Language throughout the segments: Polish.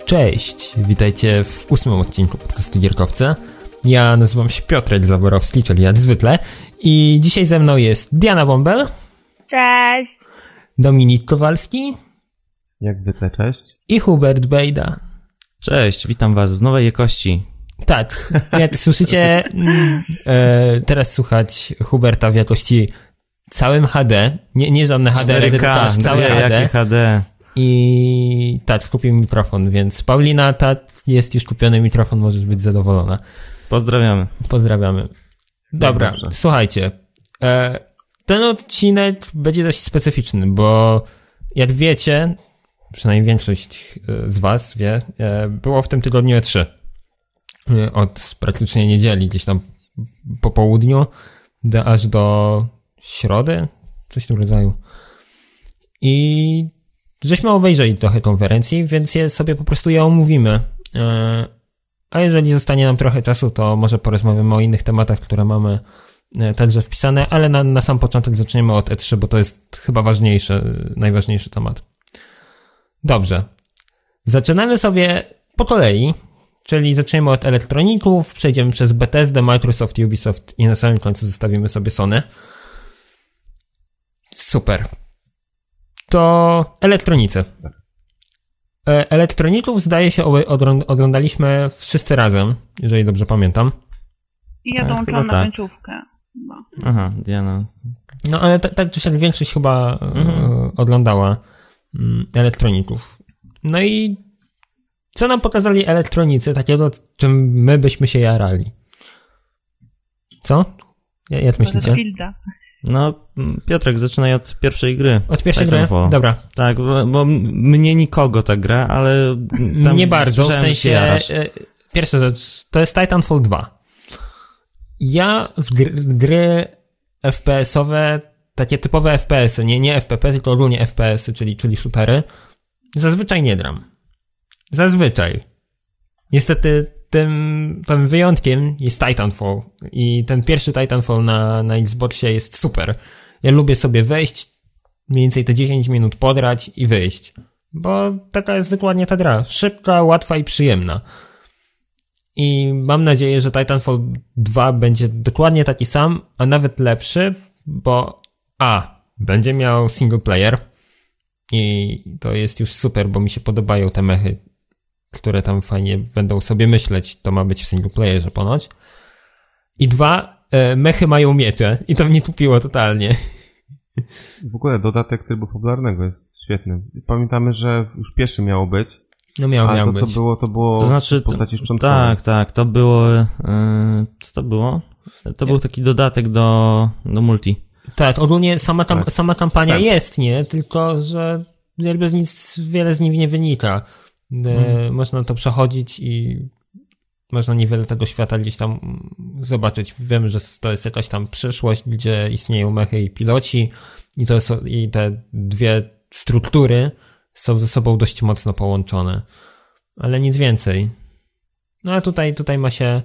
Cześć, witajcie w 8. odcinku podcastu Gierkowcy. Ja nazywam się Piotrek Zaborowski, czyli jak zwykle, i dzisiaj ze mną jest Diana Bąbel. Cześć. Dominik Kowalski. Jak zwykle, cześć. I Hubert Bejda. Cześć, witam was w nowej jakości. Tak, jak słyszycie, teraz słuchać Huberta w jakości całym HD, nie żadne HD, tylko całe HD. Jakie HD? I tak, kupił mikrofon, więc Paulina, jest już kupiony mikrofon, możesz być zadowolona. Pozdrawiamy. Dobra, słuchajcie, ten odcinek będzie dość specyficzny, bo jak wiecie, przynajmniej większość z was wie, było w tym tygodniu E3. Od praktycznie niedzieli, gdzieś tam po południu, aż do środy, coś w tym rodzaju. I żeśmy obejrzeli trochę konferencji, więc sobie po prostu je omówimy. A jeżeli zostanie nam trochę czasu, to może porozmawiamy o innych tematach, które mamy także wpisane, ale na sam początek zaczniemy od E3, bo to jest chyba najważniejszy temat. Dobrze. Zaczynamy sobie po kolei, czyli zaczniemy od elektroników, przejdziemy przez Bethesdę, Microsoft, Ubisoft i na samym końcu zostawimy sobie Sony. Super. To elektronicy. Elektroników zdaje się oglądaliśmy wszyscy razem, jeżeli dobrze pamiętam. I ja dołączyłam na końcówkę. No. Aha, Diana. No ale tak czy siak większość chyba oglądała elektroników. No i co nam pokazali elektronicy takiego, czym my byśmy się jarali? Co? Jak myślicie? No, Piotrek, zaczynaj od pierwszej gry. Od pierwszej gry? Dobra. Tak, bo mnie nikogo ta gra, ale tam nie bardzo, w sensie pierwsza rzecz, to jest Titanfall 2. Ja w gry FPS-owe, takie typowe FPS-y, nie FPP, tylko ogólnie FPS-y, czyli shootery, zazwyczaj nie gram. Zazwyczaj. Niestety tym wyjątkiem jest Titanfall i ten pierwszy Titanfall na Xboxie jest super. Ja lubię sobie wejść, mniej więcej te 10 minut podrać i wyjść, bo taka jest dokładnie ta gra. Szybka, łatwa i przyjemna. I mam nadzieję, że Titanfall 2 będzie dokładnie taki sam, a nawet lepszy, bo będzie miał single player i to jest już super, bo mi się podobają te mechy, które tam fajnie będą sobie myśleć, to ma być w single playerze ponoć. I 2, mechy mają miecze i to mnie kupiło totalnie. W ogóle dodatek trybu popularnego jest świetny. Pamiętamy, że już pierwszy miało być. No miał być. To było to znaczy, w postaci szczątkowej. Tak, to było... co to było? To był taki dodatek do multi. Tak, ogólnie sama kampania jest, nie? Tylko, że jakby wiele z nich nie wynika. Można to przechodzić i można niewiele tego świata gdzieś tam zobaczyć. Wiemy, że to jest jakaś tam przyszłość, gdzie istnieją mechy i piloci i te dwie struktury są ze sobą dość mocno połączone. Ale nic więcej. No a tutaj ma się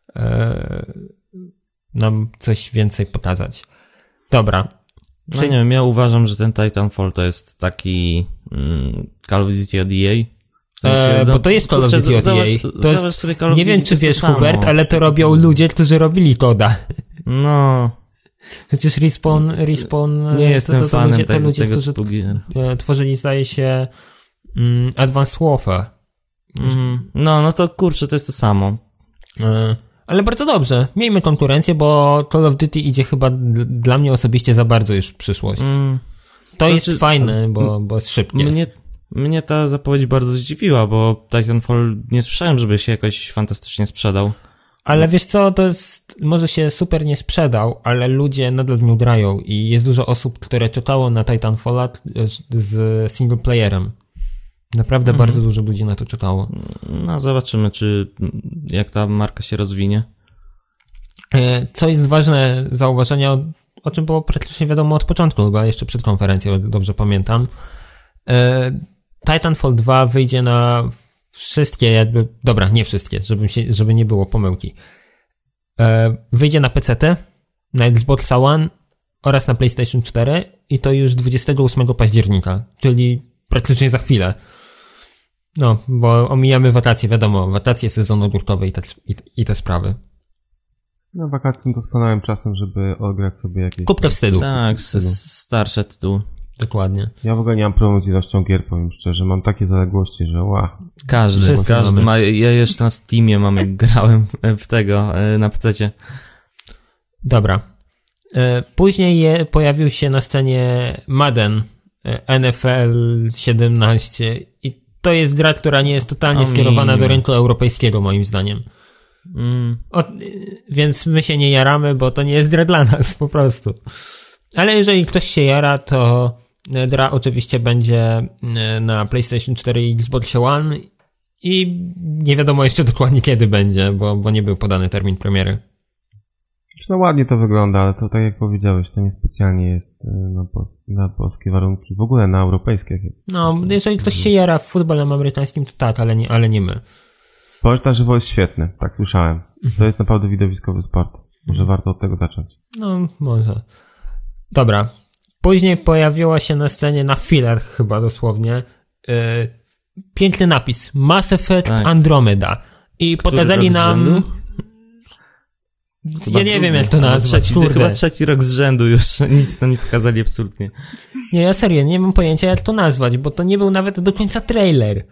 nam coś więcej pokazać. Dobra. No nie wiem, ja uważam, że ten Titanfall to jest taki Call of Duty od EA. Bo to jest Call of Duty od EA. Nie wiem, czy wiesz, Hubert, ale to robią ludzie, którzy robili koda. No. Przecież Respawn nie jestem fanem to ludzie, tego którzy tworzyli, zdaje się, Advanced Warfare. No to kurczę, to jest to samo. Ale bardzo dobrze. Miejmy konkurencję, bo Call of Duty idzie chyba dla mnie osobiście za bardzo już w przyszłość. To jest fajne, bo jest szybkie. Mnie ta zapowiedź bardzo zdziwiła, bo Titanfall nie słyszałem, żeby się jakoś fantastycznie sprzedał. Ale wiesz co, to jest, może się super nie sprzedał, ale ludzie nadal w nią grają i jest dużo osób, które czekało na Titanfalla z single playerem. Naprawdę bardzo dużo ludzi na to czekało. No zobaczymy, jak ta marka się rozwinie. Co jest ważne zauważenia, o czym było praktycznie wiadomo od początku, chyba jeszcze przed konferencją, dobrze pamiętam. Titanfall 2 wyjdzie na wszystkie nie wszystkie, żeby nie było pomyłki. Wyjdzie na PC-ty, na Xbox One oraz na PlayStation 4 i to już 28 października, czyli praktycznie za chwilę. No, bo omijamy wakacje, wiadomo, wakacje sezonu drukowej i te sprawy. No, wakacje są doskonałym czasem, żeby ograć sobie jakieś... Kupkę wstydu. Tak, starsze tytuły. Dokładnie. Ja w ogóle nie mam problemu z ilością gier, powiem szczerze. Mam takie zaległości, że Każdy ma. Ja jeszcze na Steamie grałem w tego, na PC-cie. Dobra. Później pojawił się na scenie Madden NFL 17 i to jest gra, która nie jest totalnie skierowana do rynku europejskiego, moim zdaniem. Więc my się nie jaramy, bo to nie jest gra dla nas, po prostu. Ale jeżeli ktoś się jara, to gra oczywiście będzie na PlayStation 4 i Xbox One i nie wiadomo jeszcze dokładnie kiedy będzie, bo nie był podany termin premiery. No ładnie to wygląda, ale to tak jak powiedziałeś, to niespecjalnie jest na polskie warunki, w ogóle na europejskie. No, jeżeli ktoś się jara w futbolem amerykańskim, to tak, ale nie my. Ponieważ na żywo jest świetny, tak słyszałem. To jest naprawdę widowiskowy sport. Może warto od tego zacząć. No, może. Dobra. Później pojawiła się na scenie, na chwilę chyba dosłownie, piękny napis Mass Effect Andromeda. I pokazali nam... Ja nie wiem jak to nazwać. Chyba trzeci rok z rzędu już, nic tam nie pokazali absolutnie. Nie, ja serio, nie mam pojęcia jak to nazwać, bo to nie był nawet do końca trailer.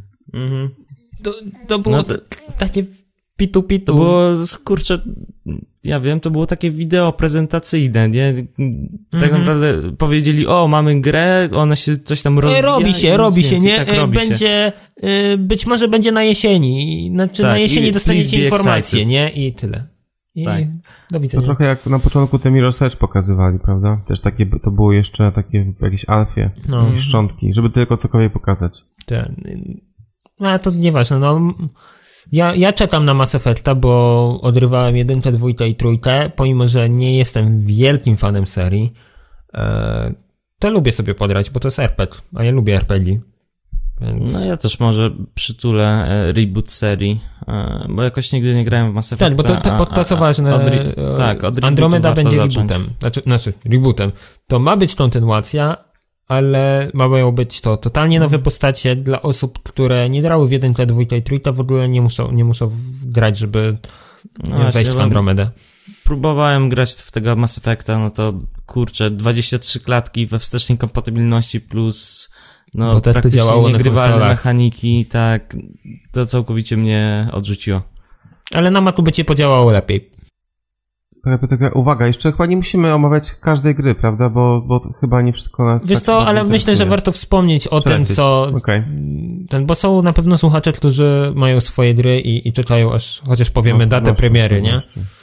To było takie pitu. To było, kurczę, ja wiem, to było takie wideo prezentacyjne, nie? Tak naprawdę powiedzieli, mamy grę, ona się coś tam rozwija. Robi się, nie? Tak będzie, być może będzie na jesieni. Znaczy na jesieni dostaniecie informacje, nie? I tyle. I do widzenia. To trochę jak na początku te Mirror's Edge pokazywali, prawda? Też takie, to było jeszcze takie w jakiejś alfie, szczątki, żeby tylko cokolwiek pokazać. No to nieważne, ja czekam na Mass Effecta, bo odrywałem 1, 2 i 3, pomimo, że nie jestem wielkim fanem serii, to lubię sobie podrać, bo to jest RPG, a ja lubię RPG. Więc... No ja też może przytulę reboot serii, bo jakoś nigdy nie grałem w Mass Effecta. Tak, bo to co ważne, od Andromeda będzie rebootem. Znaczy rebootem. To ma być kontynuacja, ale mają być to totalnie nowe postacie dla osób, które nie grały w 1, 2 i 3, w ogóle nie muszą grać, żeby wejść w Andromedę. Próbowałem grać w tego Mass Effecta, no to kurczę, 23 klatki we wstecznej kompatybilności plus bo tak to działało na konsolach. Mechaniki, tak, to całkowicie mnie odrzuciło. Ale na Macu by cię podziałało lepiej. Uwaga, jeszcze chyba nie musimy omawiać każdej gry, prawda? Bo chyba nie wszystko nas... Wiesz co, ale myślę, że warto wspomnieć o tym, co... bo są na pewno słuchacze, którzy mają swoje gry i czekają, aż chociaż powiemy datę premiery, nie?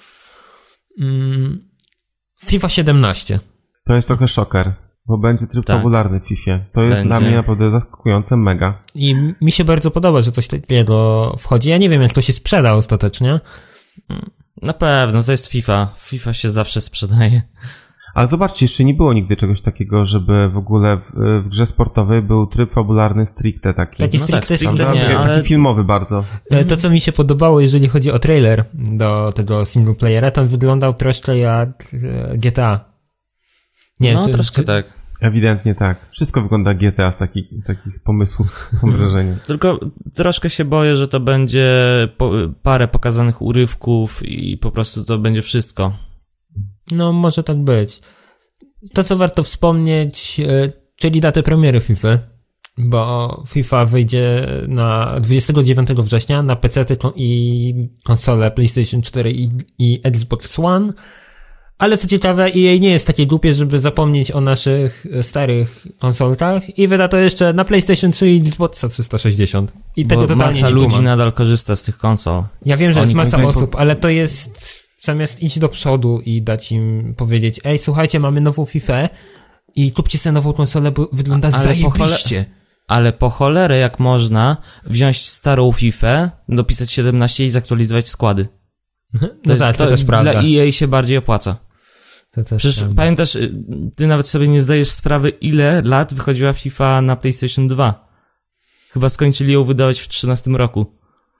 FIFA 17. To jest trochę szoker, bo będzie tryb fabularny w FIFA. To jest dla mnie naprawdę zaskakujące mega. I mi się bardzo podoba, że coś takiego wchodzi. Ja nie wiem, jak to się sprzeda ostatecznie. Na pewno, to jest FIFA. FIFA się zawsze sprzedaje. Ale zobaczcie, jeszcze nie było nigdy czegoś takiego, żeby w ogóle w grze sportowej był tryb fabularny stricte taki. Taki stricte nie, ale... Taki filmowy bardzo. To, co mi się podobało, jeżeli chodzi o trailer do tego single playera, to on wyglądał troszkę jak GTA. Nie, troszkę tak. Ewidentnie tak. Wszystko wygląda jak GTA z takich pomysłów, mam wrażenie. Tylko troszkę się boję, że to będzie parę pokazanych urywków i po prostu to będzie wszystko. No, może tak być. To, co warto wspomnieć, czyli datę premiery FIFA, bo FIFA wyjdzie na 29 września na PC i konsole PlayStation 4 i Xbox One. Ale co ciekawe, EA nie jest takie głupie, żeby zapomnieć o naszych starych konsolkach i wyda to jeszcze na PlayStation 3 i Xboxa 360. I tego totalnie nie masa ludzi nadal korzysta z tych konsol. Ja wiem, że jest masa osób, ale to jest zamiast iść do przodu i dać im powiedzieć, ej, słuchajcie, mamy nową FIFA i kupcie sobie nową konsolę, bo wygląda zajebiście. Ale po cholerę jak można wziąć starą FIFA, dopisać 17 i zaktualizować składy. To też prawda. Dla EA się bardziej opłaca. Przecież pamiętasz, ty nawet sobie nie zdajesz sprawy, ile lat wychodziła FIFA na PlayStation 2. Chyba skończyli ją wydawać w 2013 roku.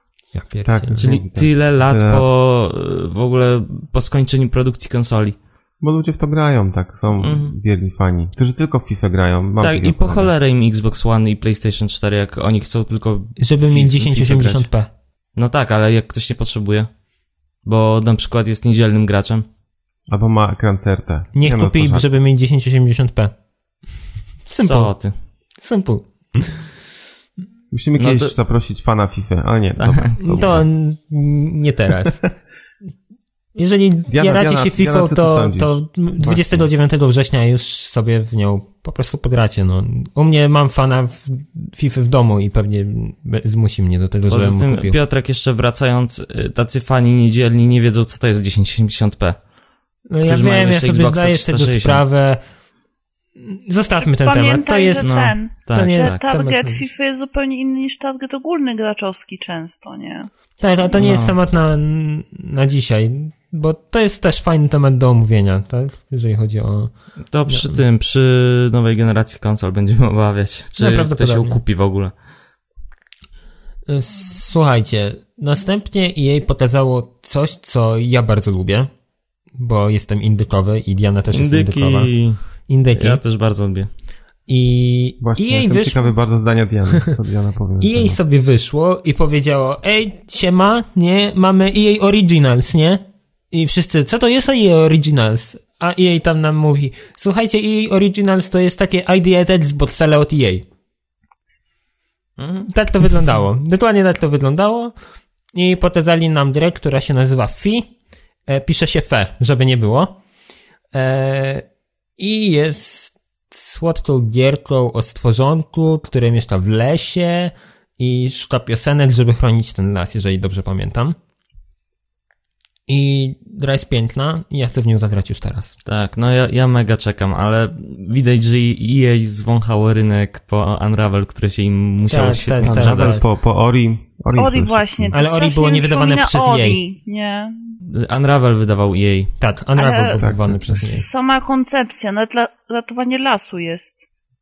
Tak, czyli tyle lat w ogóle po skończeniu produkcji konsoli. Bo ludzie w to grają, tak, są wierni fani, którzy tylko w FIFA grają. Tak, i po cholerę im Xbox One i PlayStation 4, jak oni chcą tylko... Żeby mieć 1080p. No tak, ale jak ktoś nie potrzebuje, bo na przykład jest niedzielnym graczem. Albo ma ekran CRT. Niech kupi, żeby mieć 1080p. Simple. Co ty? Simple. Musimy kiedyś zaprosić fana FIFA, ale nie. Tak. Dobra. To nie teraz. Jeżeli jaracie się FIFA, to 29 września już sobie w nią po prostu pogracie. No. U mnie mam fana FIFA w domu i pewnie zmusi mnie do tego, żebym mu kupił. Piotrek, jeszcze wracając, tacy fani niedzielni nie wiedzą, co to jest 1080p. No ja wiem, ja sobie zdaję z tego sprawę. Zostawmy ten temat. To jest... To target FIFA jest zupełnie inny niż target ogólny graczowski często, nie? Tak, to nie jest temat na dzisiaj, bo to jest też fajny temat do omówienia, tak? Jeżeli chodzi o... To przy nowej generacji konsol będziemy obawiać, czy to się kupi w ogóle. Słuchajcie, następnie EA pokazało coś, co ja bardzo lubię, bo jestem indykowy i Diana też jest indykowa. Indyki. Ja też bardzo lubię. I właśnie jestem ciekawy bardzo zdania Diany, co Diana powie. EA sobie wyszło i powiedziało, siema, nie, mamy EA Originals, nie? I wszyscy, co to jest EA Originals? A EA tam nam mówi, słuchajcie, EA Originals to jest takie IDE z botsele od EA. Tak to wyglądało. Dokładnie tak to wyglądało. I pokazali nam grę, która się nazywa Fi. Pisze się Fe, żeby nie było. I jest słodką gierką o stworzonku, który mieszka w lesie i szuka piosenek, żeby chronić ten las, jeżeli dobrze pamiętam. I gra jest piękna i ja chcę w nią zagrać już teraz. Tak, no ja mega czekam, ale widać, że EA zwąchało rynek po Unravel, które się im musiało świetnie sprzedać. Po Ori właśnie. Ale Ori było niewydawane przez EA. Nie. Unravel wydawał EA. Tak, Unravel był wydawany przez EA. Sama koncepcja, nawet ratowanie lasu jest.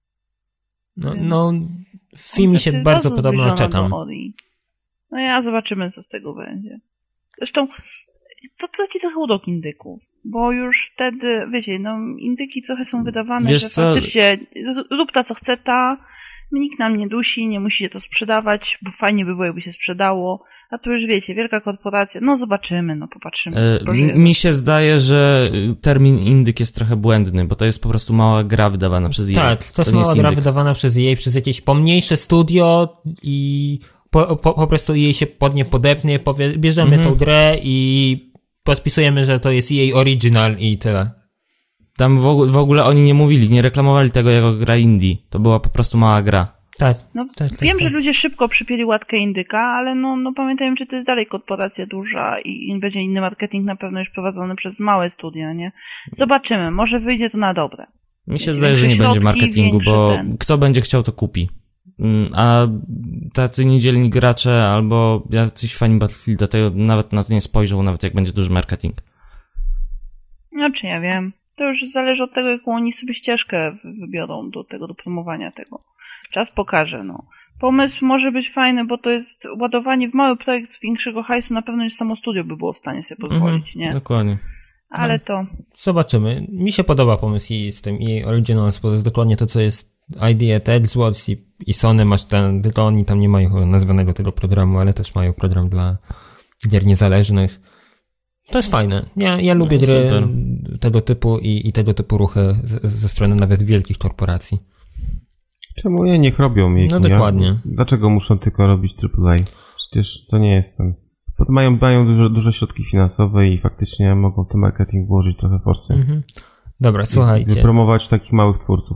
No film mi się bardzo podoba, czekam. No ja zobaczymy, co z tego będzie. Zresztą to ci trochę udok indyków, bo już wtedy, wiecie, indyki trochę są wydawane, wiesz że co? faktycznie rób ta, co chce ta, nikt nam nie dusi, nie musi się to sprzedawać, bo fajnie by było, jakby się sprzedało, a tu już wiecie, wielka korporacja, zobaczymy, popatrzymy. Mi się zdaje, że termin indyk jest trochę błędny, bo to jest po prostu mała gra wydawana przez EA. Tak, to jest mała gra wydawana przez EA, przez jakieś pomniejsze studio i po prostu EA się pod nie podepnie, bierzemy tą grę i podpisujemy, że to jest EA Original i tyle. Tam w ogóle oni nie mówili, nie reklamowali tego jako gra indie. To była po prostu mała gra. Tak. Wiem, że ludzie szybko przypięli łatkę indyka, ale pamiętajmy, że to jest dalej korporacja duża i będzie inny marketing na pewno już prowadzony przez małe studia, nie? Zobaczymy, może wyjdzie to na dobre. Mi się zdaje, że nie będzie marketingu, bo kto będzie chciał, to kupi. A tacy niedzielni gracze albo jacyś fani Battlefielda to nawet na to nie spojrzą, nawet jak będzie duży marketing. Czy ja wiem. To już zależy od tego, jaką oni sobie ścieżkę wybiorą do promowania tego. Czas pokaże, Pomysł może być fajny, bo to jest ładowanie w mały projekt większego hajsu, na pewno już samo studio by było w stanie sobie pozwolić, nie? Dokładnie. Ale to... Zobaczymy. Mi się podoba pomysł z tym EA Originals, bo to jest dokładnie to, co jest IDE Edgeworks i Sony masz tylko oni tam nie mają nazwanego tego programu, ale też mają program dla gier niezależnych. To jest fajne. Ja lubię gry tego typu i tego typu ruchy ze strony nawet wielkich korporacji. Czemu nie? Niech robią mi. Dokładnie. Dlaczego muszą tylko robić AAA? Przecież to nie jest ten... Mają duże środki finansowe i faktycznie mogą ten marketing włożyć trochę forsy. Dobra, słuchajcie. Wypromować takich małych twórców.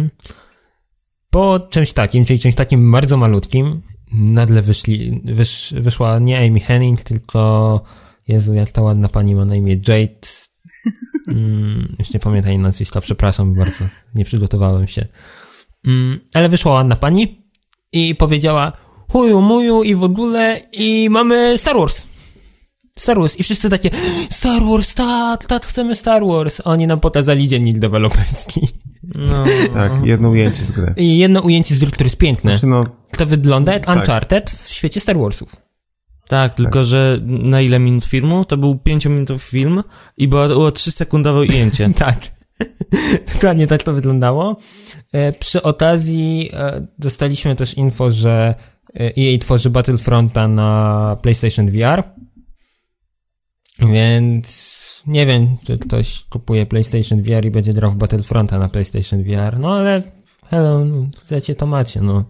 Po czymś takim, czyli czymś takim bardzo malutkim, nagle wyszła nie Amy Hennig, tylko Jezu, jak ta ładna pani ma na imię Jade. Już nie pamiętam jej nazwiska, przepraszam bardzo, nie przygotowałem się. Ale wyszła ładna pani i powiedziała huju, muju i w ogóle i mamy Star Wars. I wszyscy takie Star Wars, tak, chcemy Star Wars. Oni nam pokazali dziennik deweloperski. Tak, jedno ujęcie z gry. I jedno ujęcie z gry, które jest piękne. To wygląda jak Uncharted w świecie Star Warsów. Tak, tylko że na ile minut filmu? To był 5-minutowy film i było 3-sekundowe ujęcie. Tak. Dokładnie tak to wyglądało. Przy okazji dostaliśmy też info, że EA tworzy Battlefronta na PlayStation VR. Więc nie wiem, czy ktoś kupuje PlayStation VR i będzie grał w Battlefronta na PlayStation VR. No ale hello, chcecie to macie, no.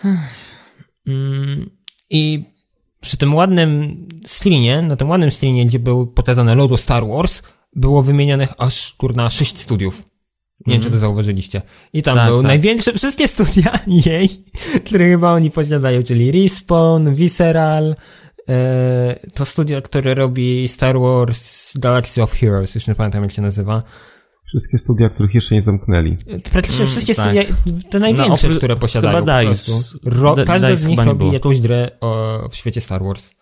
I przy tym ładnym screenie, na tym ładnym screenie, gdzie był pokazane logo Star Wars, było wymienionych aż 6 studiów. Nie wiem, czy to zauważyliście. I tam był największy, wszystkie studia EA, które chyba oni posiadają, czyli Respawn, Visceral, to studio, które robi Star Wars Galaxy of Heroes, już nie pamiętam jak się nazywa. Wszystkie studia, których jeszcze nie zamknęli. Praktycznie wszystkie studia, te największe, które posiadają po prostu. Każdy z nich robi jakąś grę w świecie Star Wars.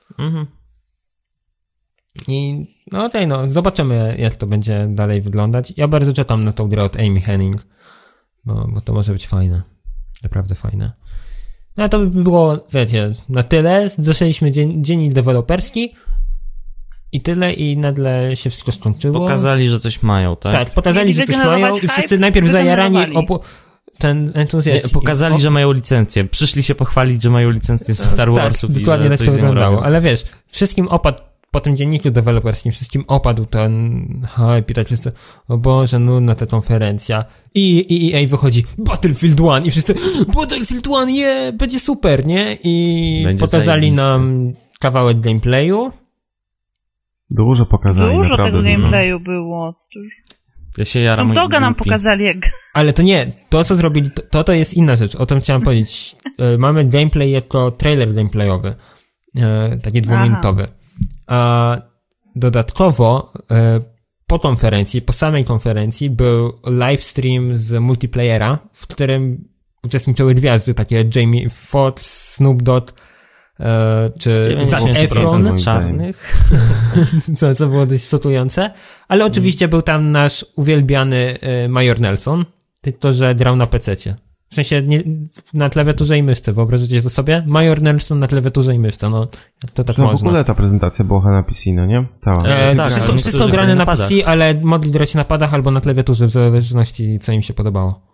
I zobaczymy, jak to będzie dalej wyglądać. Ja bardzo czekam na tą grę od Amy Hennig, bo to może być fajne. Naprawdę fajne. No to by było, wiecie, na tyle. Zaczęliśmy dziennik deweloperski i tyle, i nagle się wszystko skończyło. Pokazali, że coś mają, tak? Tak, pokazali, że coś mają i wszyscy najpierw zajarani ten entuzjazm. Pokazali, że mają licencję. Przyszli się pochwalić, że mają licencję z Star Warsów. Tak, dokładnie tak to wyglądało. Ale wiesz, wszystkim opadł po tym dzienniku deweloperskim, wszystkim opadł ten hype i tak wszyscy, o Boże, nudna ta konferencja. I EA wychodzi Battlefield 1 i wszyscy Battlefield 1, będzie super, nie? I będzie pokazali nam kawałek gameplayu. Dużo pokazali, dużo naprawdę tego gameplayu było. Ja się jaram. Snoop Dogga nam pokazali jak... Ale to nie, to co zrobili, to jest inna rzecz, o tym chciałem powiedzieć. Mamy gameplay jako trailer gameplayowy, taki 2-minutowy. A dodatkowo po samej konferencji był livestream z multiplayera, w którym uczestniczyły gwiazdy takie Jamie Foxx, Snoop Dogg, czy Zac Efron czarnych. co było dość szokujące, ale oczywiście był tam nasz uwielbiany Major Nelson, tylko że grał na PC-cie. W sensie na klawiaturze i myszce, wyobrażacie to sobie? Major Nelson na klawiaturze i myszce, no to tak można. W ogóle ta prezentacja była na PC, no nie? Cała. Tak, wszystko grane na PC, ale mogli grać na padach albo na klawiaturze, w zależności co im się podobało.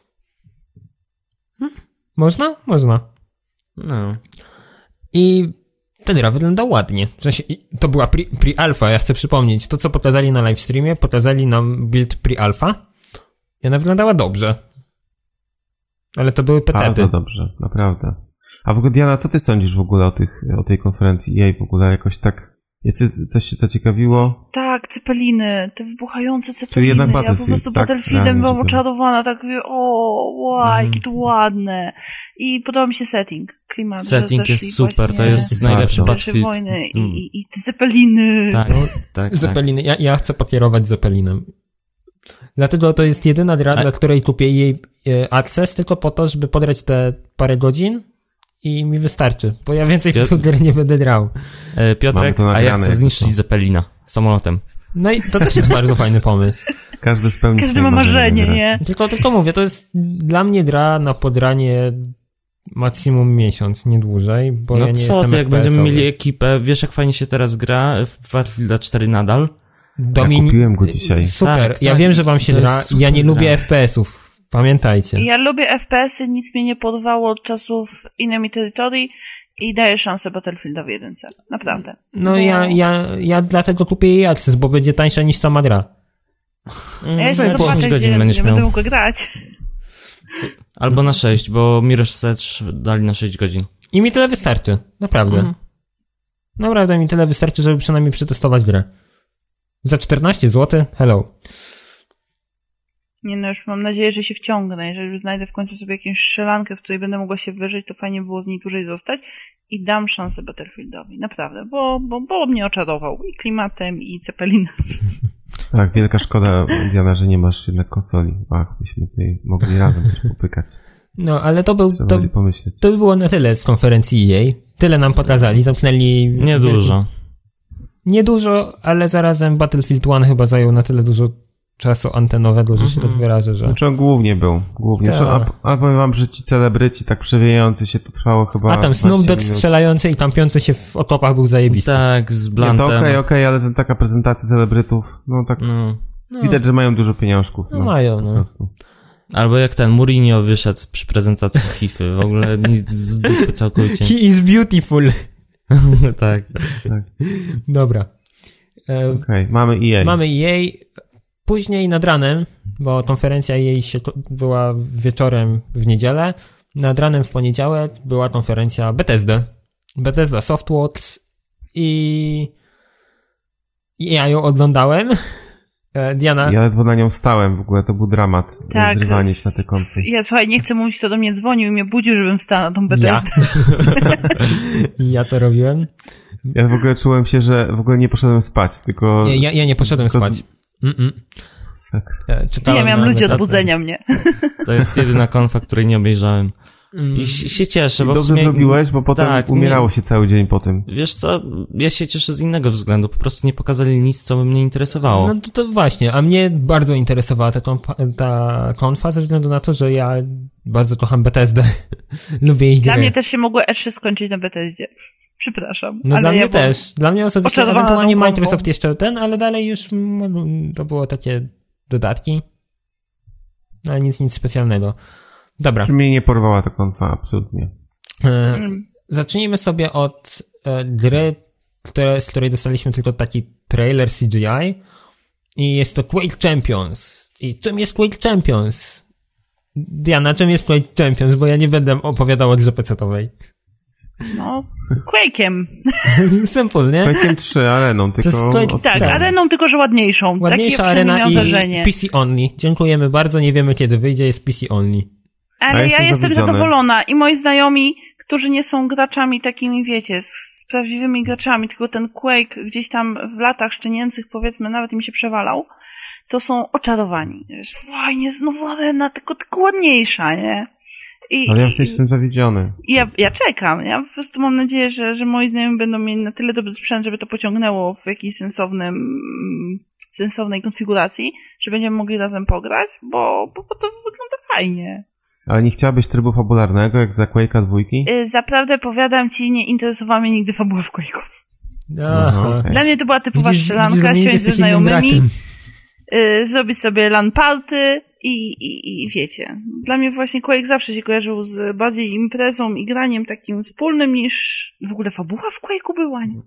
Można? Można. No. I ta gra wygląda ładnie. W sensie, to była pre-alpha, ja chcę przypomnieć. To, co pokazali na livestreamie, pokazali nam build pre-alpha i ona wyglądała dobrze. Ale to były pecety. Bardzo dobrze, naprawdę. A w ogóle, Diana, co ty sądzisz w ogóle o tej konferencji EA w ogóle? Jakoś tak... Coś się zaciekawiło? Tak, cepeliny, te wybuchające cepeliny. Czyli jednak ja po prostu tak, Battlefieldem byłam oczarowana, tak mówię, jakie to ładne. I podoba mi się setting, klimat. Setting jest super, to jest najlepszy Battlefield. Wojny i te cepeliny. Tak. Zeppeliny, ja chcę pokierować Zeppelinem. Dlatego to jest jedyna gra, dla której kupię jej access, tylko po to, żeby podrać te parę godzin i mi wystarczy, bo ja więcej w tę grę nie będę grał. Piotrek, a ja chcę zniszczyć Zeppelina samolotem. No i to też jest bardzo fajny pomysł. Każdy ma marzenie, nie? Tylko mówię, to jest dla mnie gra na podranie maksimum miesiąc, nie dłużej, bo ja nie jestem jak będziemy mieli ekipę, wiesz jak fajnie się teraz gra w Battlefield 4 nadal? Ja kupiłem go dzisiaj. Super, ja wiem, że wam się gra, ja nie lubię FPS-ów. Pamiętajcie. Ja lubię FPS-y, nic mnie nie porwało od czasów Enemy Territory i daję szansę Battlefieldowi 1. Naprawdę. No ja dlatego kupię jej access, bo będzie tańsza niż sama gra. Ja jestem zobaczę, gdzie nie będę mógł grać. Albo na 6, bo Mirror's Edge dali na 6 godzin. I mi tyle wystarczy. Naprawdę. Naprawdę mi tyle wystarczy, żeby przynajmniej przetestować grę. Za 14 zł? Hello. Nie no, już mam nadzieję, że się wciągnę. Jeżeli znajdę w końcu sobie jakąś strzelankę, w której będę mogła się wyżyć, to fajnie było w niej dłużej zostać i dam szansę Battlefieldowi. Naprawdę, bo mnie oczarował i klimatem, i Cepelinem. Tak, wielka szkoda, Diana, że nie masz jednak konsoli. Byśmy tutaj mogli razem coś popykać. No, ale to by było na tyle z konferencji EA. Tyle nam pokazali, zamknęli... Niedużo. Niedużo, ale zarazem Battlefield 1 chyba zajął na tyle dużo czasu antenowego, że się tak wyrażę, że... Znaczy on głównie był. A powiem wam, że ci celebryci tak przewijający się, to trwało chyba... A tam Snoop Dogg strzelający i kampiący się w okopach był zajebisty. Tak, z Blantem. Nie, to okej, ale taka prezentacja celebrytów, no tak... Widać, że mają dużo pieniążków. No mają, no. Albo jak ten Mourinho wyszedł przy prezentacji FIFA, w ogóle nic z dupy całkowicie. He is beautiful. Tak. Dobra. Okej, mamy EA. Mamy EA. Później nad ranem, bo konferencja EA była wieczorem w niedzielę, nad ranem w poniedziałek była konferencja Bethesda Softworks i ja ją oglądałem. Diana? Ja ledwo na nią stałem, w ogóle to był dramat. Tak. Zrywanie się na te konfy. Ja słuchaj, nie chcę mówić, kto do mnie dzwonił i mnie budził, żebym wstała na tą Bethesdę. Ja to robiłem. Ja w ogóle czułem się, że w ogóle nie poszedłem spać, tylko... Ja nie poszedłem spać. Ja miałem ludzi od budzenia mnie. To jest jedyna konfa, której nie obejrzałem. I się cieszę, bo dobrze zrobiłeś, bo potem umierało się cały dzień po tym. Wiesz co, ja się cieszę z innego względu, po prostu nie pokazali nic, co by mnie interesowało. No to właśnie, a mnie bardzo interesowała ta konfa ze względu na to, że ja bardzo kocham Bethesdę. Lubię ich Dla gry. mnie też się mogło E3 skończyć na Bethesdzie. Przepraszam. No ale dla mnie też. Dla mnie osobiście ewentualnie Microsoft konfą. jeszcze ale dalej już to było takie dodatki. Ale nic specjalnego. Dobra. Czy mnie nie porwała ta konfa, absolutnie. Zacznijmy sobie od gry, z której dostaliśmy tylko taki trailer CGI i jest to Quake Champions. I czym jest Quake Champions? Diana, czym jest Quake Champions? Bo ja nie będę opowiadał o grze PC-owej. No, Quake'iem. Simple, nie? Quake'iem 3 areną, tylko... Tak, areną, tylko że ładniejszą. Ładniejsza arena i PC only. Dziękujemy bardzo, nie wiemy kiedy wyjdzie, jest PC only. Ale ja jestem zadowolona i moi znajomi, którzy nie są graczami takimi, wiecie, z prawdziwymi graczami, tylko ten Quake gdzieś tam w latach szczenięcych, powiedzmy, nawet im się przewalał, to są oczarowani. Fajnie, znowu arena, tylko ładniejsza, nie? Ale ja jestem zawiedziony. Ja czekam. Ja po prostu mam nadzieję, że moi znajomi będą mieli na tyle dobry sprzęt, żeby to pociągnęło w jakiejś sensownej konfiguracji, że będziemy mogli razem pograć, bo to wygląda fajnie. Ale nie chciałabyś trybu fabularnego, jak za Quake'a 2? Zaprawdę powiadam ci, nie interesowała mnie nigdy fabuła w Quake'u. Okay. Dla mnie to była typowa strzelanka, siąść ze znajomymi, zrobić sobie LAN party i wiecie. Dla mnie właśnie Quake zawsze się kojarzył z bardziej imprezą i graniem takim wspólnym niż w ogóle fabuła w Quake'u była. Nie?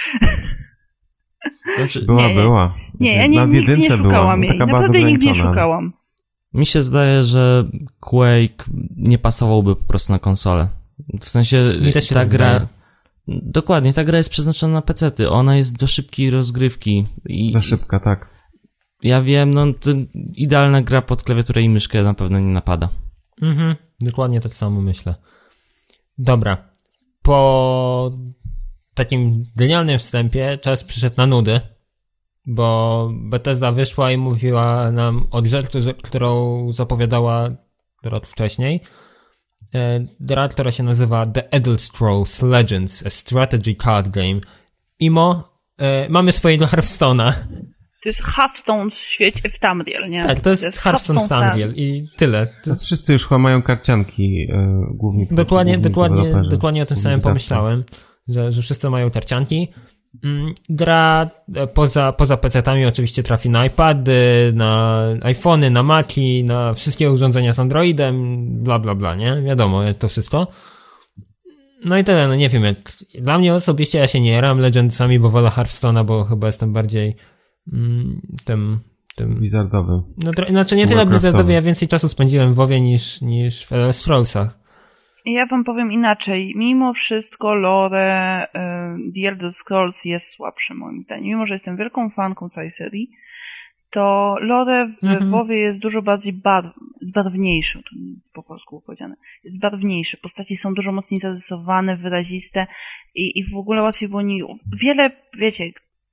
Była. Nie, ja nigdy nie szukałam jej. Naprawdę nigdy nie szukałam. Mi się zdaje, że Quake nie pasowałby po prostu na konsolę. W sensie ta gra... Dokładnie, ta gra jest przeznaczona na pecety. Ona jest do szybkiej rozgrywki. Za szybka, tak. Ja wiem, to idealna gra pod klawiaturę i myszkę na pewno nie napada. Dokładnie tak samo myślę. Dobra. Po takim genialnym wstępie czas przyszedł na nudy, bo Bethesda wyszła i mówiła nam o grze, którą zapowiadała rok wcześniej. Gra, która się nazywa The Elder Scrolls Legends, a Strategy Card Game. Mamy swojego Hearthstone'a. To jest Hearthstone w Tamriel, nie? Tak, to jest Hearthstone w Tamriel i tyle. Wszyscy już chyba mają karcianki głównie. Dokładnie o tym samym pomyślałem, że wszyscy mają karcianki. Gra poza PC-tami oczywiście trafi na iPady, na iPhony, na Maci, na wszystkie urządzenia z Androidem, bla bla bla, nie? Wiadomo, to wszystko. No i tyle, nie wiem, dla mnie osobiście ja się nie jaram Legendsami, bo wolę Hearthstone'a, bo chyba jestem bardziej tym Blizzardowym. Znaczy nie tyle Blizzardowy, ja więcej czasu spędziłem w WoWie niż w Elder Scrollsach. Ja wam powiem inaczej. Mimo wszystko lore The Elder Scrolls jest słabsze moim zdaniem. Mimo, że jestem wielką fanką całej serii, to lore w WoWie jest dużo bardziej barwniejsze. To po polsku powiedziane. Jest barwniejsze. Postaci są dużo mocniej zarysowane, wyraziste i w ogóle łatwiej było wiele, wiecie,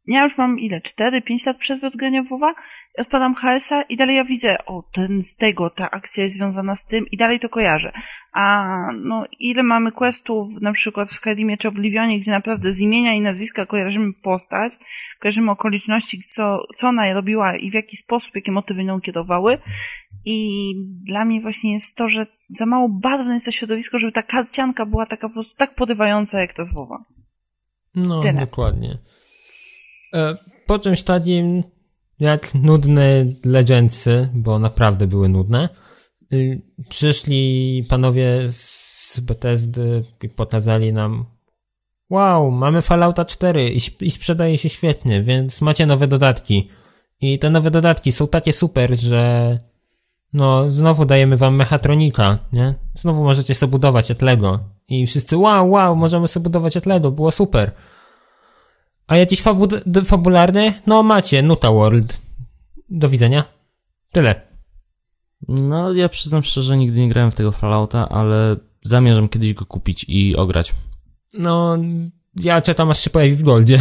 ja już mam 4-5 lat przerwy od grania w WoWa, odpalam HS-a i dalej ja widzę, ta akcja jest związana z tym i dalej to kojarzę. A no ile mamy questów, na przykład w Skyrimie czy Oblivionie, gdzie naprawdę z imienia i nazwiska kojarzymy postać, kojarzymy okoliczności, co ona robiła i w jaki sposób, jakie motywy nią kierowały. I dla mnie właśnie jest to, że za mało barwne jest to środowisko, żeby ta karcianka była taka po prostu tak porywająca jak ta z WoWa. No, tyle. Dokładnie. Po czymś takim, jak nudne Legendsy, bo naprawdę były nudne, przyszli panowie z Bethesdy i pokazali nam, wow, mamy Fallouta 4 i sprzedaje się świetnie, więc macie nowe dodatki. I te nowe dodatki są takie super, że no, znowu dajemy wam Mechatronika, nie? Znowu możecie sobie budować od Lego. I wszyscy, wow, możemy sobie budować od Lego, było super. A jakiś fabularny? No macie, Nuta World. Do widzenia. Tyle. No, ja przyznam szczerze, nigdy nie grałem w tego Fallouta, ale zamierzam kiedyś go kupić i ograć. No, ja czekam, aż się pojawi w Goldzie.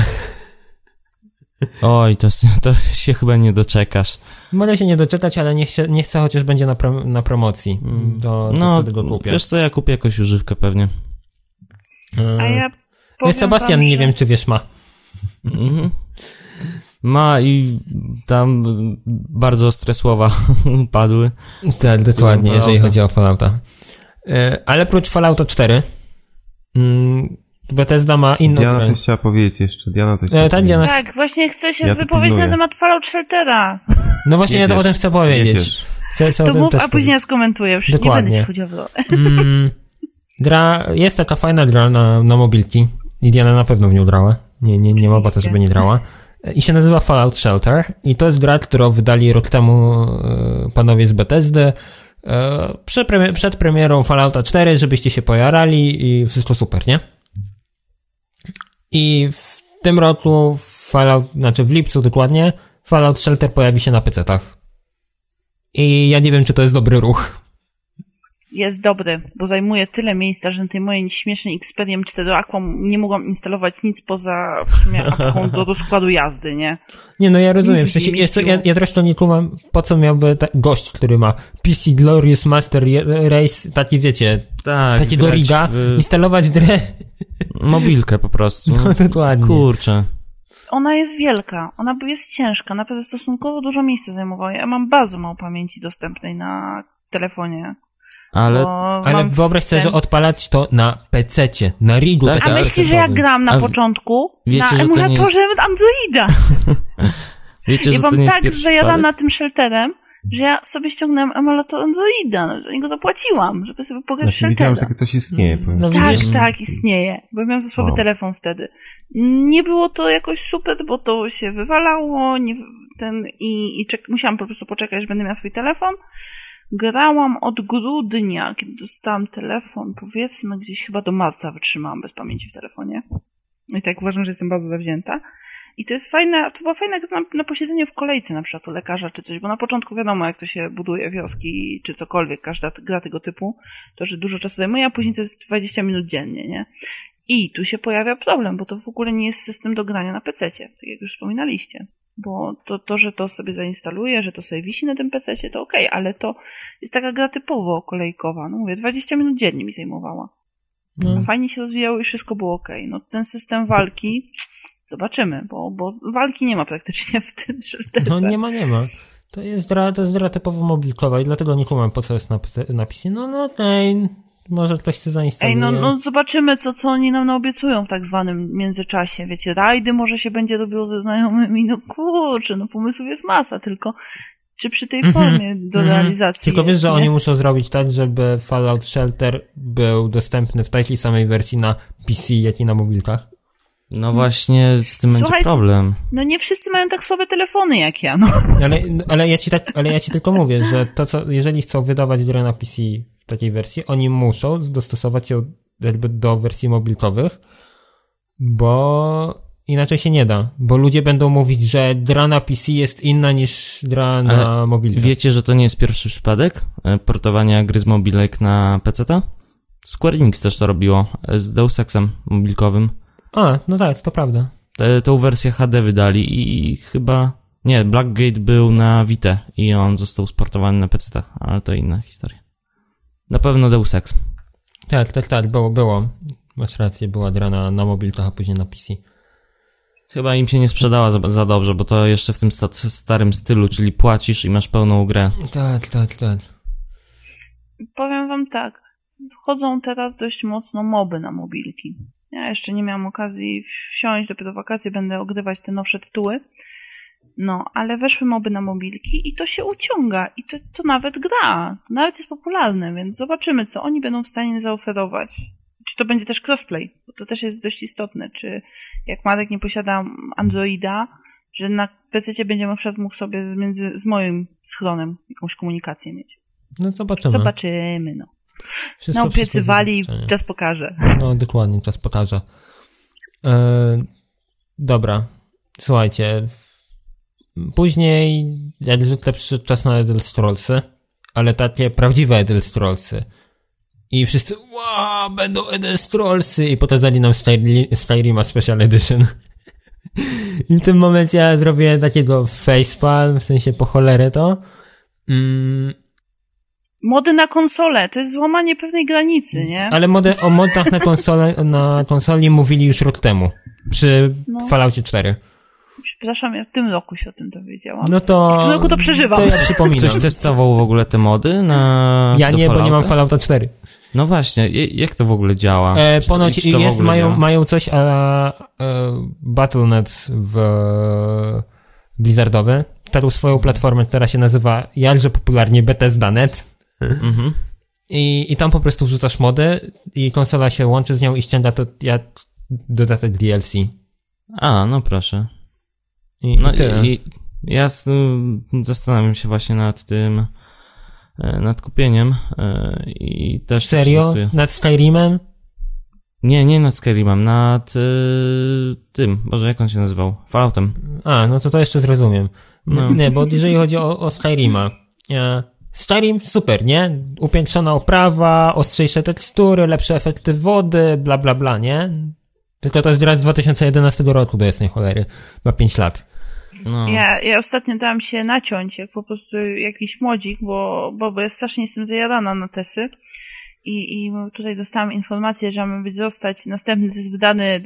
Oj, to się chyba nie doczekasz. Mogę się nie doczekać, ale niech se chociaż będzie na promocji. To wtedy go kupię. Wiesz co, ja kupię jakąś używkę pewnie. A ja powiem Sebastian, nie wiem, czy wiesz, ma. Ma i tam bardzo ostre słowa padły. Tak, dokładnie, jeżeli chodzi o Fallouta. Ale prócz Fallouta 4 Bethesda ma inną Diana coś chciała powiedzieć jeszcze. Tak, właśnie chcę się wypowiedzieć na temat Fallout Sheltera. No właśnie ja to o tym chcę powiedzieć. To mów, a później ja skomentuję. Już dokładnie. Nie będę wchodziła w rolę. Jest taka fajna gra na mobilki. I Diana na pewno w nią grała. Nie ma bata, żeby nie grała. I się nazywa Fallout Shelter. I to jest gra, którą wydali rok temu panowie z Bethesdy. Przed premierą Fallouta 4, żebyście się pojarali i wszystko super, nie? I w tym roku w lipcu dokładnie, Fallout Shelter pojawi się na PC-tach. I ja nie wiem, czy to jest dobry ruch. Jest dobry, bo zajmuje tyle miejsca, że na tej mojej śmiesznej Xperia 4 Aqua nie mogłam instalować nic poza w sumie apką do rozkładu jazdy, nie? Nie, no ja rozumiem. W sensie ja zresztą nie kumam, po co miałby gość, który ma PC Glorious Master Race, taki wiecie, takiego riga, instalować grę. Mobilkę po prostu. No dokładnie. Kurczę. Ona jest wielka, ona jest ciężka, naprawdę stosunkowo dużo miejsca zajmowała. Ja mam bardzo mało pamięci dostępnej na telefonie. Ale wyobraź sobie, że odpalać to na PC-cie, na rigu. Tak? A myślisz, że ja gram na początku na emulatorze Androida. Wiecie, ja że to nie jest tak zajadana tym Shelterem, że ja sobie ściągnąłem emulator Androida, no, za niego zapłaciłam, żeby sobie pograć w Sheltera. Widziałem, że takie coś istnieje. No, tak, istnieje, bo miałem ze słaby telefon wtedy. Nie było to jakoś super, bo to się wywalało, musiałam po prostu poczekać, że będę miała swój telefon. Grałam od grudnia, kiedy dostałam telefon, powiedzmy gdzieś chyba do marca wytrzymałam bez pamięci w telefonie. I tak uważam, że jestem bardzo zawzięta. I to jest fajne, to była fajna na posiedzenie w kolejce na przykład u lekarza czy coś, bo na początku wiadomo jak to się buduje wioski czy cokolwiek, każda gra tego typu, to że dużo czasu zajmuje, a później to jest 20 minut dziennie, nie? I tu się pojawia problem, bo to w ogóle nie jest system do grania na PC-cie, tak jak już wspominaliście. Bo to, że to sobie zainstaluje, że to sobie wisi na tym PC-cie, to okej, ale to jest taka gra typowo kolejkowa. No mówię, 20 minut dziennie mi zajmowała. No. Fajnie się rozwijało i wszystko było okej. No ten system walki, zobaczymy, bo walki nie ma praktycznie w tym Shelterze. No nie ma. To jest gra typowo mobilkowa i dlatego nie kumam, po co jest na PC. No okej. Może ktoś chce zainstaluje. No zobaczymy, co oni nam obiecują w tak zwanym międzyczasie. Wiecie, rajdy może się będzie robiło ze znajomymi. No kurczę, no pomysłów jest masa, tylko czy przy tej formie do realizacji tylko wiesz, że oni muszą zrobić tak, żeby Fallout Shelter był dostępny w takiej samej wersji na PC, jak i na mobilkach? No właśnie, z tym będzie problem. No nie wszyscy mają tak słabe telefony jak ja, no. Ale ja ci tylko mówię, że jeżeli chcą wydawać grę na PC w takiej wersji, oni muszą dostosować ją jakby do wersji mobilkowych, bo inaczej się nie da, bo ludzie będą mówić, że gra na PC jest inna niż gra na mobilce. Wiecie, że to nie jest pierwszy przypadek portowania gry z mobilek na PC-ta? Square Enix też to robiło, z Deus Exem mobilkowym. No tak, to prawda. Tą wersję HD wydali i chyba... Nie, Blackgate był na Vita i on został sportowany na PC, ale to inna historia. Na pewno Deus Ex. Tak, było. Masz rację, była gra na mobilkach, a później na PC. Chyba im się nie sprzedała za dobrze, bo to jeszcze w tym starym stylu, czyli płacisz i masz pełną grę. Tak. Powiem wam tak, wchodzą teraz dość mocno moby na mobilki. Ja jeszcze nie miałam okazji wsiąść, dopiero w wakacje będę ogrywać te nowsze tytuły. No, ale weszły moby na mobilki i to się uciąga i to nawet gra. To nawet jest popularne, więc zobaczymy, co oni będą w stanie zaoferować. Czy to będzie też crossplay, bo to też jest dość istotne. Czy jak Marek nie posiada Androida, że na PC będzie na przykład mógł sobie z moim schronem jakąś komunikację mieć. No zobaczymy, no. Wszystko obiecywali, czas pokaże. No dokładnie, czas pokaże. Dobra, słuchajcie. Później, jak zwykle, przyszedł czas na Elder Scrollsy, ale takie prawdziwe Elder Scrollsy. I wszyscy, wow, będą Elder Scrollsy, i pokazali nam Skyrima Special Edition. I w tym momencie ja zrobię takiego facepalm, w sensie po cholerę to. Mody na konsolę, to jest złamanie pewnej granicy, nie? Ale o modach na konsoli mówili już rok temu, przy Falloutie 4. Przepraszam, ja w tym roku się o tym dowiedziałam. No to... W tym roku to przeżywam. To ja przypominam. Ktoś testował w ogóle te mody Ja nie, bo nie mam Fallouta 4. No właśnie, jak to w ogóle działa? Ponoć mają coś Battle.net w Blizzardowy. Taką swoją platformę, która się nazywa jakże popularnie Bethesda.net. Mhm. I tam po prostu wrzucasz mody i konsola się łączy z nią i ściąga to jak dodatek DLC. A, no proszę. I ja zastanawiam się właśnie nad tym, nad kupieniem i też... Serio? Nad Skyrimem? Nie nad Skyrimem, nad tym, Boże, jak on się nazywał? Falloutem. A, no to jeszcze zrozumiem. No. Nie, bo jeżeli chodzi o Skyrima, Skyrim super, nie? Upiększona oprawa, ostrzejsze tekstury, lepsze efekty wody, bla bla bla, nie? Tylko to jest gra z 2011 roku, do jasnej cholery. Ma 5 lat. No. Ja ostatnio dałam się naciąć, jak po prostu jakiś młodzik, bo ja strasznie jestem zajarana na tesy. I tutaj dostałam informację, że ma zostać następny test wydany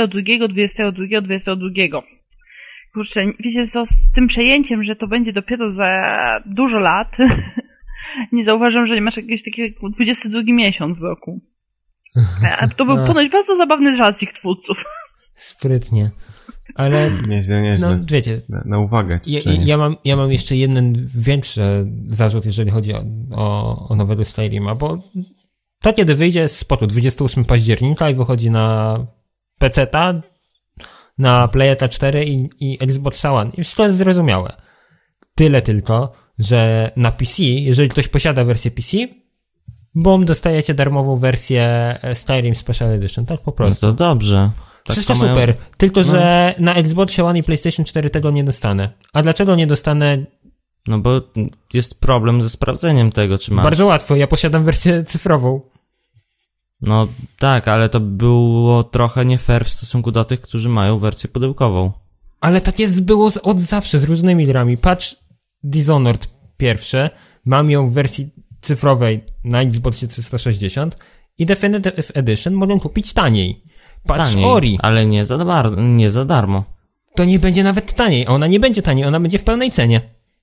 22. Kurczę, wiecie co, z tym przejęciem, że to będzie dopiero za dużo lat, nie zauważam, że nie masz jakiegoś takiego 22 miesiąc w roku. To był ponoć bardzo zabawny żart ich twórców. Sprytnie. Ale... Nieźle. No, wiecie. Na uwagę. Ja mam jeszcze jeden większy zarzut, jeżeli chodzi o nowego Skyrima, bo to kiedy wyjdzie spoko, 28 października i wychodzi na PC-ta, na Playeta 4 i Xbox One. I wszystko jest zrozumiałe. Tyle tylko, że na PC, jeżeli ktoś posiada wersję PC, dostajecie darmową wersję Skyrim Special Edition, tak po prostu. No to dobrze. Tak wszystko super, tylko że na Xbox One i PlayStation 4 tego nie dostanę. A dlaczego nie dostanę? No bo jest problem ze sprawdzeniem tego, czy masz. Bardzo łatwo, ja posiadam wersję cyfrową. No tak, ale to było trochę nie fair w stosunku do tych, którzy mają wersję pudełkową. Ale tak było od zawsze z różnymi grami. Patrz Dishonored pierwsze, mam ją w wersji cyfrowej na Xboxie 360 i Definitive Edition mogę kupić taniej. Patrz taniej, Ori. Ale nie za darmo. To nie będzie nawet taniej, a ona nie będzie taniej, ona będzie w pełnej cenie.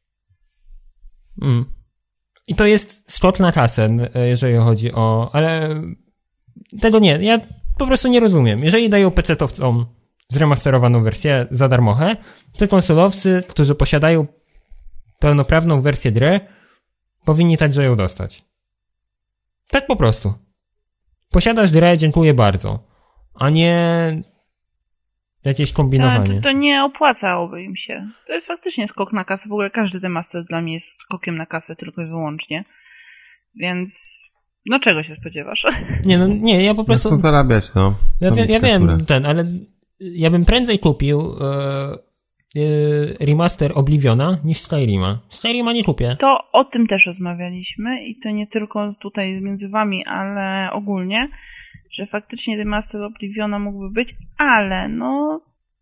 I to jest skok na kasę, jeżeli chodzi o... Ale tego nie, ja po prostu nie rozumiem. Jeżeli dają PC-towcom zremasterowaną wersję za darmochę, to konsolowcy, którzy posiadają pełnoprawną wersję gry, powinni także ją dostać. Tak po prostu. Posiadasz grę, dziękuję bardzo. A nie jakieś kombinowanie. To nie opłacałoby im się. To jest faktycznie skok na kasę. W ogóle każdy remaster dla mnie jest skokiem na kasę tylko i wyłącznie. Więc czego się spodziewasz? Nie, ja po prostu... No co zarabiać, no. Ja wiem, ale ja bym prędzej kupił remaster Obliviona niż Skyrima. Skyrima nie kupię. To o tym też rozmawialiśmy i to nie tylko tutaj między wami, ale ogólnie, że faktycznie remaster Obliviona mógłby być, ale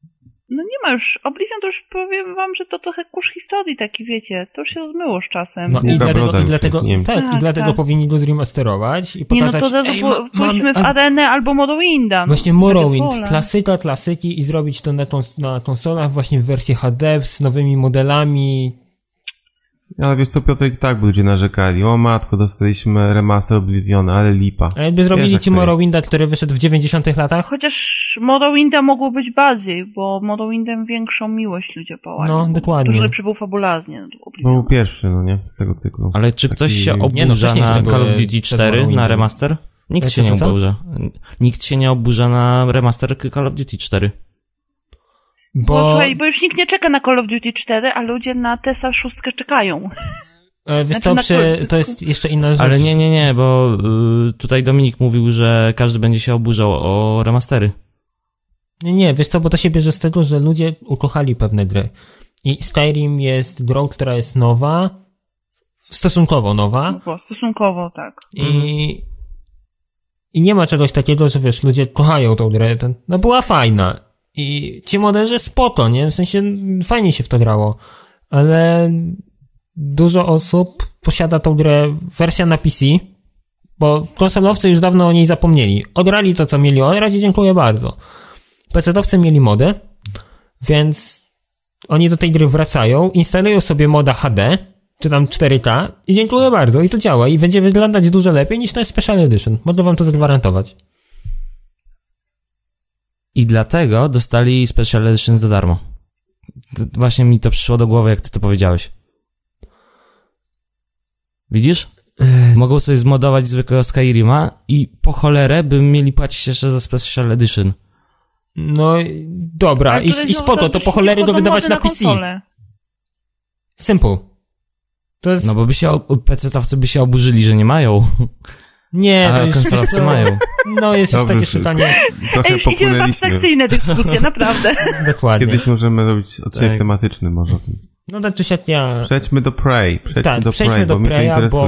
No nie ma już, Oblivion to już powiem wam, że to trochę kurz historii taki, wiecie, to już się rozmyło z czasem. No i dlatego powinni go zremasterować i pokazać... Nie, no to od razu pójdźmy w Arenę albo Morrowinda. Właśnie Morrowind, klasyki i zrobić to na konsolach właśnie w wersji HD z nowymi modelami. Ale wiesz co, Piotrek, tak ludzie narzekali. O matko, dostaliśmy remaster Obliviona, ale lipa. A jakby zrobili ci Morrowinda, który wyszedł w 90 latach? Chociaż Morrowinda mogło być bardziej, bo Morrowindem większą miłość ludzie pałali. No, dokładnie. Dużo lepszy był fabularnie. Był pierwszy, no nie? Z tego cyklu. Ale czy ktoś się oburza na Call of Duty 4 na remaster? Nikt się nie oburza. Nikt się nie oburza na remaster Call of Duty 4. Bo już nikt nie czeka na Call of Duty 4, a ludzie na TESA 6 czekają. To jest jeszcze inna rzecz. Ale nie, bo tutaj Dominik mówił, że każdy będzie się oburzał o remastery. Nie, wiesz co, bo to się bierze z tego, że ludzie ukochali pewne gry. I Skyrim jest grą, która jest nowa, stosunkowo nowa. No, stosunkowo, tak. I nie ma czegoś takiego, że wiesz, ludzie kochają tą grę. No była fajna. I ci moderzy spoko, nie? W sensie fajnie się w to grało. Ale dużo osób posiada tą grę wersja na PC, bo konsolowcy już dawno o niej zapomnieli. Ograli to, co mieli ograć i dziękuję bardzo. PC-towcy mieli mody, więc oni do tej gry wracają, instalują sobie moda HD, czy tam 4K i dziękuję bardzo. I to działa i będzie wyglądać dużo lepiej niż ten Special Edition. Mogę wam to zagwarantować. I dlatego dostali Special Edition za darmo. Właśnie mi to przyszło do głowy, jak ty to powiedziałeś. Widzisz? Mogą sobie zmodować zwykłego Skyrima i po cholerę by mieli płacić jeszcze za Special Edition. No dobra, i spoko, to po cholerę go wydawać na PC. Simple. To jest... No bo PC-towcy by się oburzyli, że nie mają. Nie, to jest konsolowcy mają. No jest już takie czytanie. Idziemy w abstrakcyjne dyskusje, naprawdę. Dokładnie. Kiedyś możemy robić odcinek tematyczny może o tym. No tak czy siak ja... Przejdźmy do Prey. Przejdźmy do Preya, bo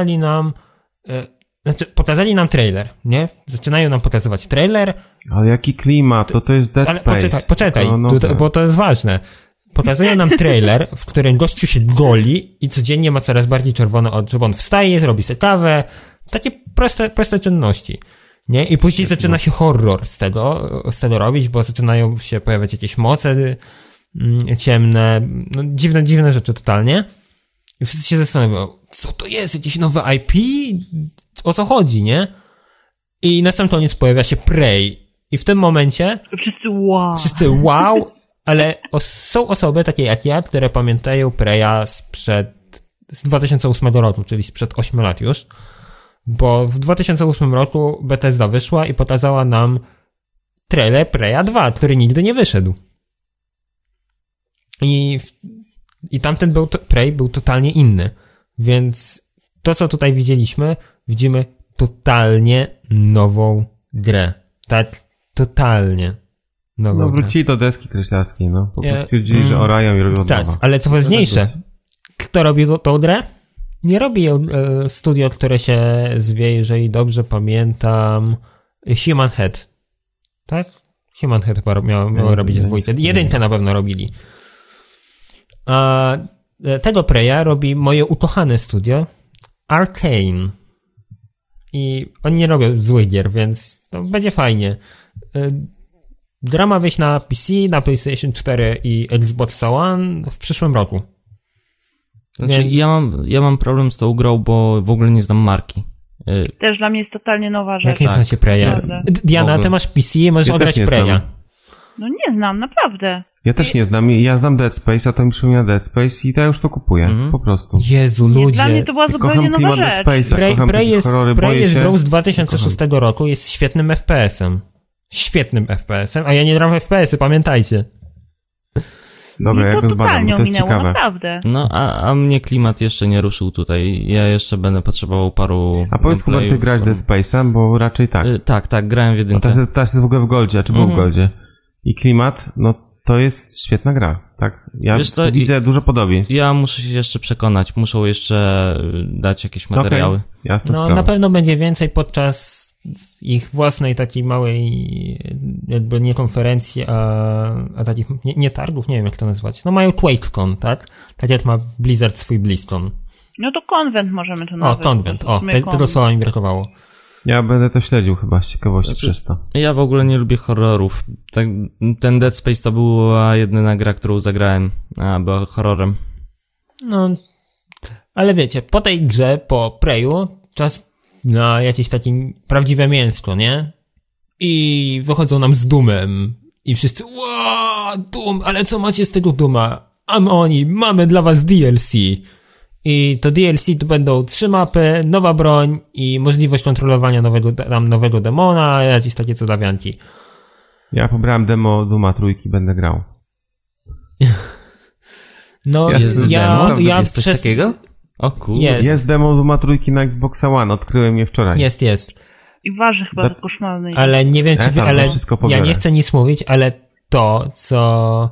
pokazali nam trailer, nie? Zaczynają nam pokazywać trailer. Ale jaki klimat, to jest Dead Space. Poczekaj, bo to jest ważne. Pokazują nam trailer, w którym gościu się goli i codziennie ma coraz bardziej czerwone oczy, bo on wstaje, robi sobie kawę, takie proste czynności, nie? I później zaczyna się horror z tego robić, bo zaczynają się pojawiać jakieś moce ciemne, no dziwne rzeczy totalnie. I wszyscy się zastanawiają, co to jest, jakieś nowe IP? O co chodzi, nie? I na sam koniec pojawia się Prey. I w tym momencie wszyscy wow, ale są osoby takie jak ja, które pamiętają Preya z 2008 roku, czyli sprzed 8 lat już. Bo w 2008 roku Bethesda wyszła i pokazała nam trailer Preya 2, który nigdy nie wyszedł. I tamten Prey był totalnie inny. Więc to, co tutaj widzimy totalnie nową grę. Tak, totalnie nową grę. Wrócili do deski kreślarskiej, no. Po prostu stwierdzili, że orają i robią od nowa. Tak, ale co ważniejsze, kto robi tą grę? Nie robi ją studio, które się zwie, jeżeli dobrze pamiętam, Human Head. Tak? Human Head chyba miało robić dwójkę. Jedynkę na pewno robili. A tego Preya robi moje ukochane studio Arcane. I oni nie robią złych gier, więc to będzie fajnie. Gra ma wyjść na PC, na PlayStation 4 i Xbox One w przyszłym roku. Znaczy, ja mam problem z tą grą, bo w ogóle nie znam marki. Też dla mnie jest totalnie nowa rzecz. Jak nie znacie Preya? Diana, ty masz PC, możesz ograć Preya. No nie znam, naprawdę. Ja też nie znam. Ja znam Dead Space, a to mi przypomina Dead Space i to ja już to kupuję. Po prostu. Jezu, ludzie. Dla mnie to była zupełnie nowa rzecz. Prey jest grą z 2006 roku, jest świetnym FPS-em. Świetnym FPS-em, a ja nie gram w FPS-y, pamiętajcie. Dobra, ja go zbadam, bo to jest ciekawe. Naprawdę. No, a mnie klimat jeszcze nie ruszył tutaj. Ja jeszcze będę potrzebował paru... A powiedz, chyba ty grałeś Dead Space'em, bo raczej tak. Tak, grałem w jedynkę. Teraz jest w ogóle w Goldzie, a czy był w Goldzie? I klimat, no to jest świetna gra, tak? Ja widzę dużo podobieństw. Ja muszę się jeszcze przekonać, muszą jeszcze dać jakieś materiały. Okay. Jasna sprawa. Na pewno będzie więcej podczas ich własnej takiej małej jakby nie konferencji, a takich, nie targów, nie wiem jak to nazwać. No mają QuakeCon, tak? Tak jak ma Blizzard swój BlizzCon. No to konwent możemy to nazwać. Konwent, tego słowa mi brakowało. Ja będę to śledził chyba z ciekawości przez to. Ja w ogóle nie lubię horrorów. Ten Dead Space to była jedyna gra, którą zagrałem, była horrorem. No, ale wiecie, po tej grze, po Preju, czas na jakieś takie prawdziwe mięsko, nie? I wychodzą nam z Doomem. I wszyscy, Doom, ale co macie z tego Dooma? Mamy dla was DLC. I to DLC to będą 3 mapy, nowa broń i możliwość kontrolowania nowego demona, jakieś takie cudawianki. Ja pobrałem demo Dooma 3, będę grał. No, jest coś takiego? O kurde. Jest demo Dooma 3 na Xbox One, odkryłem je wczoraj. Jest. I waży chyba koszmarny. Ale nie wiem, czy ja nie chcę nic mówić, ale to, co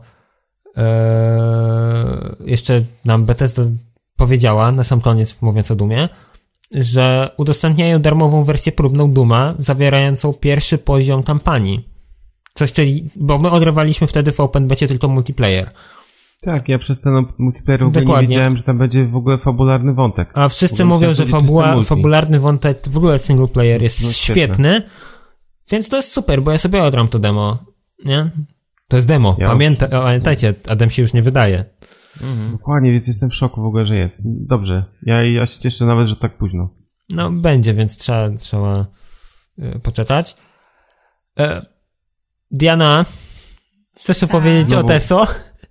jeszcze nam Bethesda powiedziała na sam koniec, mówiąc o Doomie, że udostępniają darmową wersję próbną Dooma zawierającą pierwszy poziom kampanii. Bo my odrywaliśmy wtedy w Open Becie tylko multiplayer. Tak, ja przez ten multiplayer w ogóle nie wiedziałem, że tam będzie w ogóle fabularny wątek. A wszyscy mówią, że fabularny wątek, w ogóle single player jest świetny, więc to jest super, bo ja sobie odram to demo, nie? To jest demo, pamiętajcie, Adam się już nie wydaje. Dokładnie, więc jestem w szoku w ogóle, że jest. Dobrze, ja się cieszę nawet, że tak późno. No, będzie, więc trzeba poczekać. Diana, chcesz powiedzieć o Teso?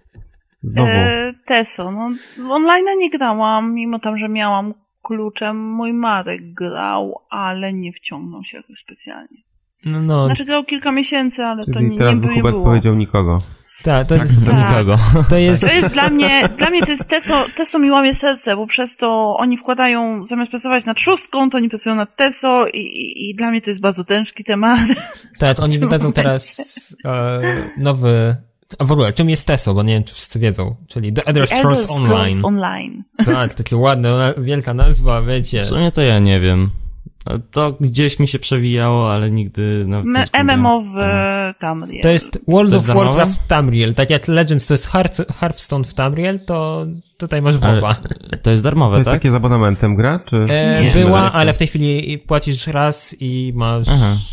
Teso, no online'a nie grałam, mimo tam, że miałam kluczem. Mój Marek grał, ale nie wciągnął się jakoś specjalnie. No. Znaczy grał kilka miesięcy, ale czyli to nie teraz było. Hubert powiedział nikogo. Tak, to jest nikogo. To jest dla mnie to jest Teso mi łamie serce, bo przez to oni wkładają, zamiast pracować nad 6, to oni pracują nad Teso i dla mnie to jest bardzo ciężki temat. Tak, oni wydadzą teraz nowy... A w ogóle, czym jest Teso? Bo nie wiem, czy wszyscy wiedzą. Czyli The Elder Scrolls Online. Tak, takie ładne, wielka nazwa, wiecie. W sumie to ja nie wiem. To gdzieś mi się przewijało, ale nigdy... MMO w Tamriel. To jest World of Warcraft w Tamriel. Tak jak Legends to jest Hearthstone w Tamriel, to tutaj masz WoWa. To jest darmowe, tak? To jest tak? takie z abonamentem gra, czy... Była, ale w tej chwili płacisz raz i masz...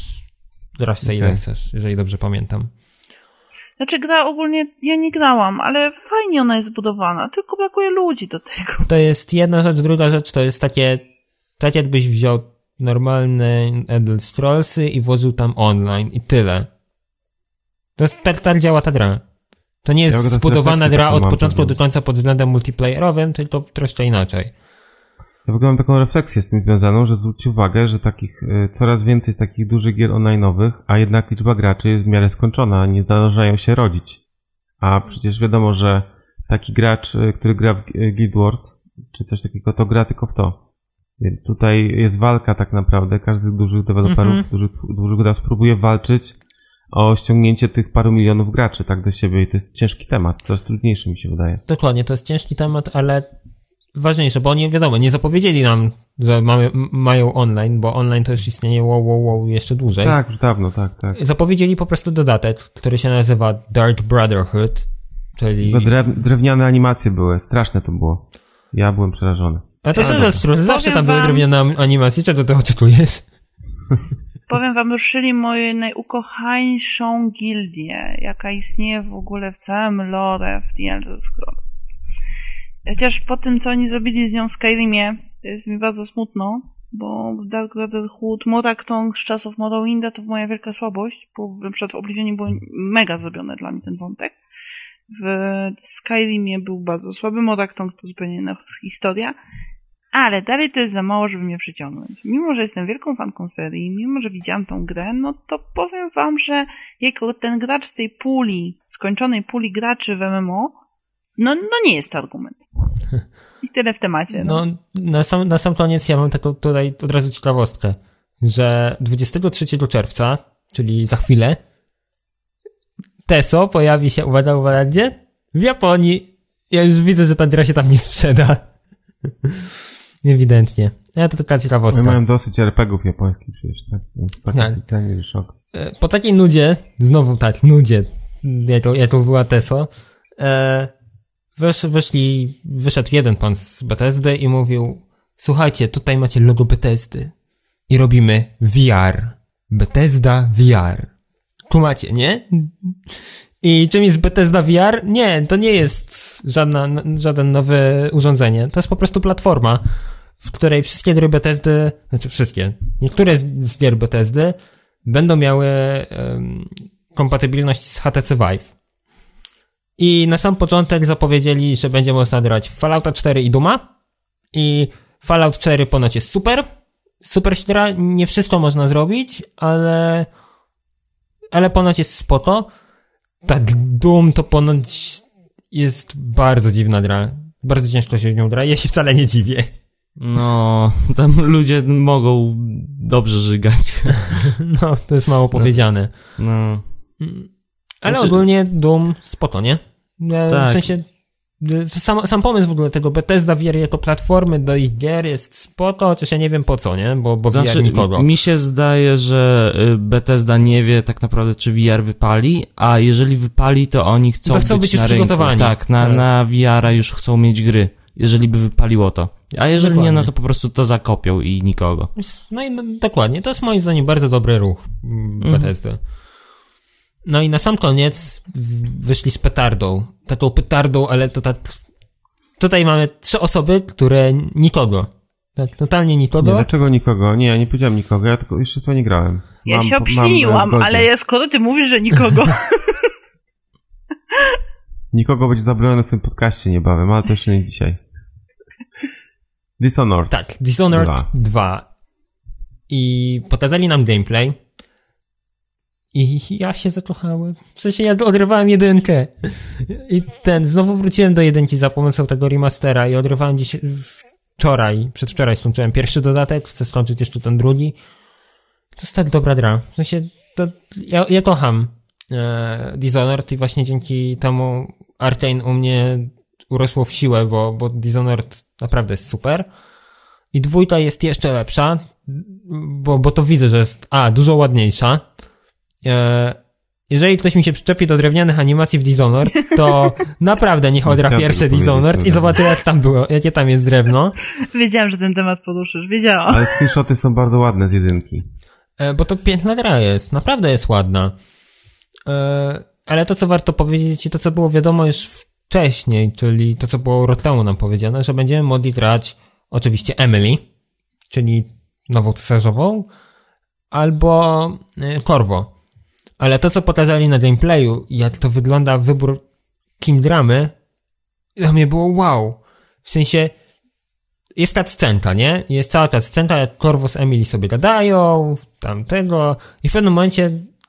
Raz sobie ile chcesz, jeżeli dobrze pamiętam. Znaczy gra ogólnie, ja nie grałam, ale fajnie ona jest zbudowana, tylko brakuje ludzi do tego. To jest jedna rzecz, druga rzecz to jest takie, tak jakbyś wziął normalne Elder Scrollsy i włożył tam online i tyle. To jest, tak działa ta gra. To nie jest zbudowana gra od początku do końca pod względem multiplayerowym, tylko troszkę inaczej. Ja w ogóle mam taką refleksję z tym związaną, że zwróćcie uwagę, że takich coraz więcej jest takich dużych gier online'owych, a jednak liczba graczy jest w miarę skończona, nie zdążają się rodzić. A przecież wiadomo, że taki gracz, który gra w Guild Wars, czy coś takiego, to gra tylko w to. Więc tutaj jest walka tak naprawdę, każdy z tych dużych deweloperów, dużych graczy próbuje walczyć o ściągnięcie tych paru milionów graczy tak do siebie i to jest ciężki temat, coraz trudniejszy mi się wydaje. Dokładnie, to jest ciężki temat, ale ważniejsze, bo oni, wiadomo, nie zapowiedzieli nam, że mają online, bo online to już istnieje jeszcze dłużej. Tak, już dawno, tak. Zapowiedzieli po prostu dodatek, który się nazywa Dark Brotherhood, czyli... Drewniane animacje były, straszne to było. Ja byłem przerażony. A to zawsze tam były drewniane animacje, czego ty oczekujesz? Powiem wam, ruszyli moją najukochańszą gildię, jaka istnieje w ogóle w całym lore w The Elder Scrolls. Chociaż po tym, co oni zrobili z nią w Skyrimie, to jest mi bardzo smutno, bo w Dark Brotherhood, Morakton z czasów Morrowinda to moja wielka słabość, bo na przykład w Oblivionie było mega zrobione dla mnie ten wątek. W Skyrimie był bardzo słaby, Morakton to zupełnie inna historia, ale dalej to jest za mało, żeby mnie przyciągnąć. Mimo, że jestem wielką fanką serii, mimo, że widziałam tą grę, no to powiem wam, że jako ten gracz z tej puli, skończonej puli graczy w MMO, no nie jest to argument. I tyle w temacie. No na sam koniec ja mam taką tutaj od razu ciekawostkę, że 23 czerwca, czyli za chwilę, Teso pojawi się, uwaga, gdzie? W Japonii. Ja już widzę, że ta gra się tam nie sprzeda. Ewidentnie. Ja to taka ciekawostka. Mają dosyć RPGów japońskich przecież, tak? Więc takie ceny, szok. Po takiej nudzie, znowu tak, nudzie, jaką była Teso, wyszedł jeden pan z Bethesdy i mówił: słuchajcie, tutaj macie logo Bethesdy i robimy VR. Bethesda VR. Tu macie, nie? I czym jest Bethesda VR? Nie, to nie jest żaden nowe urządzenie. To jest po prostu platforma, w której wszystkie gry Bethesdy, niektóre z gier Bethesdy będą miały kompatybilność z HTC Vive. I na sam początek zapowiedzieli, że będzie można grać w Fallouta 4 i Dooma. I Fallout 4 ponoć jest super. Super się gra, nie wszystko można zrobić, ale ponoć jest spoko. Tak, Doom to ponoć jest bardzo dziwna gra. Bardzo ciężko się w nią gra, ja się wcale nie dziwię. No, tam ludzie mogą dobrze żygać. No, to jest mało powiedziane. No. Ale ogólnie Doom spoko, nie? Tak. W sensie sam pomysł w ogóle tego Bethesda VR jako platformy do ich gier jest spoko, chociaż ja nie wiem po co, nie? Bo VR nikogo. Mi się zdaje, że Bethesda nie wie tak naprawdę, czy VR wypali, a jeżeli wypali, to oni chcą być już na przygotowani. Rynku. Tak, na VR-a już chcą mieć gry, jeżeli by wypaliło to. A jeżeli dokładnie nie, no to po prostu to zakopią i nikogo. No i dokładnie, to jest moim zdaniem bardzo dobry ruch Bethesdy. No i na sam koniec wyszli z petardą. Taką petardą, ale to tak... Tutaj mamy 3 osoby, które nikogo. Tak, totalnie nikogo. Nie, dlaczego nikogo? Nie, ja nie powiedziałem nikogo, ja tylko jeszcze w to nie grałem. Ja się obśniłam, ale skoro ty mówisz, że nikogo... Nikogo będzie zabronione w tym podcaście niebawem, ale to jeszcze nie dzisiaj. Dishonored. Tak, Dishonored 2. I pokazali nam gameplay. I ja się zakochałem. W sensie ja odrywałem 1. I znowu wróciłem do 1 za pomocą tego remastera i odrywałem przedwczoraj skończyłem pierwszy dodatek, chcę skończyć jeszcze ten drugi. To jest tak dobra gra. W sensie, ja kocham Dishonored i właśnie dzięki temu Arkane u mnie urosło w siłę, bo Dishonored naprawdę jest super. I 2 jest jeszcze lepsza, bo to widzę, że jest dużo ładniejsza. Jeżeli ktoś mi się przyczepi do drewnianych animacji w Dishonored, to naprawdę niech odra pierwsze Dishonored i zobaczy jakie tam jest drewno. Wiedziałam, że ten temat poruszysz, wiedziałam. Ale screenshoty są bardzo ładne z 1. Bo to piękna gra jest, naprawdę jest ładna. Ale to, co warto powiedzieć i to, co było wiadomo już wcześniej, czyli to, co było rok temu nam powiedziane, że będziemy mogli grać oczywiście Emily, czyli nową cesarzową, albo Corvo. Ale to, co pokazali na gameplayu, jak to wygląda wybór Kim Dramy, dla mnie było wow. W sensie, jest ta scenka, nie? Jest cała ta scenka, jak Corvo z Emily sobie gadają, tamtego, i w pewnym momencie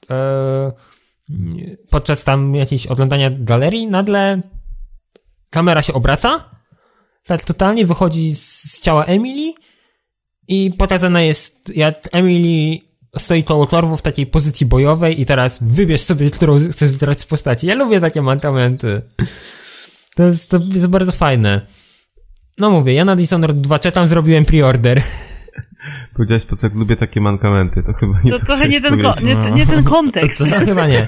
podczas tam jakiejś oglądania galerii, nagle kamera się obraca, tak totalnie wychodzi z ciała Emily i pokazana jest, jak Emily stoi koło Corvo w takiej pozycji bojowej i teraz wybierz sobie, którą chcesz grać z postaci. Ja lubię takie mankamenty. To jest bardzo fajne. No mówię, ja na Dishonored 2 czekam, zrobiłem pre-order. Powiedziałeś, bo tak lubię takie mankamenty, to chyba nie to trochę nie ten kontekst. No, chyba nie.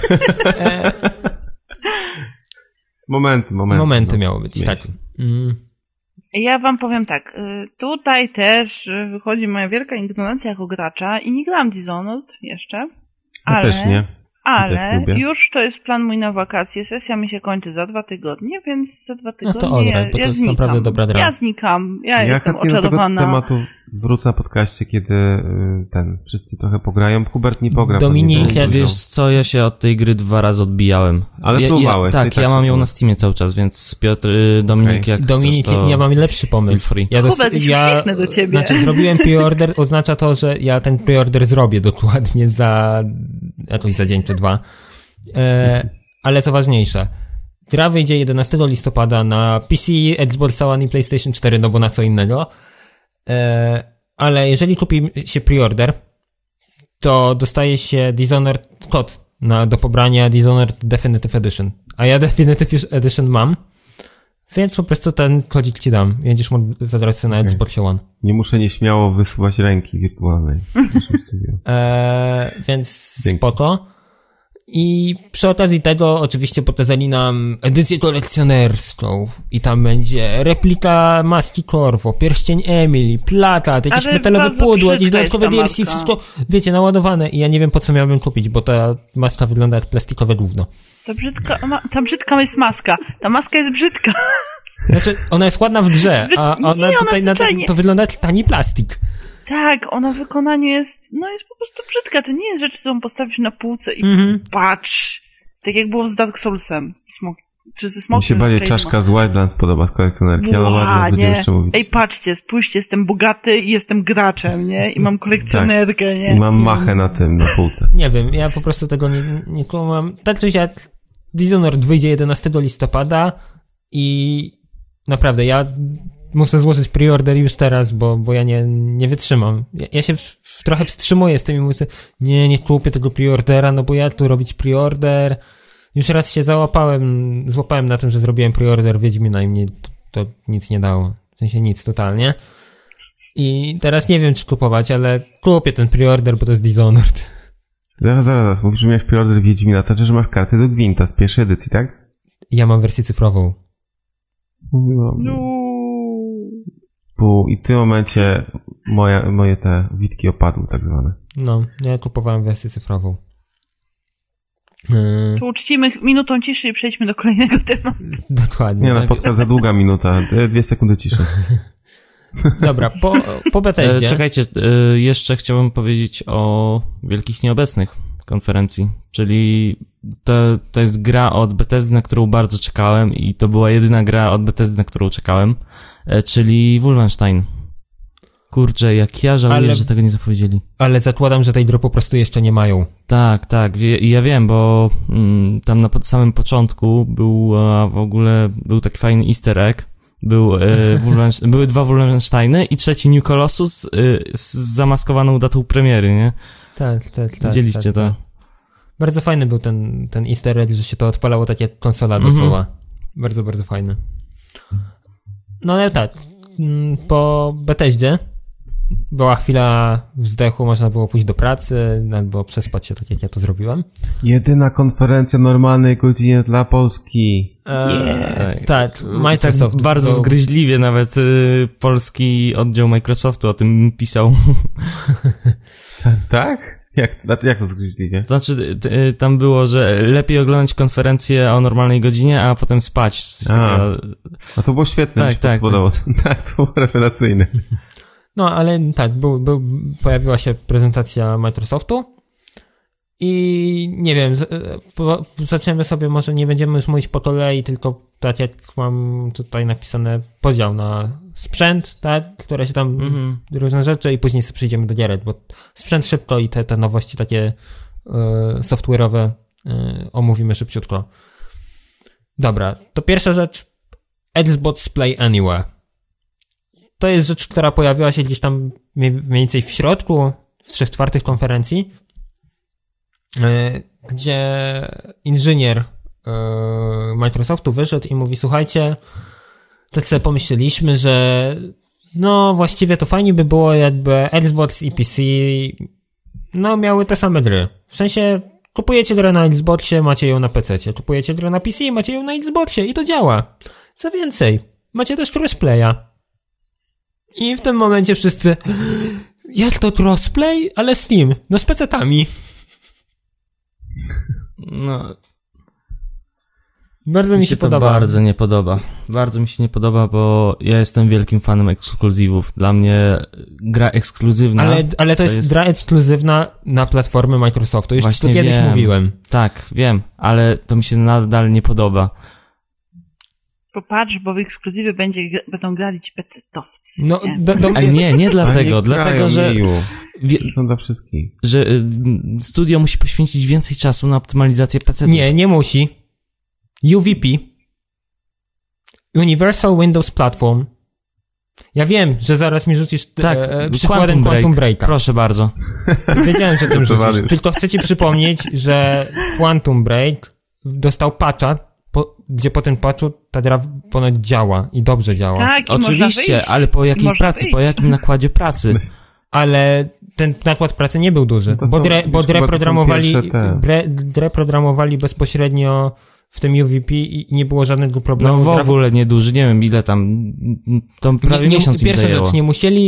Momenty miało być, tak. Ja wam powiem tak, tutaj też wychodzi moja wielka ignorancja jako gracza i nie grałam Dishonored jeszcze, ale... Ja też nie. Ale już to jest plan mój na wakacje. Sesja mi się kończy za 2 tygodnie, więc za 2 tygodnie no to odgraj, bo to jest naprawdę dobra gra. Ja znikam. Ja jestem oczarowana. Do tego tematu wrócę na podcaście, kiedy wszyscy trochę pograją. Hubert nie pogra. Dominik, wiesz co, ja się od tej gry 2 razy odbijałem. Ale próbowałeś. Tak, ja mam ją na Steamie cały czas, więc Piotr, Dominik, okay. Jak Dominik, chcesz, to... ja mam lepszy pomysł. Hubert, ja do ciebie. Znaczy, zrobiłem pre-order, oznacza to, że ja ten pre-order zrobię dokładnie za dzień czy 2. Ale co ważniejsze, gra wyjdzie 11 listopada na PC, Xbox One i PlayStation 4, no bo na co innego. Ale jeżeli kupi się pre-order, to dostaje się Dishonored kod do pobrania Dishonored Definitive Edition. A ja Definitive Edition mam, więc po prostu ten kodzik ci dam. Będziesz mógł zagrać sobie na Xbox One. Nie muszę nieśmiało wysuwać ręki wirtualnej. Więc spoko. I przy okazji tego oczywiście pokazali nam edycję kolekcjonerską i tam będzie replika maski Corvo, pierścień Emily, plakat, jakieś metalowe pudło, jakieś dodatkowe DLC, wszystko, wiecie, naładowane i ja nie wiem po co miałbym kupić, bo ta maska wygląda jak plastikowe gówno. Ta brzydka jest maska. Ta maska jest brzydka. Znaczy, ona jest ładna w grze, a ona tutaj to wygląda jak tani plastik. Tak, ona w wykonaniu jest po prostu brzydka. To nie jest rzecz, którą postawisz na półce i patrz. Tak jak było z Dark Soulsem. Czy ze Smokiem. Mi się bardziej czaszka z Wildlands podoba z kolekcjonerki, ale ładnie będziemy jeszcze mówić. Ej, patrzcie, spójrzcie, jestem bogaty i jestem graczem, nie? I mam kolekcjonerkę, tak. nie? I mam machę na półce. Nie wiem, ja po prostu tego nie kumam. Tak czy siak, Dishonored wyjdzie 11 listopada i naprawdę, ja muszę złożyć preorder już teraz, bo ja nie wytrzymam. Ja się trochę wstrzymuję z tym i mówię, nie kupię tego preordera, no bo jak tu robić preorder? Już raz się złapałem na tym, że zrobiłem preorder Wiedźmina i mnie to nic nie dało. W sensie nic totalnie. I teraz nie wiem, czy kupować, ale kupię ten preorder, bo to jest Dishonored. Zaraz. Mówisz, że miałeś preorder Wiedźmina, to znaczy, że masz kartę do Gwinta z pierwszej edycji, tak? Ja mam wersję cyfrową. I w tym momencie moje te witki opadły, tak zwane. No, ja kupowałem wersję cyfrową. To uczcimy minutą ciszy i przejdźmy do kolejnego tematu. Dokładnie. Nie, tak. podcast za długa minuta. 2 sekundy ciszy. Dobra, po Bethesdzie. Czekajcie, jeszcze chciałbym powiedzieć o Wielkich Nieobecnych konferencji, czyli to jest gra od Bethesdy, na którą bardzo czekałem i to była jedyna gra od Bethesdy, na którą czekałem, czyli Wolfenstein. Kurczę, jak ja żałuję, że tego nie zapowiedzieli. Ale zakładam, że tej gry po prostu jeszcze nie mają. Tak, ja wiem, bo tam na samym początku był taki fajny easter egg, były 2 Wolfensteiny i trzeci New Colossus z zamaskowaną datą premiery, nie? Tak. Widzieliście to? Bardzo fajny był ten easter egg, że się to odpalało tak jak konsola do słowa. Bardzo, bardzo fajny. No ale tak, po Bethesdzie była chwila wzdechu, można było pójść do pracy albo przespać się, tak jak ja to zrobiłem. Jedyna konferencja normalnej godzinie dla Polski. Tak, Microsoft. Tak bardzo zgryźliwie nawet polski oddział Microsoftu o tym pisał. Tak? Jak to zgryźliwie? Znaczy, tam było, że lepiej oglądać konferencję o normalnej godzinie, a potem spać. A to było świetne. Tak. Tak, to było rewelacyjne. No, ale tak, pojawiła się prezentacja Microsoftu i nie wiem, zaczniemy sobie, może nie będziemy już mówić po kolei, tylko tak jak mam tutaj napisane, podział na sprzęt, tak, które się tam, różne rzeczy i później sobie przejdziemy do gierek, bo sprzęt szybko i te nowości takie software'owe omówimy szybciutko. Dobra, to pierwsza rzecz, Xbox Play Anywhere. To jest rzecz, która pojawiła się gdzieś tam mniej więcej w środku, w 3/4 konferencji, gdzie inżynier Microsoftu wyszedł i mówi, słuchajcie, tak sobie pomyśleliśmy, że no właściwie to fajnie by było, jakby Xbox i PC miały te same gry. W sensie kupujecie grę na Xboxie, macie ją na PC-cie. Kupujecie grę na PC, macie ją na Xboxie i to działa. Co więcej, macie też crossplaya. I w tym momencie wszyscy, jak to crossplay? Ale z kim? No z PC-tami. No. Bardzo mi się podoba. Bardzo nie podoba. Bardzo mi się nie podoba, bo ja jestem wielkim fanem ekskluzywów. Dla mnie gra ekskluzywna... Ale to jest gra ekskluzywna na platformę Microsoftu. Już to kiedyś mówiłem. Tak, wiem, ale to mi się nadal nie podoba. Popatrz, bo w ekskluzywie będą grali ci pecetowcy. No, nie dlatego, dlatego, że... są dla wszystkich. Że studio musi poświęcić więcej czasu na optymalizację PC-ów. Nie musi. UWP, Universal Windows Platform, Ja wiem, że zaraz mi rzucisz przykładem Quantum Breaka. Proszę bardzo. Wiedziałem, że tym rzucisz. Tylko chcę ci przypomnieć, że Quantum Break dostał patcha, gdzie po tym patchu ta gra ponoć działa i dobrze działa. Tak, oczywiście, ale po jakiej pracy, po jakim nakładzie pracy? Ale ten nakład pracy nie był duży, bo grę programowali bezpośrednio w tym UVP i nie było żadnego problemu. No w ogóle nieduży, nie wiem ile tam, to prawie miesiąc im Pierwsza zajęło. rzecz, nie musieli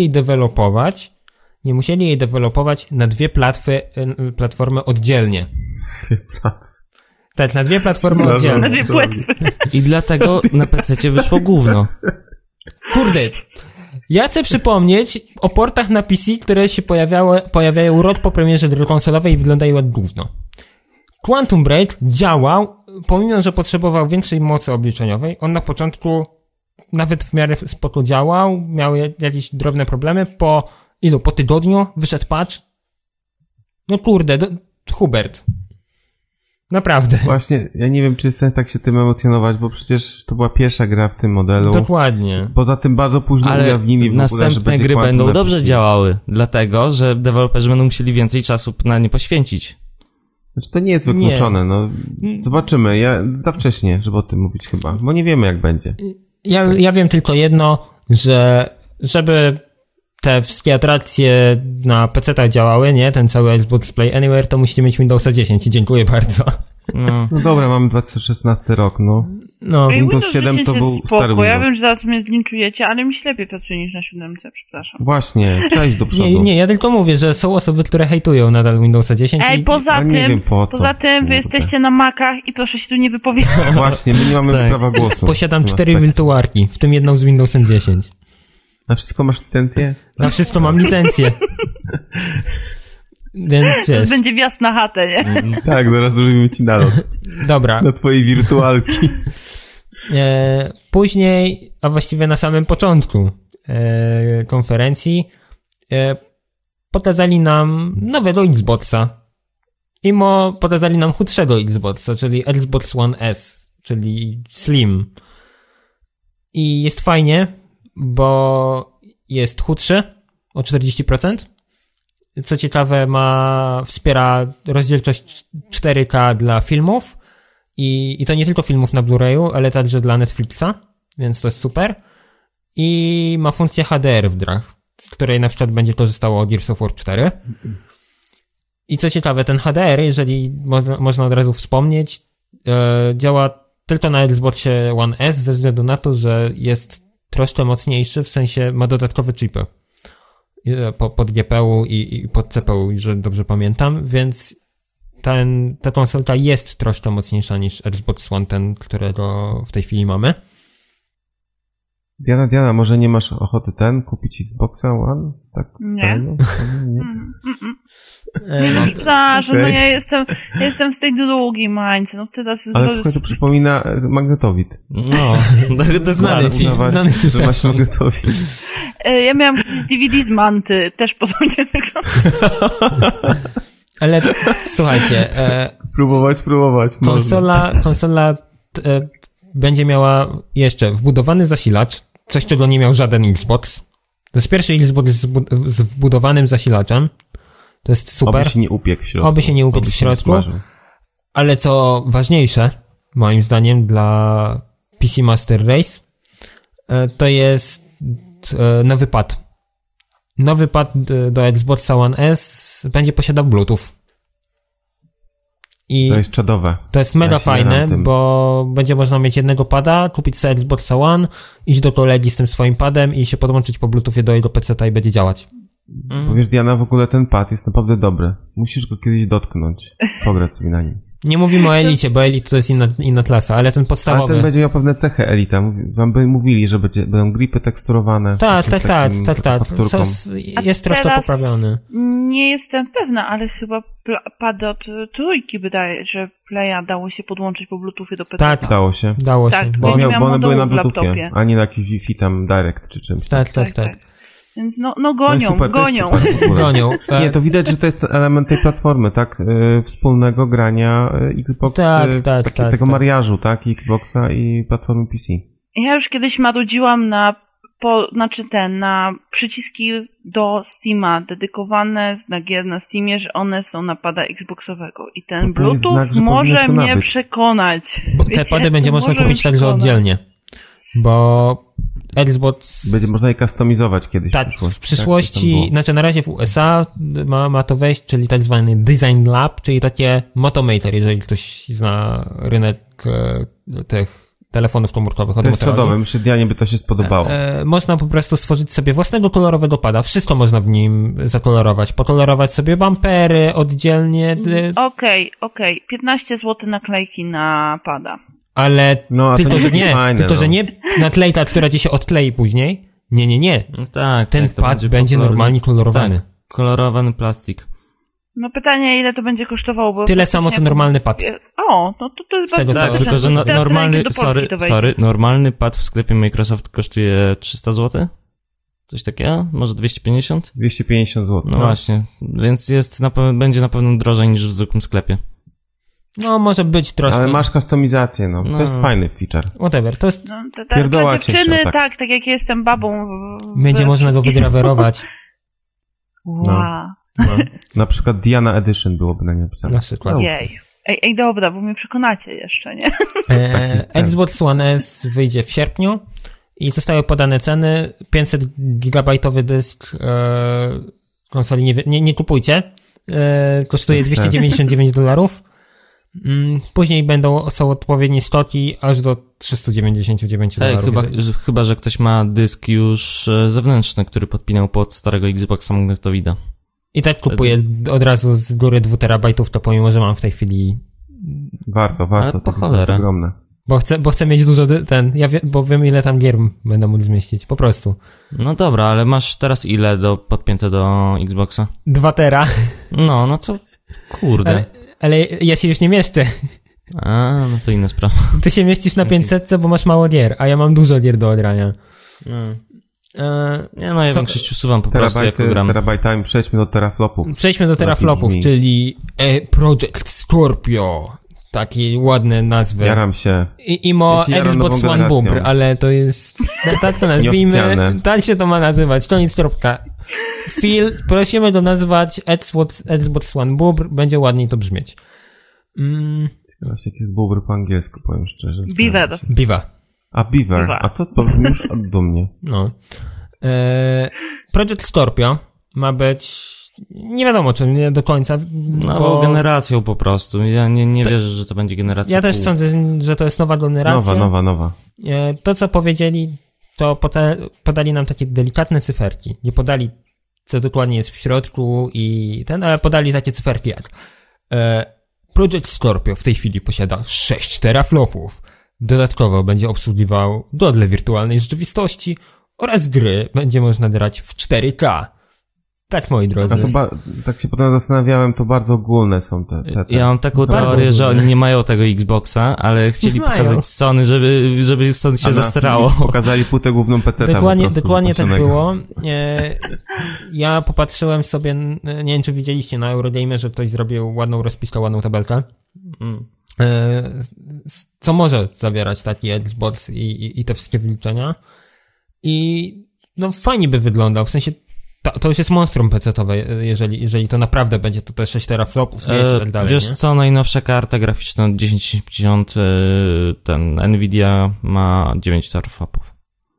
jej dewelopować na dwie platformy oddzielnie. Tak, na dwie platformy oddzielne. Na dwie płetwy. I dlatego na PC-cie wyszło gówno. Kurde, ja chcę przypomnieć o portach na PC, które się pojawiają rok po premierze gry konsolowej i wyglądają jak gówno. Quantum Break działał, pomimo że potrzebował większej mocy obliczeniowej, on na początku nawet w miarę spoko działał, miał jakieś drobne problemy, po tygodniu wyszedł patch. No kurde, Hubert. Naprawdę. Właśnie, ja nie wiem, czy jest sens tak się tym emocjonować, bo przecież to była pierwsza gra w tym modelu. Dokładnie. Poza tym bardzo późno ujawnili w ogóle, że będzie gry będą dobrze działały, dlatego, że deweloperzy będą musieli więcej czasu na nie poświęcić. Znaczy to nie jest wykluczone, no. Zobaczymy. Za wcześnie, żeby o tym mówić chyba, bo nie wiemy jak będzie. Ja wiem tylko jedno, że żeby te wszystkie atrakcje na PC-tach działały, nie? Ten cały Xbox Play Anywhere, to musicie mieć Windowsa 10 i dziękuję bardzo. No dobra, mamy 2016 rok, no. Windows 7 to był stary Windows. Ja wiem, że zaraz mnie zlinczujecie, ale mi się lepiej pracuje niż na 7, przepraszam. Właśnie, trzeba iść do przodu. Nie, ja tylko mówię, że są osoby, które hejtują nadal Windowsa 10. Poza tym wy jesteście na Macach i proszę się tu nie wypowiadać. Właśnie, my nie mamy prawa głosu. Posiadam 4 wirtuarki, w tym jedną z Windowsem 10. Na wszystko masz licencję? Na wszystko mam licencję. Więc wiesz. Będzie wjazd na chatę, nie? Tak, zaraz zrobimy ci nalot. Dobra. Na twojej wirtualki. Później, a właściwie na samym początku konferencji, pokazali nam nowego Xboxa. Pokazali nam chudszego Xboxa, czyli Xbox One S, czyli Slim. I jest fajnie, bo jest chudszy o 40%. Co ciekawe, wspiera rozdzielczość 4K dla filmów i to nie tylko filmów na Blu-rayu, ale także dla Netflixa, więc to jest super. I ma funkcję HDR w grach, z której na przykład będzie korzystało Gears of War 4. I co ciekawe, ten HDR, jeżeli można od razu wspomnieć, działa tylko na Xboxie One S ze względu na to, że jest troszkę mocniejszy, w sensie ma dodatkowe chipy pod GPU i pod CPU, jeżeli dobrze pamiętam, więc ta konsolka jest troszkę mocniejsza niż Xbox One, ten, którego w tej chwili mamy. Diana, może nie masz ochoty kupić Xboxa One? Tak? Nie. Przepraszam, no ja jestem z tej drugiej mańce, no teraz... Ale słuchaj, to przypomina magnetowid. No, to znany ci masz magnetowid. Ja miałam DVD z Manty, też podobnie wygląda. Ale słuchajcie... Próbować. Konsola będzie miała jeszcze wbudowany zasilacz, coś czego nie miał żaden Xbox. To jest pierwszy Xbox z wbudowanym zasilaczem. To jest super. Oby się nie upiekł w środku. Ale co ważniejsze, moim zdaniem, dla PC Master Race, to jest nowy pad. Nowy pad do Xboxa One S będzie posiadał Bluetooth. I to jest czadowe. To jest mega fajne, bo będzie można mieć jednego pada, kupić sobie Xboxa One, iść do kolegi z tym swoim padem i się podłączyć po Bluetoothie do jego PC-ta i będzie działać. Bo wiesz, Diana, w ogóle ten pad jest naprawdę dobry. Musisz go kiedyś dotknąć. Pograć sobie na nim. Nie mówimy o Elicie, bo Elite to jest inna klasa, ale ten podstawowy... Ale ten będzie miał pewne cechy Elita. Wam by mówili, że będą gripy teksturowane. Tak. Jest troszkę poprawiony. Nie jestem pewna, ale chyba pady od trójki wydaje, że Playa dało się podłączyć po Bluetoothie do PC. Tak, dało się. Tak, bo one były na Bluetoothie, a nie na jakiś Wi-Fi tam Direct czy czymś. Tak. Więc gonią. Gonią. Nie, to widać, że to jest element tej platformy, tak? Wspólnego grania Xbox, tego mariażu, tak? Xboxa i platformy PC. Ja już kiedyś marudziłam na na przyciski do Steama dedykowane na gier na Steamie, że one są na pada Xboxowego. I ten Bluetooth znak, może mnie przekonać. Bo te pady będzie można kupić także oddzielnie. Bo Xbox... Będzie można je customizować kiedyś tak, w przyszłości, znaczy na razie w USA ma to wejść, czyli tak zwany Design Lab, czyli takie Motomator, jeżeli ktoś zna rynek tych telefonów komórkowych. To jest cudowne, myślę, Dianie by to się spodobało. Można po prostu stworzyć sobie własnego kolorowego pada, wszystko można w nim zakolorować, pokolorować sobie bumpery oddzielnie. Okej. 15 zł naklejki na pada. Ale że nie naklejka, która ci się odklei później. Nie. No tak, ten pad będzie normalnie kolorowany. Tak, kolorowany plastik. No pytanie, ile to będzie kosztowało, bo... Tyle samo, co normalny pad. No to jest bardzo... Tak, tylko że normalny pad w sklepie Microsoft kosztuje 300 zł? Coś takiego? Może 250? 250 zł. No właśnie, więc będzie na pewno drożej niż w zwykłym sklepie. No, może być troszkę. Ale masz kustomizację, to jest fajny feature. Whatever, to jest... Pierdoła dziewczyny, tak jak jestem babą... Będzie można go wygrawerować. Wow. Na przykład Diana Edition byłoby na nie napisane. Na przykład. Jej. Ej, dobra, bo mnie przekonacie jeszcze, nie? Xbox One S wyjdzie w sierpniu i zostały podane ceny. 500 gigabajtowy dysk konsoli nie kupujcie. Kosztuje $299. Później są odpowiednie stoki aż do $399. Chyba, że ktoś ma dysk już zewnętrzny, który podpinał pod starego Xboxa magnetowida. I tak kupuję od razu z góry 2 terabajtów, to pomimo, że mam w tej chwili... Warto, to jest ogromne. Bo chcę mieć dużo bo wiem, ile tam gier będę mógł zmieścić, po prostu. No dobra, ale masz teraz ile podpięte do Xboxa? 2 tera. No to kurde. Ale ja się już nie mieszczę. No to inna sprawa. Ty się mieścisz na 500, bo masz mało gier, a ja mam dużo gier do odrania. Ja większość usuwam po prostu jako gram. Terabajtami, przejdźmy do teraflopów. Czyli Project Scorpio. Takie ładne nazwy. Jaram się. Imo Xbox One Bubr, ale to jest... Tak to nazwijmy. Tak się to ma nazywać. Koniec kropka. Phil, prosimy to nazwać Xbox One Bubr. Będzie ładniej to brzmieć. Właśnie jak jest bubr po angielsku, powiem szczerze. Beaver. A Beaver. A to brzmi już dumnie. No. Project Scorpio ma być... Nie wiadomo, czy nie do końca. Nową generacją po prostu. Ja nie wierzę, że to będzie generacja. Ja też sądzę, że to jest nowa generacja. Nowa. To, co powiedzieli, to podali nam takie delikatne cyferki. Nie podali, co dokładnie jest w środku ale podali takie cyferki jak Project Scorpio w tej chwili posiada 6 teraflopów. Dodatkowo będzie obsługiwał godle wirtualnej rzeczywistości oraz gry będzie można grać w 4K. Tak, moi drodzy. Chyba, tak się potem zastanawiałem, to bardzo ogólne są te. Ja mam taką teorię, że oni nie mają tego Xboxa, ale chcieli pokazać Sony, żeby Sony się zasrało. Pokazali płytę główną PC. Dokładnie tak było. Ja popatrzyłem sobie, nie wiem, czy widzieliście na Eurogamer, że ktoś zrobił ładną rozpiskę, ładną tabelkę. Co może zawierać taki Xbox i te wszystkie wyliczenia. I fajnie by wyglądał, w sensie to już jest monstrum PC-towe, jeżeli to naprawdę będzie to te 6 teraflopów mieć i tak dalej. Wiesz co, najnowsza karta graficzna 1050, ten Nvidia ma 9 teraflopów.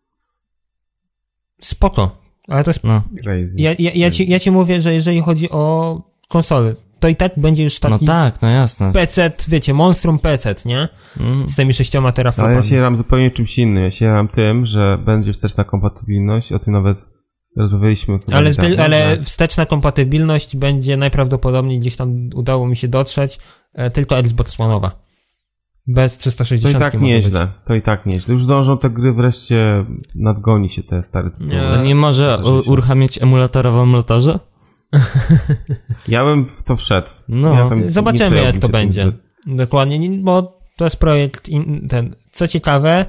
Spoko, ale to jest... Crazy. Ja ci mówię, że jeżeli chodzi o konsole, to i tak będzie już taki... jasne. PC, wiecie, monstrum PC, nie? Z tymi 6 teraflopami. Ale ja się jaram zupełnie czymś innym. Ja się jaram tym, że będzie wsteczna kompatybilność, o tym nawet rozmawialiśmy. Ale wsteczna kompatybilność będzie najprawdopodobniej, gdzieś tam udało mi się dotrzeć, tylko Xbox One'owa. Bez 360. To i tak nieźle. Już zdążą te gry wreszcie, nadgoni się te stare tytuły. To nie może uruchamiać emulatora w emulatorze? Ja bym w to wszedł. Zobaczymy, jak to będzie. Dokładnie, bo to jest projekt co ciekawe,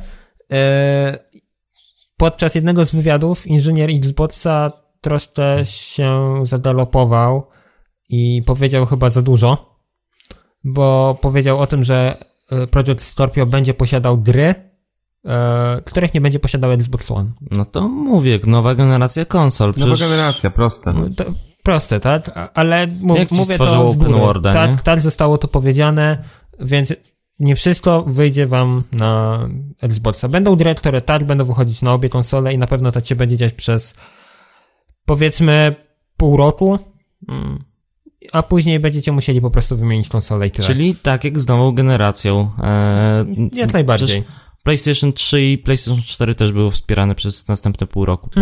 podczas jednego z wywiadów inżynier Xboxa troszkę się zagalopował i powiedział chyba za dużo, bo powiedział o tym, że Project Scorpio będzie posiadał gry których nie będzie posiadał Xbox One. No to mówię, nowa generacja konsol. Nowa generacja, proste. To proste, tak? Ale mówię to z Open góry. Worlda, Tak zostało to powiedziane, więc nie wszystko wyjdzie wam na Xboxa. Będą gry, które będą wychodzić na obie konsole i na pewno to się będzie dziać przez powiedzmy pół roku, a później będziecie musieli po prostu wymienić konsolę i tyle. Czyli tak jak z nową generacją. Jak najbardziej. PlayStation 3 i PlayStation 4 też były wspierane przez następne pół roku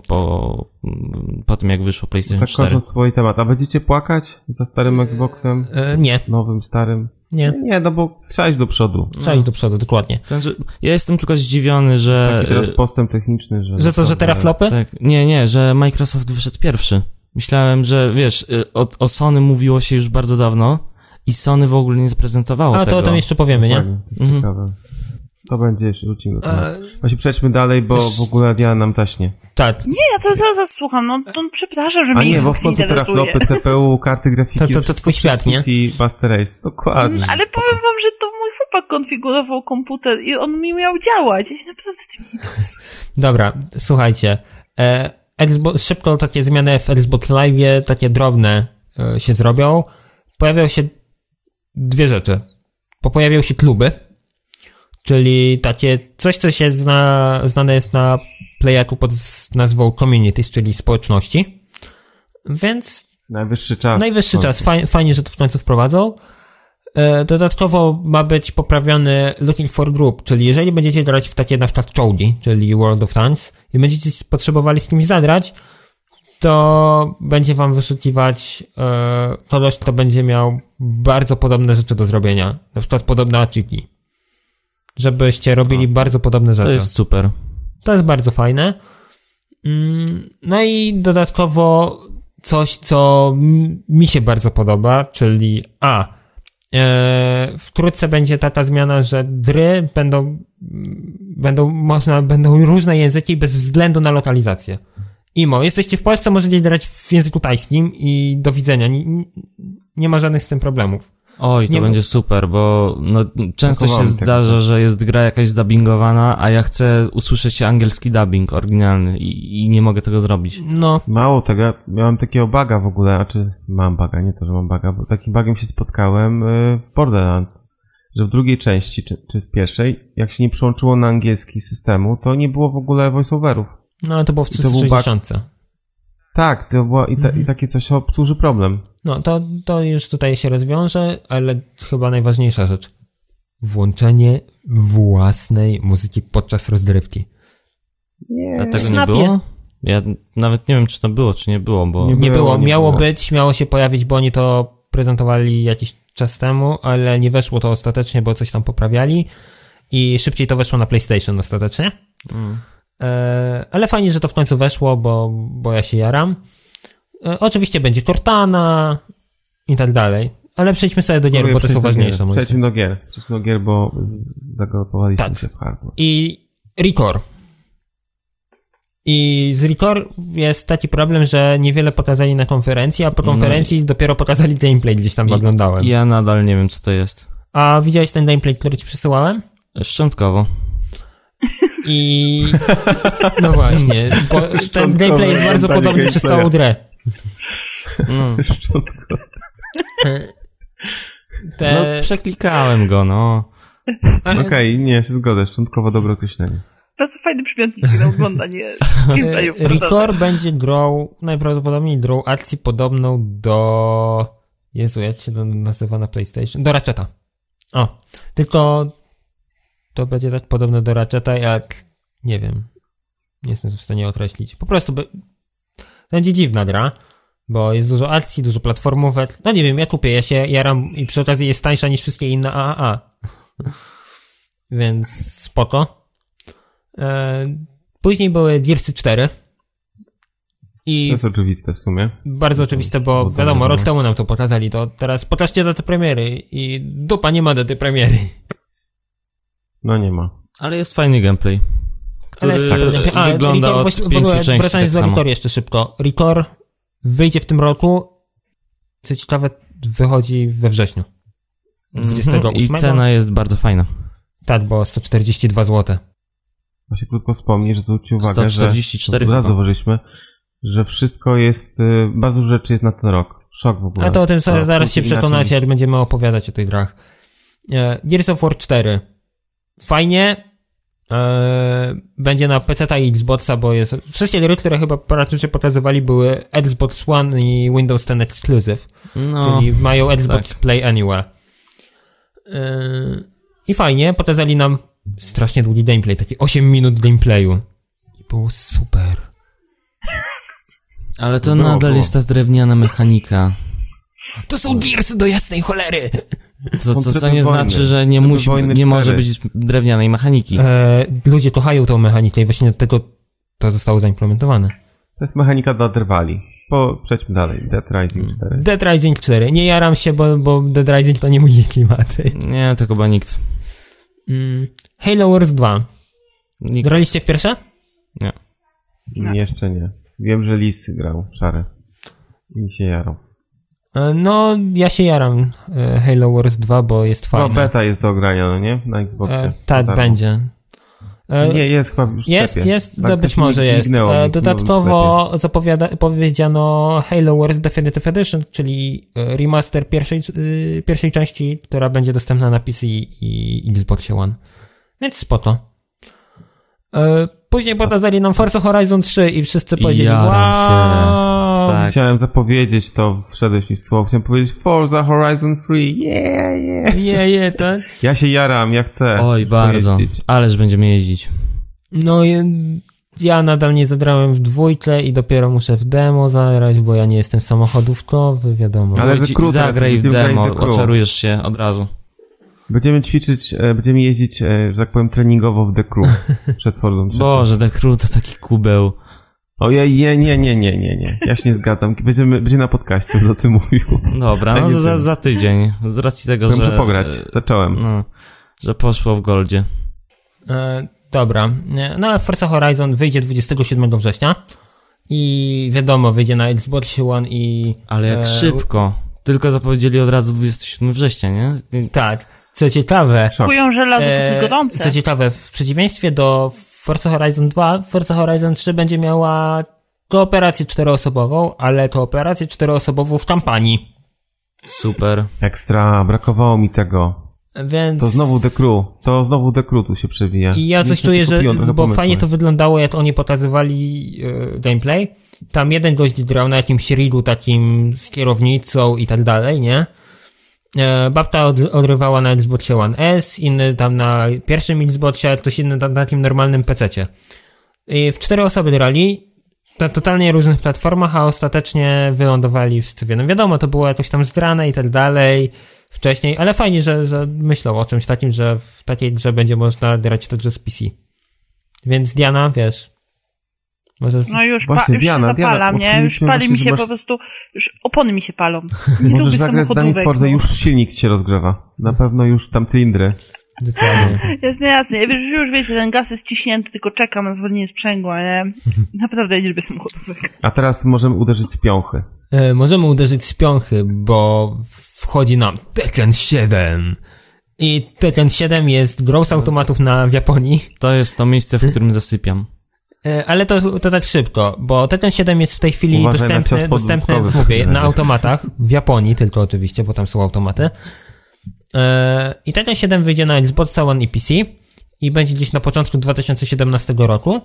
po tym, jak wyszło PlayStation 4. Tak, swój temat. A będziecie płakać za starym Xboxem? Nie. Nowym, starym? Nie, no bo trzeba iść do przodu. Trzeba iść do przodu, dokładnie. Znaczy, ja jestem tylko zdziwiony, że... Taki teraz postęp techniczny, że... Że co, że teraflopy? Tak. Nie, że Microsoft wyszedł pierwszy. Myślałem, że wiesz, o Sony mówiło się już bardzo dawno i Sony w ogóle nie zaprezentowało tego. A to o tym jeszcze powiemy, nie? To jest ciekawe. To będzie jeszcze wrócimy do tego. Właśnie przejdźmy dalej, bo w ogóle Diana nam zaśnie. Tak. Nie, ja to zaraz słucham, no to przepraszam, że mnie nie, bo w końcu teraflopy, CPU, karty grafiki... To twój świat, nie? Master Race, dokładnie. Ale powiem wam, że to mój chłopak konfigurował komputer i on mi miał działać. Ja się naprawdę tym nie interesuję. Dobra, słuchajcie. Szybko takie zmiany w Xbox Live, takie drobne się zrobią. Pojawią się dwie rzeczy. Pojawią się kluby, czyli takie coś, co się znane jest na Playaku pod nazwą Communities, czyli społeczności. Więc Najwyższy czas. Najwyższy czas. Fajnie, że to w końcu wprowadzą. Dodatkowo ma być poprawiony Looking for Group, czyli jeżeli będziecie grać w takie na przykład czołgi, czyli World of Tanks i będziecie potrzebowali z kimś zagrać, to będzie wam wyszukiwać kogoś, kto będzie miał bardzo podobne rzeczy do zrobienia. Na przykład podobne achievementy. Żebyście robili bardzo podobne rzeczy. To jest super. To jest bardzo fajne. No i dodatkowo coś, co mi się bardzo podoba, czyli wkrótce będzie taka zmiana, że gry będą różne języki bez względu na lokalizację. Jesteście w Polsce, możecie grać w języku tajskim i do widzenia. Nie ma żadnych z tym problemów. Oj, to będzie super, bo często się zdarza, że jest gra jakaś zdubbingowana, a ja chcę usłyszeć angielski dubbing oryginalny i nie mogę tego zrobić. No. Mało tego, miałem takiego buga w ogóle, mam buga, nie to, że mam buga, bo takim bugiem się spotkałem w Borderlands, że w drugiej części, czy w pierwszej, jak się nie przyłączyło na angielski systemu, to nie było w ogóle voiceoverów. No, ale to było w 360. Tak, to było i takie coś obsłuży problem. No, to już tutaj się rozwiąże, ale chyba najważniejsza rzecz. Włączenie własnej muzyki podczas rozgrywki. A tego nie było? Ja nawet nie wiem, czy to było, czy nie było, bo... Nie było. Miało się pojawić, bo oni to prezentowali jakiś czas temu, ale nie weszło to ostatecznie, bo coś tam poprawiali i szybciej to weszło na PlayStation ostatecznie. Ale fajnie, że to w końcu weszło, bo ja się jaram. Oczywiście będzie Cortana i tak dalej, ale przejdźmy sobie do gier, bo to są ważniejsze. Przejdźmy do gier, bo zagalopowaliśmy się w hardware. I Recore. I z Recore jest taki problem, że niewiele pokazali na konferencji, a po konferencji dopiero pokazali gameplay, gdzieś tam oglądałem. Ja nadal nie wiem, co to jest. A widziałeś ten gameplay, który ci przesyłałem? Szczątkowo. I no właśnie, bo ten gameplay jest bardzo podobny przez całą grę. Przeklikałem go, Okej, nie, się zgodzę, szczątkowo dobre określenie. Bardzo fajny przymiotnik na oglądanie. Recore będzie najprawdopodobniej grą akcji podobną do... Jezu, jak się to nazywa na PlayStation? Do Ratcheta. Tylko to będzie tak podobne do Ratcheta, jak... Nie wiem. Nie jestem w stanie określić. Po prostu będzie dziwna gra, bo jest dużo akcji, dużo platformówek. No nie wiem, ja kupię, ja się jaram i przy okazji jest tańsza niż wszystkie inne AAA. Więc spoko. Później były Gearsy 4. I to jest oczywiste w sumie. Bardzo oczywiste, bo wiadomo, rok temu nam to pokazali, to teraz pokażcie datę premiery i dupa nie ma daty premiery. No nie ma. Ale jest fajny gameplay, który wygląda Recore, od 5 części wracając tak do samo. Recore jeszcze szybko. Recore wyjdzie w tym roku, co ciekawe, wychodzi we wrześniu. 28. I cena jest bardzo fajna. Tak, bo 142 zł. Właśnie krótko wspomnę, że zwróćcie uwagę, 144 że od razu zauważyliśmy, że wszystko jest, bardzo dużo rzeczy jest na ten rok. Szok w ogóle. A to o tym zaraz się przekonacie, jak będziemy opowiadać o tych grach. Gears of War 4. Fajnie. Będzie na PC-ta i Xboxa, bo jest... Wszystkie gry, które chyba praktycznie pokazywali, były Xbox One i Windows 10 Exclusive. Czyli mają Xbox Play Anywhere. I fajnie, pokazali nam strasznie długi gameplay, taki 8 minut gameplayu. I było super. Ale to nadal jest ta drewniana mechanika. To są Gearsy do jasnej cholery! Co nie znaczy, że nie może być drewnianej mechaniki. Ludzie kochają tą mechanikę i właśnie od tego to zostało zaimplementowane. To jest mechanika dla drwali. Przejdźmy dalej. Dead Rising 4. Dead Rising 4. Nie jaram się, bo Dead Rising to nie mój klimat. Nie, to chyba nikt. Halo Wars 2. Graliście w pierwsze? Nie. Jeszcze nie. Wiem, że Lis grał szary. I się jarał. No, ja się jaram Halo Wars 2, bo jest fajne. No, beta jest do ogrania, no nie? Na Xboxie. Tak, będzie. Nie, jest chyba już w sklepie. Jest, tak, być może jest. Dodatkowo powiedziano Halo Wars Definitive Edition, czyli remaster pierwszej części, która będzie dostępna na PC i Xbox One. Więc spoko. Później pokazali nam Forza Horizon 3 i wszyscy powiedzieli wow. Tak. Chciałem zapowiedzieć to, wszedłeś mi w słowo, chciałem powiedzieć Forza Horizon 3, yeah, tak? Ja się jaram, ja chcę. Oj, bardzo, ależ będziemy jeździć. No, ja nadal nie zagrałem w 2 i dopiero muszę w demo zagrać, bo ja nie jestem samochodówkowy, wiadomo. Ale zagraj w demo, oczarujesz się od razu. Będziemy ćwiczyć, będziemy jeździć, że tak powiem, treningowo w The Crew przed Fordem 3. Boże, The Crew to taki kubeł. Ojej, nie. Ja się nie zgadzam. Będzie na podcaście, o tym mówił. Dobra, no za tydzień. Z racji tego, że... Muszę pograć, zacząłem. No, że poszło w Goldzie. Dobra. No, Forza Horizon wyjdzie 27 września. I wiadomo, wyjdzie na Xbox One i... Ale jak szybko. Tylko zapowiedzieli od razu 27 września, nie? Tak. Co ciekawe... Kupują żelazo godące. Co ciekawe, w przeciwieństwie do Forza Horizon 2, Forza Horizon 3 będzie miała kooperację 4-osobową, ale kooperację 4-osobową w kampanii. Super. Ekstra, brakowało mi tego. Więc... To znowu The Crew tu się przewija. I ja coś czuję, że, bo fajnie to wyglądało, jak oni pokazywali gameplay. Tam jeden gość grał na jakimś rigu takim z kierownicą i tak dalej, nie? Babka odrywała na Xbox One S, inny tam na pierwszym Xboxie, a ktoś inny na takim normalnym PC-cie. I w 4 osoby grali na totalnie różnych platformach, a ostatecznie wylądowali w Stewie. No wiadomo, to było jakoś tam zdrane i tak dalej wcześniej, ale fajnie, że myślą o czymś takim, że w takiej grze będzie można grać także z PC. Więc Diana, wiesz... Może... No już, właśnie, już Diana, się zapala, nie? Już pali mi się po prostu, już opony mi się palą. Nie możesz zagrać z nami w Forza, już silnik się rozgrzewa. Na pewno już tam cylindry. Dokładnie. Jasne. Już wiecie, ten gaz jest ciśnięty, tylko czekam na zwolnienie sprzęgła, nie? Naprawdę nie lubię samochodówek. A teraz możemy uderzyć z piąchy. Możemy uderzyć z piąchy, bo wchodzi nam Tekken 7. I Tekken 7 jest grą z automatów w Japonii. To jest to miejsce, w którym zasypiam. Ale to tak szybko, bo Tekken 7 jest w tej chwili dostępny mówię, na automatach, w Japonii tylko oczywiście, bo tam są automaty. I Tekken 7 wyjdzie na Xbox One i PC i będzie gdzieś na początku 2017 roku.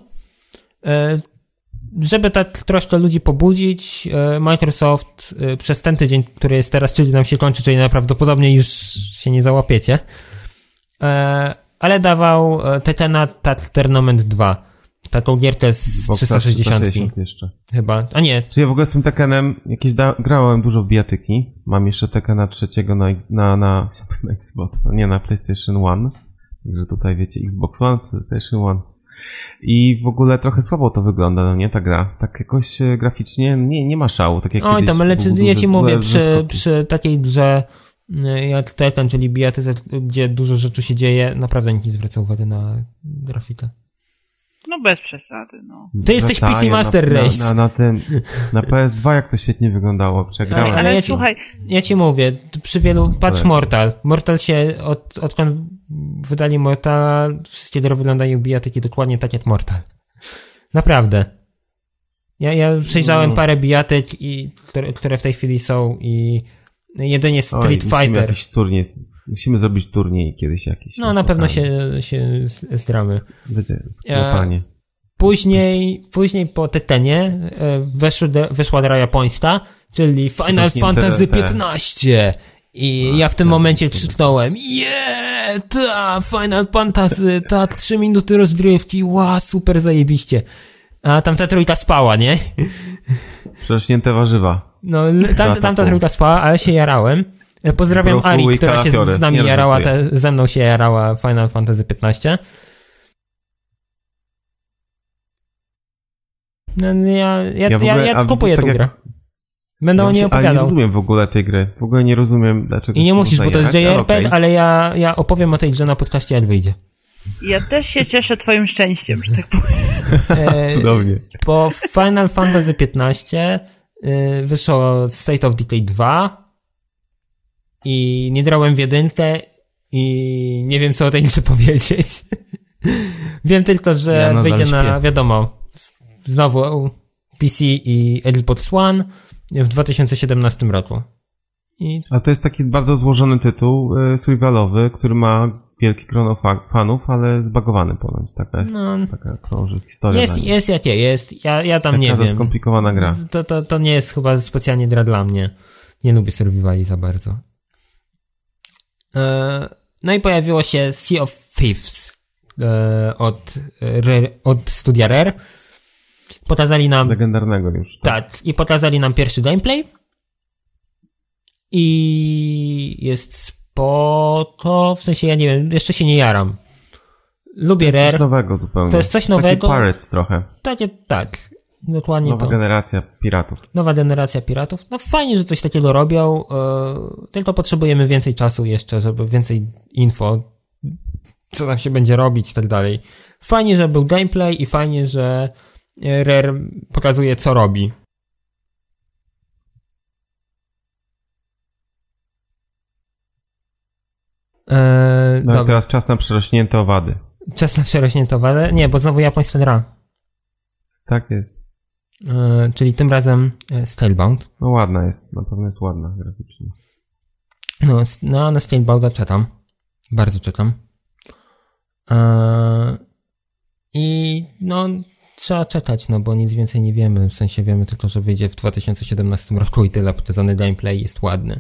Żeby tak troszkę ludzi pobudzić, Microsoft przez ten tydzień, który jest teraz, czyli nam się kończy, czyli najprawdopodobniej już się nie załapiecie, ale dawał Tekkena Tag Tournament 2. Taką gierkę z 360 jeszcze. Chyba, a nie. Czy ja w ogóle z tym Tekkenem grałem dużo w bijatyki. Mam jeszcze Tekkena 3 na Xbox, nie na PlayStation 1. Także tutaj wiecie, Xbox One, PlayStation 1. I w ogóle trochę słabo to wygląda, no nie, ta gra. Tak jakoś graficznie nie ma szału. Tak jak oj tam, ale ja ci mówię, przy takiej grze jak Tekken, czyli bijatyce, gdzie dużo rzeczy się dzieje, naprawdę nikt nie zwraca uwagi na grafikę. No bez przesady, no. Ty jesteś PC Master Race. Na PS2 jak to świetnie wyglądało, przegrałem. Ale słuchaj... Ja ci mówię, przy wielu... Patrz Mortal. Mortal się, odkąd wydali Mortal, wszystkie gry wyglądają bijatyki dokładnie tak jak Mortal. Naprawdę. Ja przejrzałem parę bijatyk, które w tej chwili są i jedynie Street Fighter. Musimy zrobić turniej kiedyś jakiś. No na pewno się zdramy. Sklepanie. Później po Tetenie wyszła gra japońska, czyli Final Fantasy XV. I ja w tym momencie krzyknąłem: ta Final Fantasy, 3 minuty rozgrywki, super zajebiście. A tamta trójka spała, nie? Przerośnięte warzywa. No, tamta trójka spała, ale się jarałem. Pozdrawiam Ari, która się z nami jarała, ze mną się jarała Final Fantasy XV. No, ja kupuję tę grę. Będę o niej opowiadał. Ale nie rozumiem w ogóle tej gry. W ogóle nie rozumiem, dlaczego. I nie musisz, bo to jest JRPG, ale ja opowiem o tej grze na podcaście, jak wyjdzie. Ja też się cieszę twoim szczęściem, że tak powiem. Cudownie. Po Final Fantasy XV wyszło State of Decay 2 i nie grałem w jedynkę i nie wiem, co o tej grze powiedzieć. Wiem tylko, że wyjdzie na, wiadomo, znowu PC i Xbox One w 2017 roku. A to jest taki bardzo złożony tytuł survivalowy, który ma wielkie grono fanów, ale zbagowany ponoć. Taka krąży historia. Jest jakie jest. Ja tam nie wiem. To skomplikowana gra. To nie jest chyba specjalnie gra dla mnie. Nie lubię survivali za bardzo. No i pojawiło się Sea of Thieves od studia Rare. Pokazali nam... Legendarnego już. Tak. I pokazali nam pierwszy gameplay. I jest spoko. W sensie, ja nie wiem, jeszcze się nie jaram. Lubię Rare. To jest coś nowego zupełnie. To jest coś nowego. Taki Pirates trochę. Tak. Dokładnie Nowa generacja piratów. Nowa generacja piratów. No fajnie, że coś takiego robią. Tylko potrzebujemy więcej czasu jeszcze, żeby więcej info, co tam się będzie robić i tak dalej. Fajnie, że był gameplay i fajnie, że Rare pokazuje, co robi. No i teraz czas na przerośnięte owady. Czas na przerośnięte owady? Nie, bo znowu japońska gra. Tak jest. Czyli tym razem Scalebound. No ładna jest, na pewno jest ładna graficznie. No na Scalebounda czekam. Bardzo czekam. I no trzeba czekać, no bo nic więcej nie wiemy. W sensie wiemy tylko, że wyjdzie w 2017 roku i tyle. Pokazany gameplay jest ładny.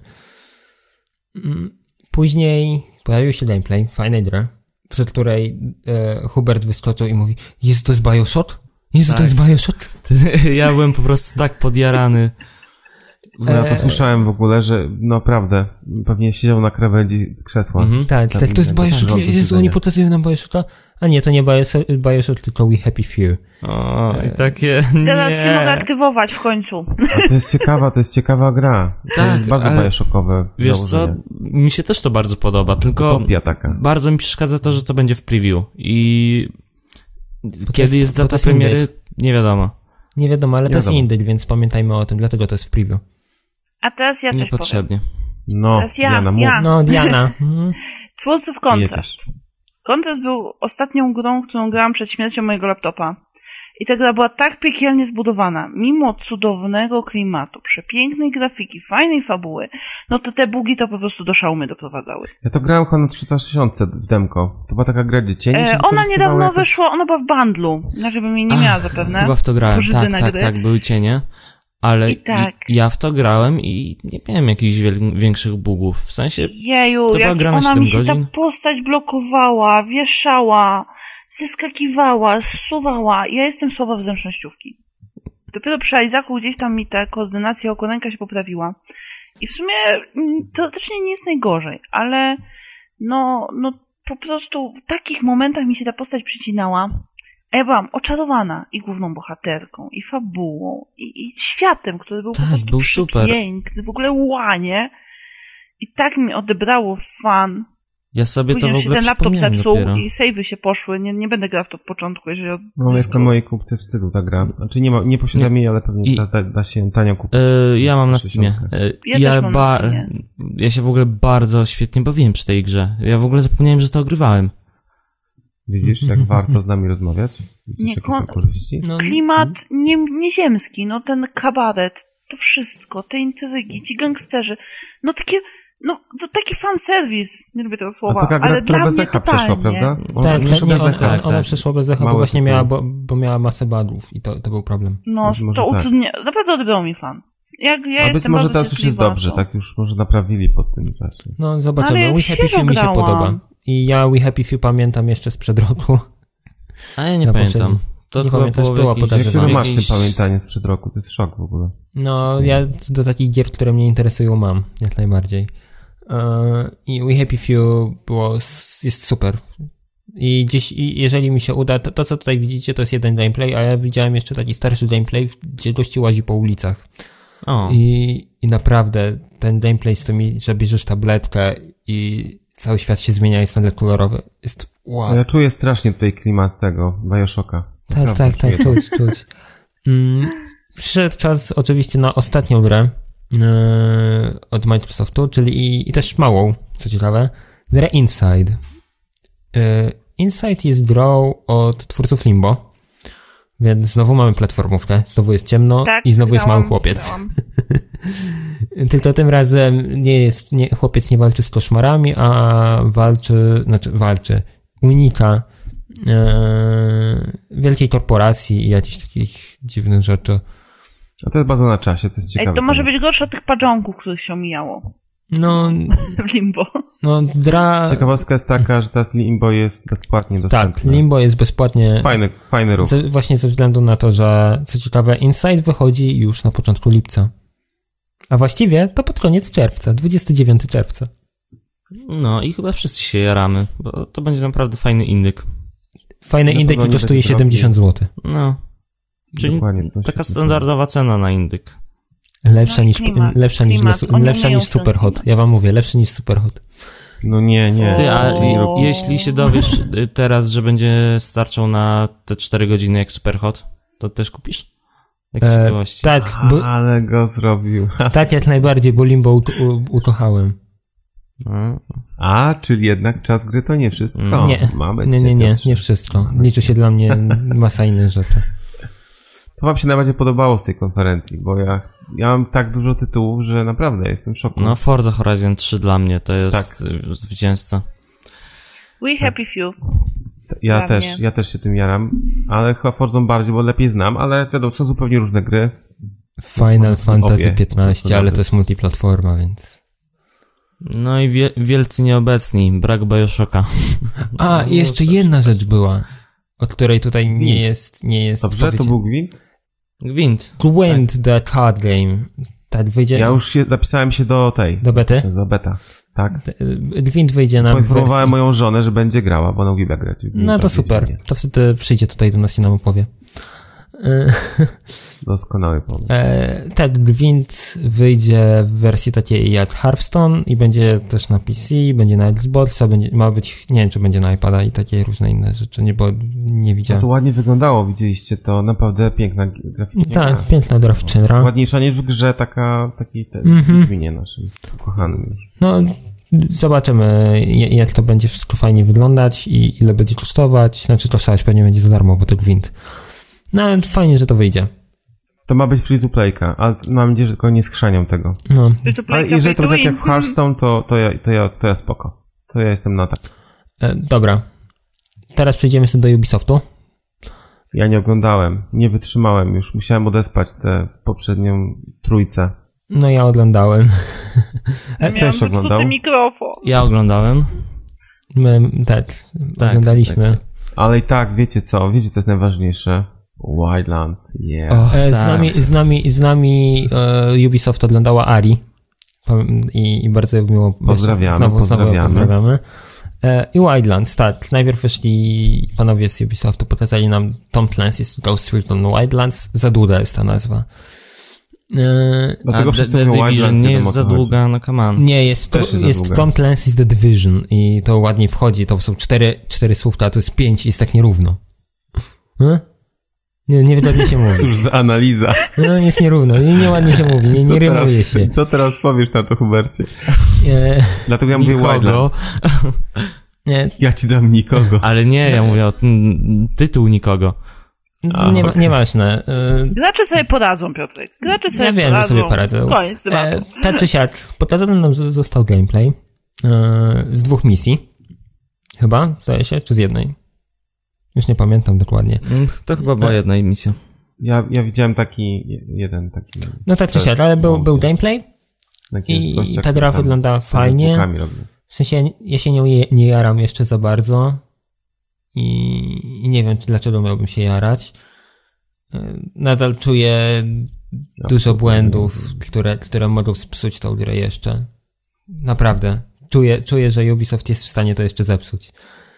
Później pojawił się gameplay fajnej gry, przy której Hubert wyskoczył i mówi: Jezu, to jest Bioshock? Jezu, tak. To jest Bioshock? Ja byłem po prostu tak podjarany. Ja posłyszałem w ogóle, że naprawdę pewnie siedział na krawędzi krzesła. Tak, to jest Bioshock. Jezu, oni pokazują nam Bioshocka. A nie, to nie Bioshock, tylko We Happy Few. O, i takie Teraz się mogę aktywować w końcu. A to jest ciekawa gra. Tak, to jest bardzo Bioshockowe. Wiesz co, mi się też to bardzo podoba, tylko bardzo mi przeszkadza to, że to będzie w preview. I kiedy jest data premiery, nie wiadomo. Nie wiadomo, ale to jest indyk, więc pamiętajmy o tym, dlatego to jest w preview. A teraz ja coś Niepotrzebnie. powiem. No, teraz ja. No, Diana. Twórców Contrast. Contrast był ostatnią grą, którą grałam przed śmiercią mojego laptopa. I ta gra była tak piekielnie zbudowana, mimo cudownego klimatu, przepięknej grafiki, fajnej fabuły, no to te bugi to po prostu do szału mnie doprowadzały. Ja to grałem chyba na 360 w demko. To była taka gra, gdzie cienie się ona niedawno wyszła, ona była w bundlu. No, żebym jej nie miała zapewne. Chyba w to grałem, tak, były cienie. Ale ja w to grałem i nie miałem jakichś większych bugów. W sensie, jeju, to była gra na 7 ona mi się godzin. ta postać blokowała, wieszała, zeskakiwała, zsuwała. Ja jestem słaba w zręcznościówki. Dopiero przy Isaacu gdzieś tam mi ta koordynacja oko ręka się poprawiła. I w sumie teoretycznie nie jest najgorzej, ale no po prostu w takich momentach mi się ta postać przycinała. A ja byłam oczarowana i główną bohaterką, i fabułą, i światem, który był po prostu był przepiękny, w ogóle łanie. I tak mi odebrało fan. Ja sobie Później to w ogóle się ten laptop zepsuł dopiero. i save'y się poszły. Nie będę grał w to od początku, jeżeli No jest na mojej kupce wstydu ta gra. Znaczy nie posiadam jej, ale pewnie da się ją tanio kupić. Ja mam na Steamie. Ja się w ogóle bardzo świetnie bawiłem przy tej grze. Ja w ogóle zapomniałem, że to ogrywałem. Widzisz, jak warto z nami rozmawiać? Widzisz, jakie są korzyści? Klimat nieziemski, no ten kabaret, to wszystko, te intrygi, ci gangsterzy, to taki fanserwis, nie lubię tego słowa, taka gra, ale która dla bez mnie echa totalnie. przeszła, prawda? Ona przeszła bez echa, bo właśnie bo miała masę bugów i to był problem. No, to utrudnia, naprawdę odebrał mi fan. Ja być może teraz już jest dobrze, tak już może naprawili pod tym czasie. No zobaczymy, We Happy Few mi się podoba. I ja We Happy Few pamiętam jeszcze sprzed roku. A ja nie pamiętam. To nie pamiętasz, było pokazywane. Jak masz tym pamiętanie sprzed roku, to jest szok w ogóle. No, ja do takich gier, które mnie interesują, mam, jak najbardziej. I We Happy Few jest super. I jeżeli mi się uda, to co tutaj widzicie, to jest jeden gameplay, a ja widziałem jeszcze taki starszy gameplay, gdzie gości łazi po ulicach. I naprawdę ten gameplay z tym, że bierzesz tabletkę i cały świat się zmienia, jest nagle kolorowy. Jest wow. Ja czuję strasznie tutaj klimat tego Bioshocka. Tak, czuć. Przyszedł czas oczywiście na ostatnią grę od Microsoftu, czyli i też małą, co ciekawe, grę Inside. Inside jest grą od twórców Limbo, więc znowu mamy platformówkę, znowu jest ciemno i znowu jest mały chłopiec. Tylko tym razem chłopiec nie walczy z koszmarami, a unika wielkiej korporacji i jakichś takich dziwnych rzeczy. A to jest bardzo na czasie, to jest ciekawe. To może być gorsze od tych padżonków, których się omijało. No, w Limbo. No, Ciekawostka jest taka, że teraz Limbo jest bezpłatnie dostępne. Tak, Limbo jest bezpłatnie. Fajny ruch. Właśnie ze względu na to, że co ciekawe, Inside wychodzi już na początku lipca. A właściwie to pod koniec czerwca, 29 czerwca. No i chyba wszyscy się jaramy, bo to będzie naprawdę fajny indyk. Fajny indyk i kosztuje 70 zł. No. Czyli taka standardowa cena na indyk. Lepsza niż Superhot. Ja wam mówię, lepszy niż Superhot. No nie. Ty, a jeśli się dowiesz teraz, że będzie starczał na te 4 godziny jak Superhot, to też kupisz? Tak. Ale go zrobił. Tak jak najbardziej, bo Limbo ukochałem. Czyli jednak czas gry to nie wszystko. Nie wszystko. Liczy się dla mnie masa innych rzeczy. Co wam się najbardziej podobało z tej konferencji? Bo ja mam tak dużo tytułów, że naprawdę jestem w szoku. No Forza Horizon 3 dla mnie to jest zwycięzca. We Happy Few. Ja też się tym jaram, ale chyba Forzą bardziej, bo lepiej znam, ale to są zupełnie różne gry. Final Fantasy 15, ale to jest multiplatforma, więc... No i wielcy nieobecni, brak Bioshocka. I jeszcze jedna rzecz była, od której tutaj nie jest Dobrze, to był Gwint? Gwint, the card game. Tak, wyjdzie... Ja już zapisałem się do bety? Do beta, tak. Gwint wyjdzie nam poinformowałem moją żonę, że będzie grała, bo ona uwielbia grać. No to super, to wtedy przyjdzie tutaj do nas i nam opowie. Doskonały pomysł. Gwint wyjdzie w wersji takiej jak Hearthstone i będzie też na PC, będzie na Xboxa, ma być, nie wiem czy będzie na iPada i takie różne inne rzeczy, bo nie widziałem. To ładnie wyglądało, widzieliście to, naprawdę piękna graficznie. Tak, piękna graficzna. Ładniejsza niż w grze takiej Wiedźminie naszym ukochanym już. No, zobaczymy jak to będzie wszystko fajnie wyglądać i ile będzie kosztować, kosztować pewnie będzie za darmo, bo to Gwint. No ale fajnie, że to wyjdzie. To ma być free to playka, ale mam nadzieję, że tylko nie skrzanią tego. No. Ale jeżeli to będzie tak jak w Hearthstone, to ja spoko. To ja jestem na tak. Dobra. Teraz przejdziemy sobie do Ubisoftu. Ja nie oglądałem. Nie wytrzymałem już. Musiałem odespać tę poprzednią trójcę. No ja oglądałem. Też oglądał. Mikrofon. Ja oglądałem. My oglądaliśmy. Tak. Ale i tak, wiecie co jest najważniejsze? Wildlands, Z nami Ubisoft oglądała Ari i bardzo miło. Pozdrawiamy. I Wildlands, tak. Najpierw wyszli panowie z Ubisoftu, pokazali nam Tom Clancy's Ghost Recon Wildlands. Za długa jest ta nazwa. Dlatego wszyscy mówią Division Wildlands, nie jest za długa na kaman. Nie, jest Tom Clancy's The Division i to ładnie wchodzi. To są 4 słówka, a to jest 5 i jest tak nierówno. Niewygodnie się mówi. Cóż za analiza. No, jest nierówno, nieładnie się mówi, nie rymuje się. Co teraz powiesz na to, Hubercie? Dlatego ja mówię Wildlands. Ja ci dam nikogo. Ale nie, ja mówię o tytuł nikogo. Nieważne. Gracze sobie poradzą, Piotrek. Gracze sobie poradzą. Ja wiem, że sobie poradzą. Koniec tematu. Tak czy siak, pokazany nam został gameplay z 2 misji. Chyba, zdaje się, czy z jednej? Już nie pamiętam dokładnie. To chyba była jedna misja. Ja widziałem jeden. No tak czy siak, ale był gameplay i ta gra wygląda fajnie. W sensie ja się nie jaram jeszcze za bardzo i nie wiem, dlaczego miałbym się jarać. Nadal czuję dużo błędów, które mogą spsuć tą grę jeszcze. Naprawdę. Czuję, że Ubisoft jest w stanie to jeszcze zepsuć.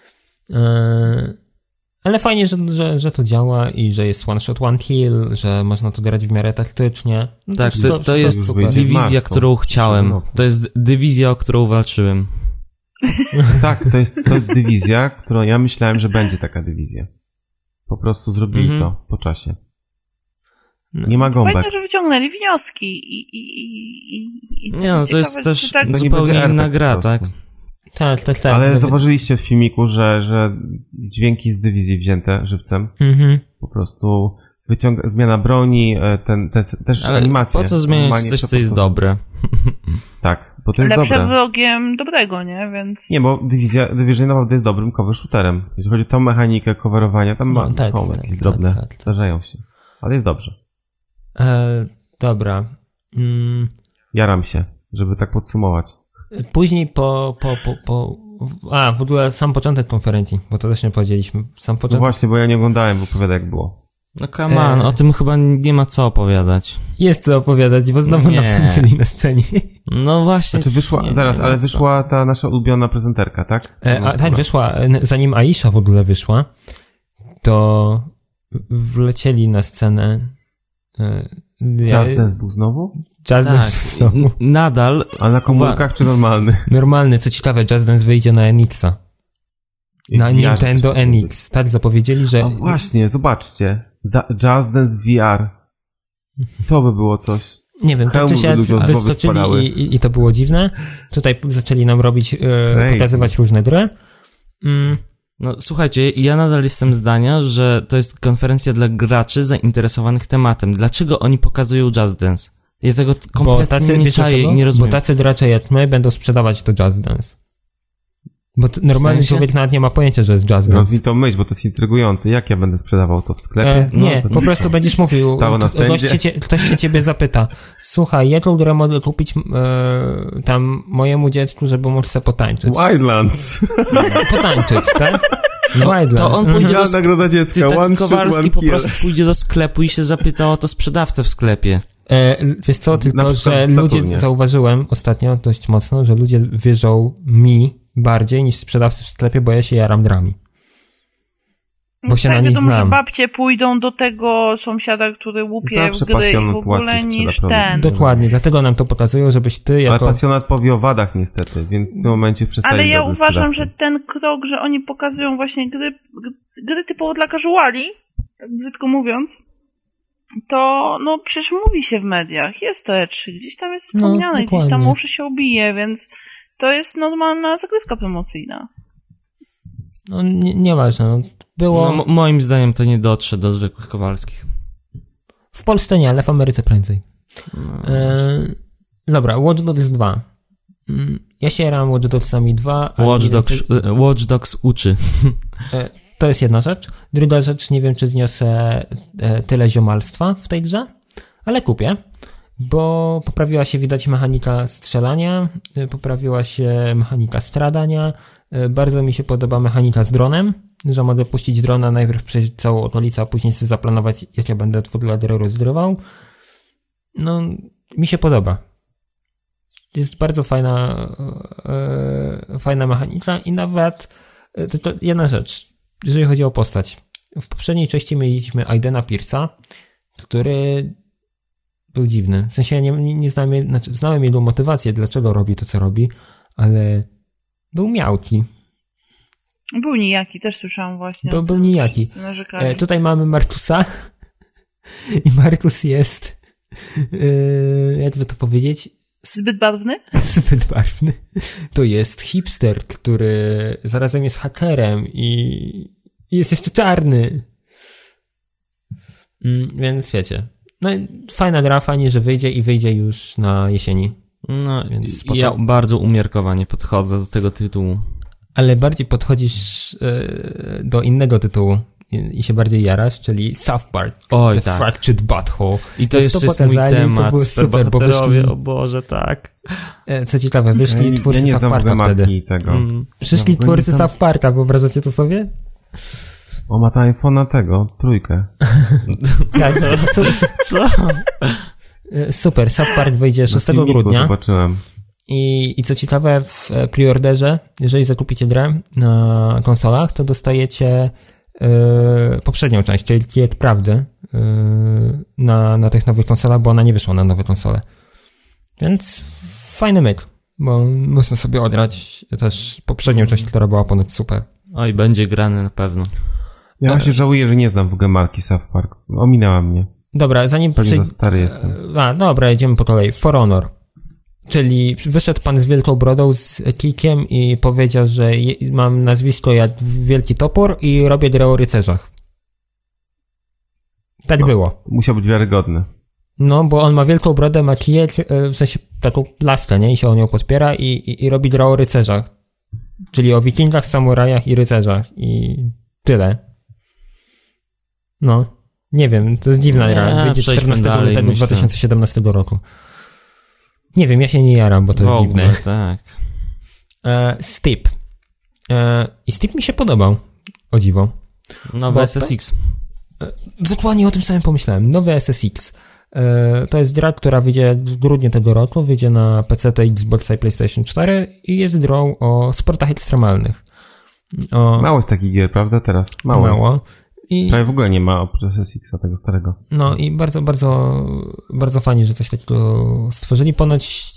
Ale fajnie, że to działa i że jest one shot, one kill, że można to grać w miarę taktycznie. No tak, to jest super. Dywizja, którą chciałem. To jest dywizja, o którą walczyłem. Tak, to jest dywizja, którą ja myślałem, że będzie taka dywizja. Po prostu zrobili to po czasie. Nie ma gąbek. Fajnie, że wyciągnęli wnioski nie, no to jest też zupełnie inna gra, tak? Tak. Ale zauważyliście w filmiku, że dźwięki z dywizji wzięte żywcem. Po prostu zmiana broni, też ale animacje. Po co zmieniać coś, co jest dobre? Tak, bo to jest dobre. Lepsze wrogiem dobrego, nie? Więc... Nie, bo Division naprawdę jest dobrym cover shooterem. Jeżeli chodzi o tą mechanikę coverowania, tam są jakieś drobne, zdarzają się. Ale jest dobrze. Dobra. Jaram się, żeby tak podsumować. Później w ogóle sam początek konferencji, bo to też nie powiedzieliśmy. Sam początek... No właśnie, bo ja nie oglądałem, bo opowiadaj jak było. No come on, o tym chyba nie ma co opowiadać. Jest co opowiadać, bo znowu napęczyli na scenie. No właśnie. Znaczy wyszła ta nasza ulubiona prezenterka, tak? Tak, wyszła, zanim Aisha w ogóle wyszła, to wlecieli na scenę Just Dance był znowu? Just Dance znowu. Nadal. A na komórkach czy normalny? Normalny, co ciekawe, Just Dance wyjdzie na NX-a. Na Nintendo NX. Tak, zapowiedzieli, że... A właśnie, zobaczcie. Just Dance VR. To by było coś. Nie wiem, to się wyskoczyli i to było dziwne. Tutaj zaczęli nam robić, pokazywać różne gry. No słuchajcie, ja nadal jestem zdania, że to jest konferencja dla graczy zainteresowanych tematem. Dlaczego oni pokazują Just Dance? Ja tego kompletnie nie czaję i nie rozumiem. Bo tacy gracze jak my będą sprzedawać to Just Dance. Bo normalny człowiek nawet nie ma pojęcia, że jest Just Dance. Rozwij to myśl, bo to jest intrygujące. Jak ja będę sprzedawał co w sklepie? Nie, po prostu będziesz mówił, ktoś się ciebie zapyta, słuchaj, jaką grę mogę kupić tam mojemu dziecku, żeby móc sobie potańczyć? Wildlands. Potańczyć, tak? Wildlands. To on pójdzie do nagroda dziecka. Ty, Kowalski po prostu pójdzie do sklepu i się zapyta o to sprzedawcę w sklepie. Wiesz co, tylko że ludzie, zauważyłem ostatnio dość mocno, że ludzie wierzą mi bardziej niż sprzedawcy w sklepie, bo ja się jaram grami. Bo się na nich znam. Może babcie pójdą do tego sąsiada, który łupie w gry i w ogóle niż ten. Dokładnie, dlatego nam to pokazują, żebyś ty jako... Ale pasjonat powie o wadach niestety, więc w tym momencie przestali. Ale ja uważam, że ten krok, że oni pokazują właśnie gry typowo dla casuali, tak brzydko mówiąc, to no przecież mówi się w mediach, jest to E3, gdzieś tam jest wspomniane, gdzieś tam uszy się obije, więc to jest normalna zagrywka promocyjna. No nieważne, no, było... No, moim zdaniem to nie dotrze do zwykłych Kowalskich. W Polsce nie, ale w Ameryce prędzej. Dobra, Watch Dogs 2. Ja się jaram Watch Dogsami 2. Watch Dogs uczy. To jest jedna rzecz. Druga rzecz, nie wiem, czy zniosę tyle ziomalstwa w tej grze, ale kupię, bo poprawiła się, widać, mechanika strzelania, poprawiła się mechanika skradania, bardzo mi się podoba mechanika z dronem, że mogę puścić drona, najpierw przejść całą okolicę, a później sobie zaplanować, jak ja będę w ogóle rozgrywał. No, mi się podoba. Jest bardzo fajna mechanika i nawet tylko jedna rzecz, jeżeli chodzi o postać. W poprzedniej części mieliśmy Aidena Pierce'a, który był dziwny. W sensie ja nie znałem jego motywację, dlaczego robi to, co robi, ale był miałki. Był nijaki, też słyszałam właśnie. Był nijaki. Tutaj mamy Markusa i Markus jest jakby to powiedzieć? Zbyt barwny? Zbyt barwny. To jest hipster, który zarazem jest hakerem i jest jeszcze czarny. Więc wiecie. No fajna gra, fajnie, że wyjdzie już na jesieni. No, więc ja bardzo umiarkowanie podchodzę do tego tytułu. Ale bardziej podchodzisz do innego tytułu i się bardziej jarasz, czyli South Park, The Fractured Butthole. I to jeszcze jest mój temat, to było super, bo wyszli... O Boże, tak. Co ciekawe, wyszli twórcy South Parka wtedy. Przyszli twórcy South Parka, wyobrażacie to sobie? O, ma ta iPhone'a tego, 3. Tak, co? Super, South Park wyjdzie 6 grudnia. Zobaczyłem. I co ciekawe, w preorderze, jeżeli zakupicie grę na konsolach, to dostajecie poprzednią część, czyli Kiet Prawdy na tych nowych konsolach, bo ona nie wyszła na nowe konsole. Więc fajny myk, bo można sobie odrać też poprzednią część, która była ponoć super. Oj, będzie grany na pewno. Ja właśnie żałuję, że nie znam w ogóle marki South Park. Ominęła mnie. Dobra, zanim... Za stary jestem. Dobra, jedziemy po kolei. For Honor. Czyli wyszedł pan z wielką brodą, z kijkiem i powiedział, że mam nazwisko jak Wielki Topór i robię grę o rycerzach. Tak było. Musiał być wiarygodny. No, bo on ma wielką brodę, ma kijek, w sensie taką plaskę, nie? I się o nią podpiera i robi grę o rycerzach. Czyli o wikingach, samurajach i rycerzach. I tyle. No. Nie wiem, to jest dziwna gra. Wyjdzie 14 lutego 2017 roku. Nie wiem, ja się nie jaram, bo to jest dziwne. Tak. Steep. I Steep mi się podobał. O dziwo. Nowy SSX. Dokładnie o tym samym pomyślałem. Nowy SSX. To jest gra, która wyjdzie w grudniu tego roku. Wyjdzie na PC, Xbox i PlayStation 4 i jest grą o sportach ekstremalnych. Mało jest takich gier, prawda? Teraz mało. Prawie w ogóle nie ma oprócz SSX-a tego starego. No i bardzo, bardzo, bardzo fajnie, że coś takiego stworzyli. Ponoć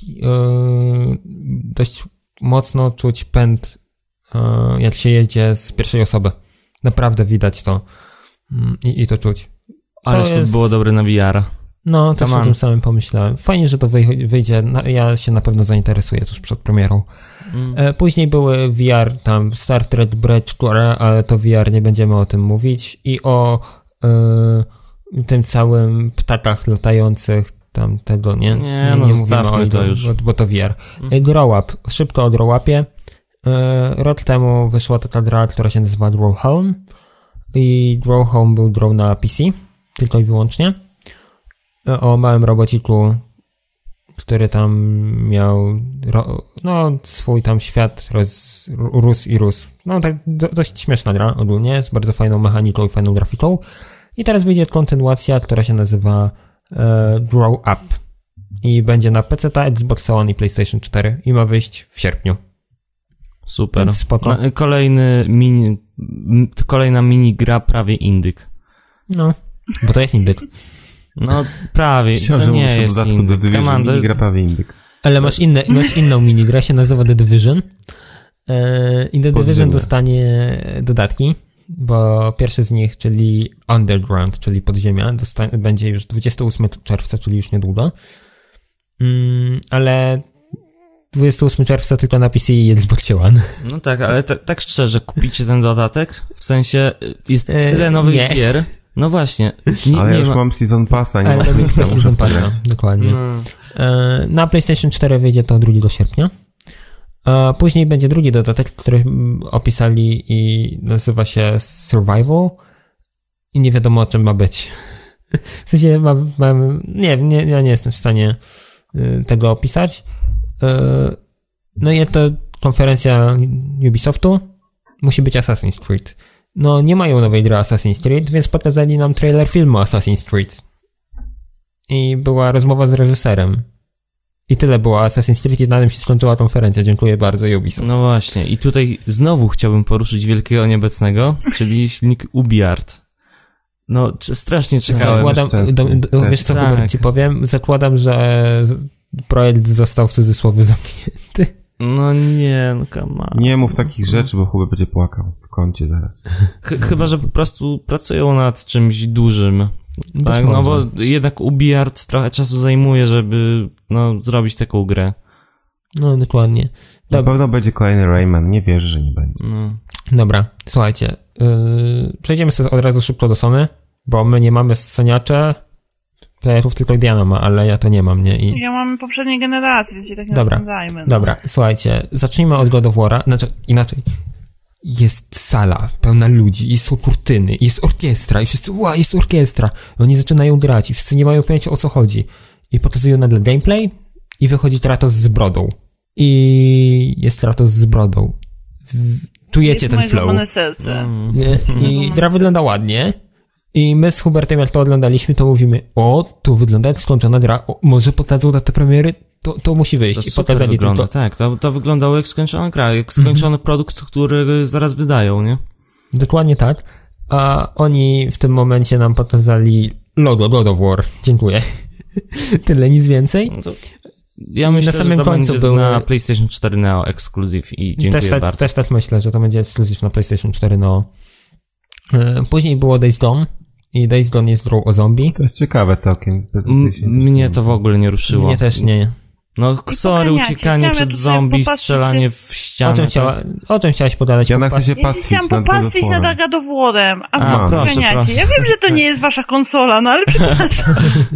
dość mocno czuć pęd, jak się jedzie z pierwszej osoby. Naprawdę widać to i to czuć. Ależ to było dobre na VR-a. No, też o tym samym pomyślałem. Fajnie, że to wyjdzie. Ja się na pewno zainteresuję tuż przed premierą. Później były VR, tam Star Trek Bridge, ale to VR, nie będziemy o tym mówić. I o tym całym ptakach latających, tam tego, nie mówimy o to już. Bo to VR. Grow Up. Szybko o Grow Upie. Rok temu wyszła taka gra, która się nazywa Grow Home. I Grow Home był draw na PC, tylko i wyłącznie. O małym robociku, który tam miał swój tam świat rósł. No tak dość śmieszna gra ogólnie, z bardzo fajną mechaniką i fajną grafiką. I teraz wyjdzie kontynuacja, która się nazywa Grow Up. I będzie na PC, Xbox One i PlayStation 4 i ma wyjść w sierpniu. Super. Kolejna mini gra prawie indyk. No, bo to jest indyk. No, prawie. To nie jest indyk. Minigra prawie indyk. Ale masz inną minigrę, się nazywa The Division. I The Division dostanie dodatki, bo pierwszy z nich, czyli Underground, czyli podziemia, będzie już 28 czerwca, czyli już niedługo. Ale 28 czerwca tylko na PC i Xbox One. No tak, ale tak szczerze, kupicie ten dodatek? W sensie, jest tyle nowych gier. No właśnie. Ale ja już mam Season Passa. Ale to jest Season Passa, dokładnie. Na PlayStation 4 wyjdzie to 2 sierpnia. Później będzie drugi dodatek, który opisali i nazywa się Survival i nie wiadomo o czym ma być. W sensie ja nie jestem w stanie tego opisać. No i to konferencja Ubisoftu. Musi być Assassin's Creed. No, nie mają nowej gry Assassin's Creed, więc pokazali nam trailer filmu Assassin's Creed. I była rozmowa z reżyserem. I tyle było Assassin's Creed i na tym się skończyła konferencja. Dziękuję bardzo, Ubisoft. No właśnie. I tutaj znowu chciałbym poruszyć wielkiego nieobecnego, czyli silnik UbiArt. No, strasznie czekałem. Wiesz co, Hubert, ci powiem? Zakładam, że projekt został w cudzysłowie zamknięty. No nie, no come on. Nie mów takich rzeczy, bo Hubert będzie płakał w kącie zaraz. Chyba, że po prostu pracują nad czymś dużym. Tak, no bo jednak UbiArt trochę czasu zajmuje, żeby zrobić taką grę. No, dokładnie. Na pewno będzie kolejny Rayman, nie wierzę, że nie będzie. No. Dobra, słuchajcie. Przejdziemy sobie od razu szybko do Sony, bo my nie mamy Soniacze. Playerów tylko Diana ma, ale ja to nie mam, nie? Ja mam poprzedniej generacji, więc się tak nie spędzajmy. No. Dobra, słuchajcie, zacznijmy od God of War'a. Znaczy, inaczej. Jest sala pełna ludzi, i są kurtyny, i jest orkiestra, i wszyscy, jest orkiestra. I oni zaczynają grać i wszyscy nie mają pojęcia, o co chodzi. I pokazują nagle gameplay i wychodzi Kratos z brodą. I jest Kratos z brodą. Czujecie ten flow. Serce. I gra wygląda ładnie. I my z Hubertem, jak to oglądaliśmy, to mówimy, tu wygląda jak skończona gra, może pokażą datę premiery, to musi wyjść. To i pokazali wygląda, tylko... Tak, to wyglądało jak skończona gra, jak skończony produkt, który zaraz wydają, nie? Dokładnie tak. A oni w tym momencie nam pokazali logo God of War. Dziękuję. Tyle, nic więcej. No ja myślę, na samym że to końcu będzie na PlayStation 4 Neo Exclusive i dziękuję bardzo. Też tak myślę, że to będzie Exclusive na PlayStation 4 Neo. Później było Days Gone i Days Gone jest grą o zombie. To jest ciekawe całkiem. Mnie to w ogóle nie ruszyło. Mnie też nie. No, sorry, uciekanie przed zombie, strzelanie w ścianę. O czym chciałaś podać? Ja chcę się pastwić chciałam popastwić nad God of War'em. Proszę. Ja wiem, że to nie jest wasza konsola, no ale przepraszam.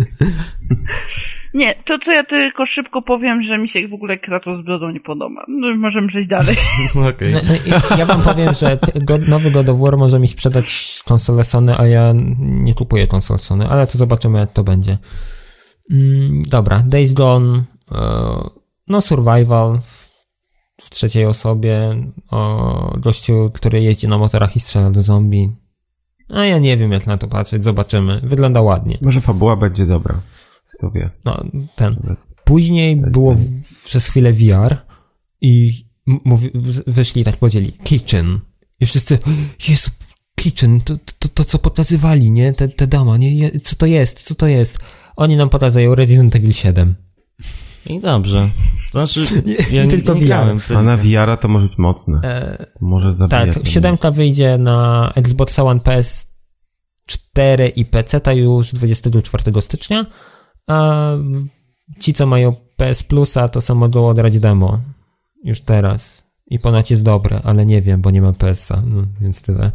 Nie, to co ja tylko szybko powiem, że mi się w ogóle Kratos z brodą nie podoba. No już możemy przejść dalej. Okay. Ja wam powiem, że nowy God of War może mi sprzedać konsolę Sony, a ja nie kupuję konsol Sony, ale to zobaczymy, jak to będzie. Dobra, Days Gone, survival w trzeciej osobie, o gościu, który jeździ na motorach i strzela do zombie. A ja nie wiem, jak na to patrzeć, zobaczymy. Wygląda ładnie. Może fabuła będzie dobra. Kto wie. Później było przez chwilę VR i wyszli, tak powiedzieli, Kitchen. I wszyscy, Jezu, Kitchen, to co pokazywali, nie? Te dama, nie? Co to jest? Oni nam pokazują Resident Evil 7. I dobrze. To znaczy, ja tylko nie grałem. A na VR-a to może być mocne. Może zabijać. Tak, 7 wyjdzie na Xbox One, PS4 i PC już 24 stycznia. A ci, co mają PS Plusa, to są mogą odrać demo już teraz. I ponoć jest dobre, ale nie wiem, bo nie mam PS-a, więc tyle.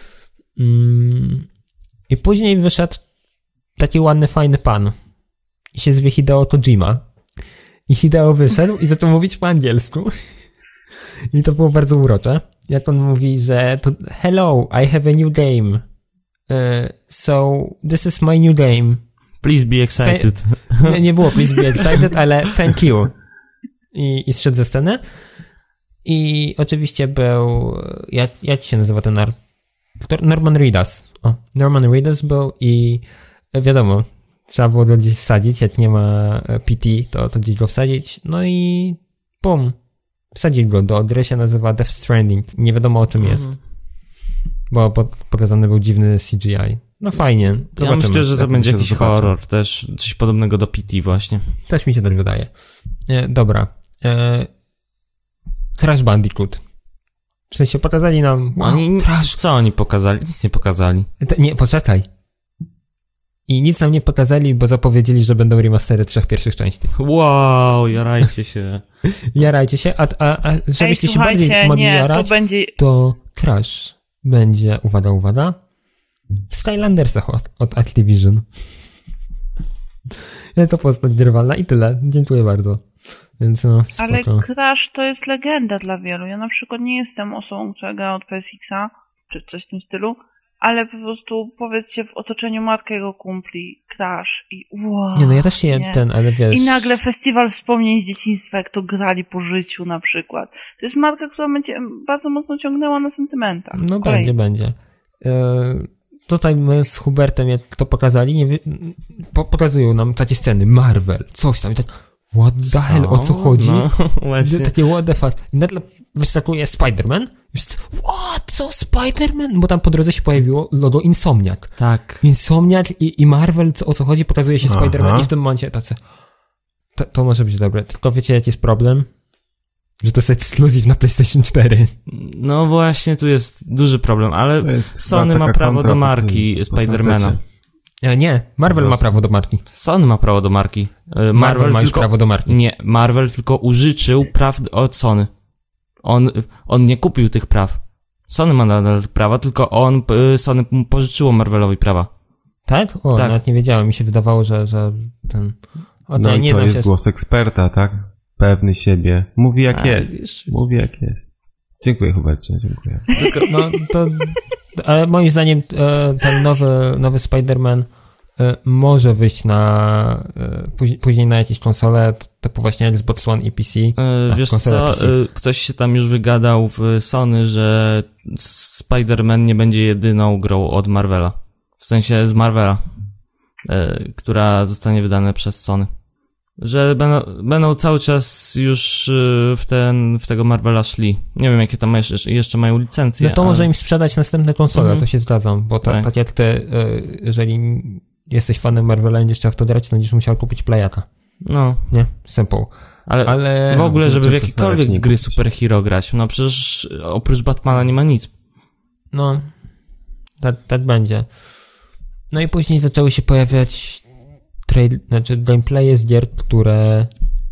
I później wyszedł taki ładny, fajny pan. I się zwie Hideo Kojima. I Hideo wyszedł i zaczął mówić po angielsku. I to było bardzo urocze. Jak on mówi, że to hello, I have a new game. So, this is my new game. Please be excited. Nie było please be excited, ale thank you. I zszedł ze sceny. I oczywiście był... Jak się nazywa ten Norman Reedus. Norman Reedus był i wiadomo, trzeba było go gdzieś wsadzić. Jak nie ma PT, to gdzieś go wsadzić. No i bum. Wsadzić go do gry, się nazywa Death Stranding. Nie wiadomo, o czym jest. Bo pokazany był dziwny CGI. No fajnie. Zobaczymy. Ja myślę, że to będzie jakiś horror. Też coś podobnego do PT właśnie. Też mi się tak wydaje. Dobra. Crash Bandicoot. W sensie pokazali nam... Co oni pokazali? Nic nie pokazali. Nie, poczekaj. I nic nam nie pokazali, bo zapowiedzieli, że będą remastery 3 pierwszych części. Wow, jarajcie się. Jarajcie się, a żebyście się bardziej mogli jarać, to Crash będzie, uwaga, w Skylandersach od Activision. To postać grywalna i tyle. Dziękuję bardzo. Więc spoko. Ale Crash to jest legenda dla wielu. Ja na przykład nie jestem osobą, która gra od PSX-a, czy coś w tym stylu, ale po prostu powiedzcie w otoczeniu matkiego kumpli Crash i wow. Nie, ja też się ale wiesz... I nagle festiwal wspomnień z dzieciństwa, jak to grali po życiu na przykład. To jest matka, która będzie bardzo mocno ciągnęła na sentymentach. No będzie. Tutaj my z Hubertem, jak to pokazali, pokazują nam takie sceny, Marvel, coś tam i tak, what the hell, o co chodzi? No, właśnie. Takie what the fuck. I nagle wyskakuje Spider-Man. What? Co Spider-Man? Bo tam po drodze się pojawiło logo Insomniac. Tak. Insomniac i Marvel, o co chodzi, pokazuje się Spider-Man i w tym momencie tacy... To może być dobre. Tylko wiecie, jaki jest problem? Że to jest ekskluzyw na PlayStation 4. No właśnie, tu jest duży problem, ale Sony ma prawo do marki Spider-Mana. Nie, Marvel ma prawo do marki. Sony ma prawo do marki. Marvel ma już prawo do marki. Nie, Marvel tylko użyczył praw od Sony. On nie kupił tych praw. Sony ma nadal prawa, tylko Sony pożyczyło Marvelowi prawa. Tak? O, tak. Nawet nie wiedziałem. Mi się wydawało, że ten... No i to jest głos eksperta, tak? Pewny siebie. Mówi jak jest. Mówi jak jest. Dziękuję, Hubercie, dziękuję. Tylko, no to... Ale moim zdaniem ten nowy Spider-Man może wyjść później na jakieś konsole, typu właśnie Xbox One i PC. Wiesz co, ktoś się tam już wygadał w Sony, że Spider-Man nie będzie jedyną grą od Marvela. W sensie z Marvela, która zostanie wydana przez Sony. Że będą cały czas już w tego Marvela szli. Nie wiem, jakie tam jeszcze mają licencje. No to może im sprzedać następne konsole, to się zgadzam, bo tak jak ty, jeżeli jesteś fanem Marvela i będziesz chciał w to grać, to będziesz musiał kupić Playaka. No. Nie? Simple. Ale w ogóle, żeby w jakiekolwiek gry superhero grać, no przecież oprócz Batmana nie ma nic. No. Tak będzie. No i później zaczęły się pojawiać gameplaye z gier, które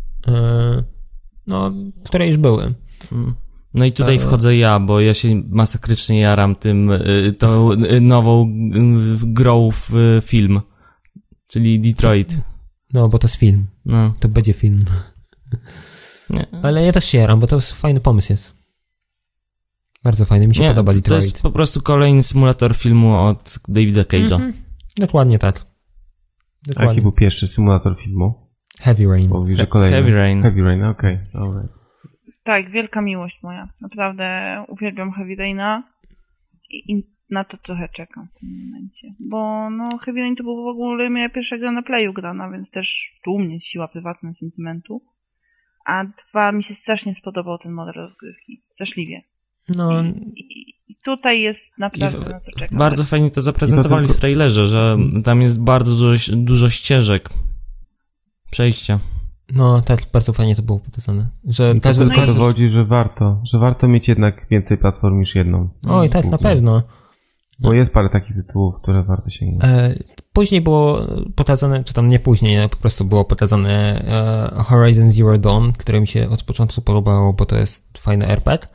już były. No i tutaj wchodzę ja, bo ja się masakrycznie jaram tą nową grą w film, czyli Detroit. No, bo to jest film. No. To będzie film. Nie. Ale ja też się jaram, bo to fajny pomysł jest. Bardzo fajny, mi się podoba Detroit. To jest po prostu kolejny symulator filmu od Davida Cage'a. Dokładnie tak. A jaki był pierwszy symulator filmu? Heavy Rain. Mówi, że kolejny. Heavy Rain, okej. Okay. Tak, wielka miłość moja. Naprawdę uwielbiam Heavy Raina i na to trochę czekam w tym momencie. Bo Heavy Rain to był w ogóle moja pierwsza gra na Playu grana, więc też tu u mnie siła prywatna sentymentu. A 2, mi się strasznie spodobał ten model rozgrywki. Straszliwie. No... I tutaj jest naprawdę na co czekam. Bardzo fajnie to zaprezentowali w trailerze, że tam jest bardzo dużo ścieżek przejścia. No tak, bardzo fajnie to było pokazane. To dowodzi, że warto mieć jednak więcej platform niż jedną. Oj, tak, na pewno. Bo jest parę takich tytułów, które warto sięgnąć. Później było pokazane, czy tam nie później, po prostu było pokazane Horizon Zero Dawn, które mi się od początku podobało, bo to jest fajny RPG.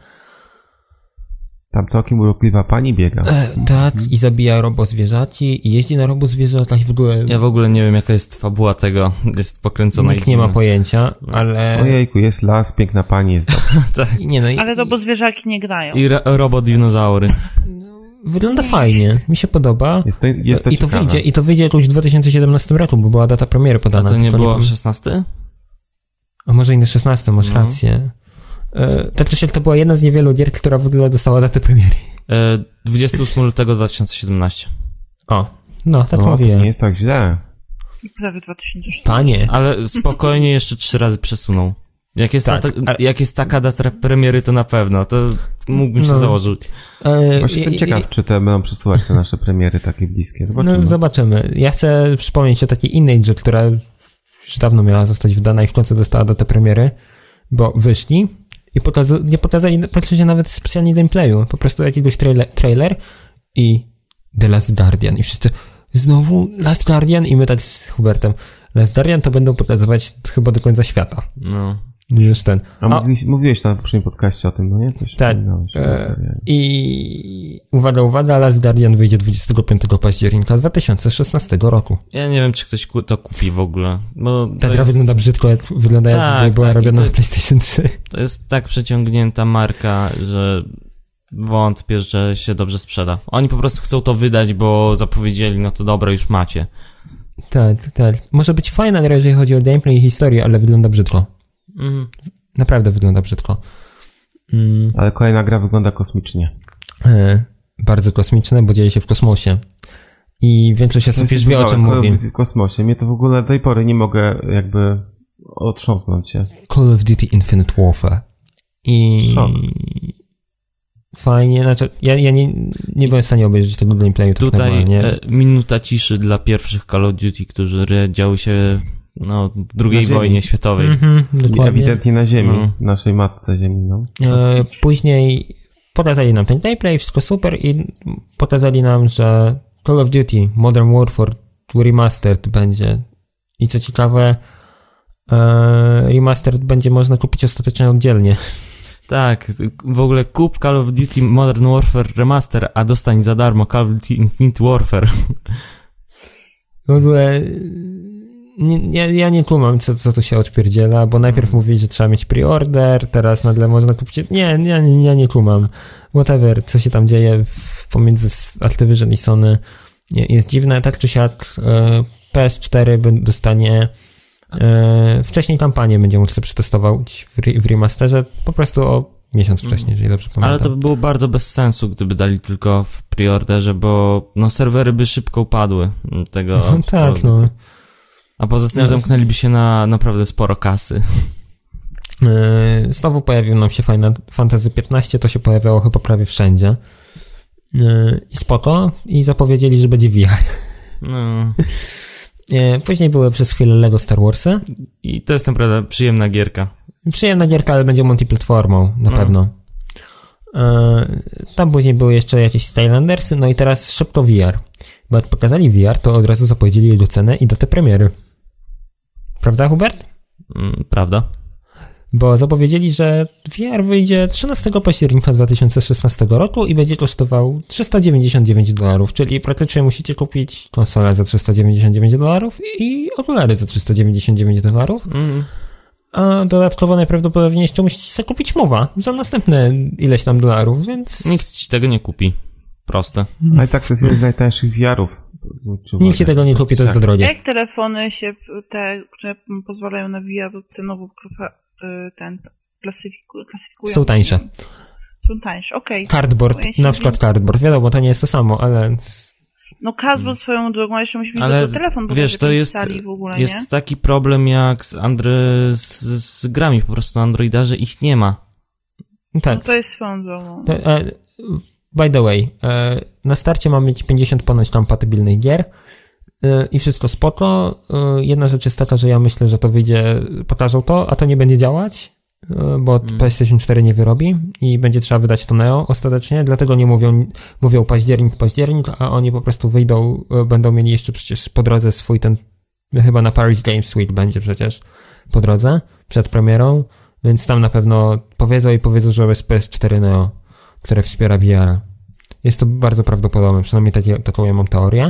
Tam całkiem urokliwa pani biega. Tak, i zabija robozwierzaci, i jeździ na robozwierzatach w ogóle. Ja w ogóle nie wiem, jaka jest fabuła tego. Jest pokręcona. Nikt nie ma pojęcia, ale... Ojejku, jest las, piękna pani jest dobra. Tak. Ale robozwierzaki nie grają. I robot-dinozaury. Wygląda fajnie, mi się podoba. Jest to I to wyjdzie jakoś w 2017 roku, bo była data premiery podana. A to nie było 16? A może i na 16, masz rację. To była jedna z niewielu gier, która w ogóle dostała datę premiery. 28 lutego 2017. O, tak mówię. Nie jest tak źle. Prawie 2016. Panie. Ale spokojnie jeszcze 3 razy przesunął. Jak jest taka data premiery, to na pewno. To mógłbym się założyć. Właśnie jestem ciekaw, czy te będą przesuwać te nasze premiery takie bliskie. Zobaczymy. Ja chcę przypomnieć o takiej innej grze, która już dawno miała zostać wydana i w końcu dostała datę premiery, bo wyszli i nie pokazali praktycznie nawet specjalnie gameplayu. Po prostu jakiegoś trailer i The Last Guardian. I wszyscy znowu Last Guardian i my tak z Hubertem. Last Guardian to będą pokazywać chyba do końca świata. No. Już ten. Mówiłeś na poprzednim podcaście o tym, no nie? Coś tak. I uwaga, Last Guardian wyjdzie 25 października 2016 roku. Ja nie wiem, czy ktoś to kupi w ogóle. Bo ta gra wygląda brzydko, jak wygląda jakby była robiona na PlayStation 3. To jest tak przeciągnięta marka, że wątpię, że się dobrze sprzeda. Oni po prostu chcą to wydać, bo zapowiedzieli, no to dobra, już macie. Tak. Może być fajna gra, jeżeli chodzi o gameplay i historię, ale wygląda brzydko. Naprawdę wygląda brzydko. Ale kolejna gra wygląda kosmicznie. Bardzo kosmiczne, bo dzieje się w kosmosie. I większość osób już wie, o czym mówię. W kosmosie. Mnie to w ogóle do tej pory nie mogę jakby otrząsnąć się. Call of Duty Infinite Warfare. I fajnie, znaczy ja nie byłem w stanie obejrzeć tego gameplayu tak tutaj normalnie. Minuta ciszy dla pierwszych Call of Duty, które działy się w II wojnie światowej. Dokładnie. Ewidentnie na ziemi, naszej matce ziemi. Później pokazali nam ten gameplay, wszystko super i pokazali nam, że Call of Duty Modern Warfare Remastered będzie. I co ciekawe, Remastered będzie można kupić ostatecznie oddzielnie. Tak, w ogóle kup Call of Duty Modern Warfare Remaster, a dostań za darmo Call of Duty Infinite Warfare. W ogóle ja nie tłumam, co tu się odpierdziela, bo najpierw mówili, że trzeba mieć pre-order, teraz nagle można kupić... Ja nie tłumam. Whatever, co się tam dzieje pomiędzy Activision i Sony jest dziwne. Tak czy siak PS4 dostanie... wcześniej kampanię będzie mógł sobie przetestować w remasterze, po prostu o miesiąc wcześniej, jeżeli dobrze pamiętam. Ale to by było bardzo bez sensu, gdyby dali tylko w preorderze, bo serwery by szybko upadły tego. Tak. A poza tym zamknęliby się na naprawdę sporo kasy. Znowu pojawił nam się Final Fantasy XV, to się pojawiało chyba prawie wszędzie. I spoko. I zapowiedzieli, że będzie VR. Później były przez chwilę Lego Star Warsy. I to jest naprawdę przyjemna gierka. Przyjemna gierka, ale będzie multiplatformą, na pewno. Tam później były jeszcze jakieś Skylandersy, no i teraz szybko VR. Bo jak pokazali VR, to od razu zapowiedzieli jego cenę i datę premiery. Prawda, Hubert? Prawda. Bo zapowiedzieli, że VR wyjdzie 13 października 2016 roku i będzie kosztował $399, czyli praktycznie musicie kupić konsolę za $399 i okulary za $399. A dodatkowo najprawdopodobniej jeszcze musicie sobie kupić mowa za następne ileś tam dolarów, więc... Nikt ci tego nie kupi. Proste. A i tak to jest jeden z najtańszych VR-ów. Nikt ci tego nie kupi, to jest za drogie. Jak telefony które pozwalają na VR cenowo klasyfikują? Są tańsze. Są tańsze, okej. Cardboard, na przykład Cardboard. Wiadomo, to nie jest to samo, ale... No Cardboard swoją drogą, jeszcze musi mieć ale telefon, bo wiesz, to jest, w ogóle, jest nie? taki problem jak z grami po prostu na Androida, że ich nie ma. Tak. No to jest swoją drogą. By the way, na starcie mam mieć 50 ponoć kompatybilnych gier i wszystko spoko. Jedna rzecz jest taka, że ja myślę, że to wyjdzie, pokażą to, a to nie będzie działać, bo PlayStation 4 nie wyrobi i będzie trzeba wydać to Neo ostatecznie, dlatego nie mówią październik, a oni po prostu wyjdą, będą mieli jeszcze przecież po drodze swój ten, chyba na Paris Games Week będzie przecież po drodze, przed premierą, więc tam na pewno powiedzą, że jest PS4 Neo, które wspiera VR. Jest to bardzo prawdopodobne, przynajmniej taką ja mam teorię.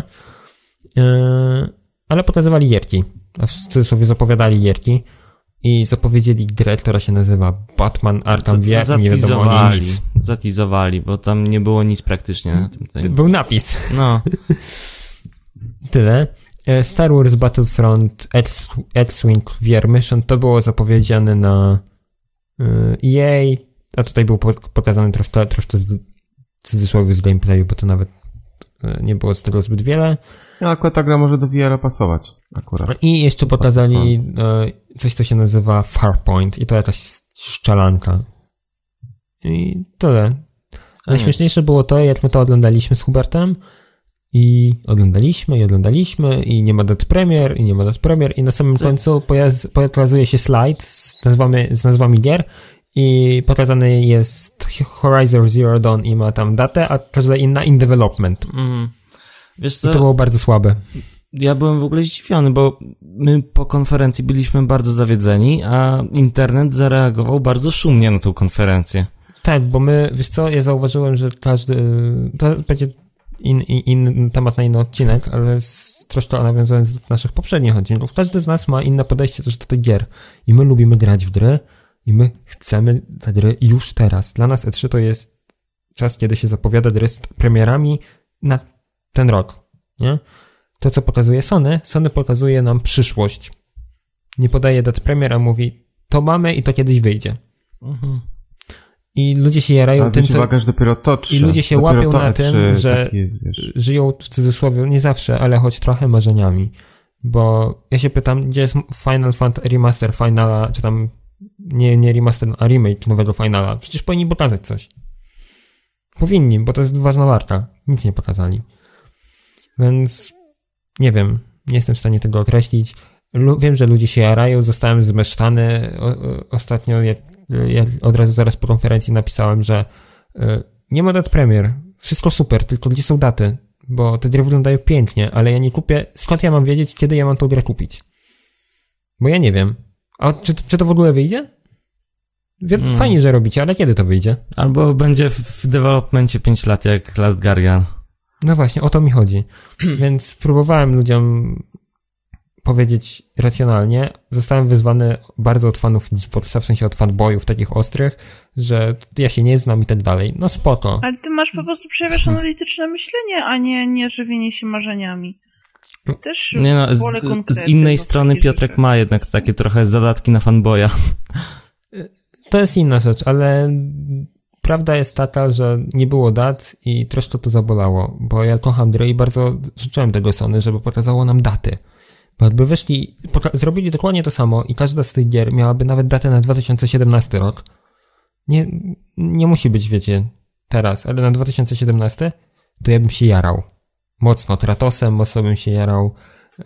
Ale pokazywali gierki, a w cudzysłowie zapowiadali gierki i zapowiedzieli grę, która się nazywa Batman Arkham VR i nie wiadomo o niej nic. Zatizowali, bo tam nie było nic praktycznie na tym. Był napis. No. Tyle. Star Wars Battlefront X-Wing VR Mission to było zapowiedziane na EA, a tutaj był pokazany troszkę cudzysłowie z gameplayu, bo to nawet nie było z tego zbyt wiele. No akurat ta gra może do VR-a pasować. Akurat. I jeszcze pokazali coś, co się nazywa Farpoint i to jakaś szczelanka. I tyle. Najśmieszniejsze było to, jak my to oglądaliśmy z Hubertem i oglądaliśmy i nie ma dat premier i na samym końcu pokazuje się slajd z nazwami gier i pokazany jest Horizon Zero Dawn i ma tam datę, a każda inna in development. Wiesz co? I to było bardzo słabe. Ja byłem w ogóle zdziwiony, bo my po konferencji byliśmy bardzo zawiedzeni, a internet zareagował bardzo szumnie na tą konferencję. Tak, bo my, wiesz co, ja zauważyłem, że to będzie inny temat na inny odcinek, ale troszkę nawiązując do naszych poprzednich odcinków, każdy z nas ma inne podejście też do tych gier i my lubimy grać w gry i my chcemy te gry już teraz. Dla nas E3 to jest czas, kiedy się zapowiada gry z premierami na ten rok, nie? To, co pokazuje Sony pokazuje nam przyszłość. Nie podaje dat premier, a mówi, to mamy i to kiedyś wyjdzie. I ludzie się jarają tym, co... uwagę, że dopiero to I ludzie się łapią na tym, że żyją w cudzysłowie, nie zawsze, ale choć trochę marzeniami. Bo ja się pytam, gdzie jest Final Fantasy Remaster Finala, czy tam nie remaster, a remake nowego Finala. Przecież powinni pokazać coś. Powinni, bo to jest ważna marka. Nic nie pokazali. Więc nie wiem, nie jestem w stanie tego określić. Wiem, że ludzie się jarają, zostałem zmeszczany. Ostatnio, jak od razu zaraz po konferencji napisałem, że nie ma dat premier. Wszystko super, tylko gdzie są daty? Bo te gry wyglądają pięknie, ale ja nie kupię. Skąd ja mam wiedzieć, kiedy ja mam tą grę kupić? Bo ja nie wiem. A czy to w ogóle wyjdzie? Fajnie, że robicie, ale kiedy to wyjdzie? Albo będzie w developmencie 5 lat jak Last Guardian. No właśnie, o to mi chodzi. Więc próbowałem ludziom powiedzieć racjonalnie. Zostałem wyzwany bardzo od fanów e-sportsa, w sensie od fanboyów takich ostrych, że ja się nie znam i tak dalej. No spoko. Ale ty masz po prostu, przejawiasz analityczne myślenie, a nie żywienie się marzeniami. Też nie no, z innej strony Piotrek rzeczy. Ma jednak takie trochę zadatki na fanboya. To jest inna rzecz, ale prawda jest taka, że nie było dat i troszkę to zabolało, bo ja kocham gry i bardzo życzyłem tego Sony, żeby pokazało nam daty. Bo jakby wyszli, zrobili dokładnie to samo i każda z tych gier miałaby nawet datę na 2017 rok. Nie musi być, wiecie, teraz, ale na 2017 to ja bym się jarał. Mocno Kratosem, mocno bym się jarał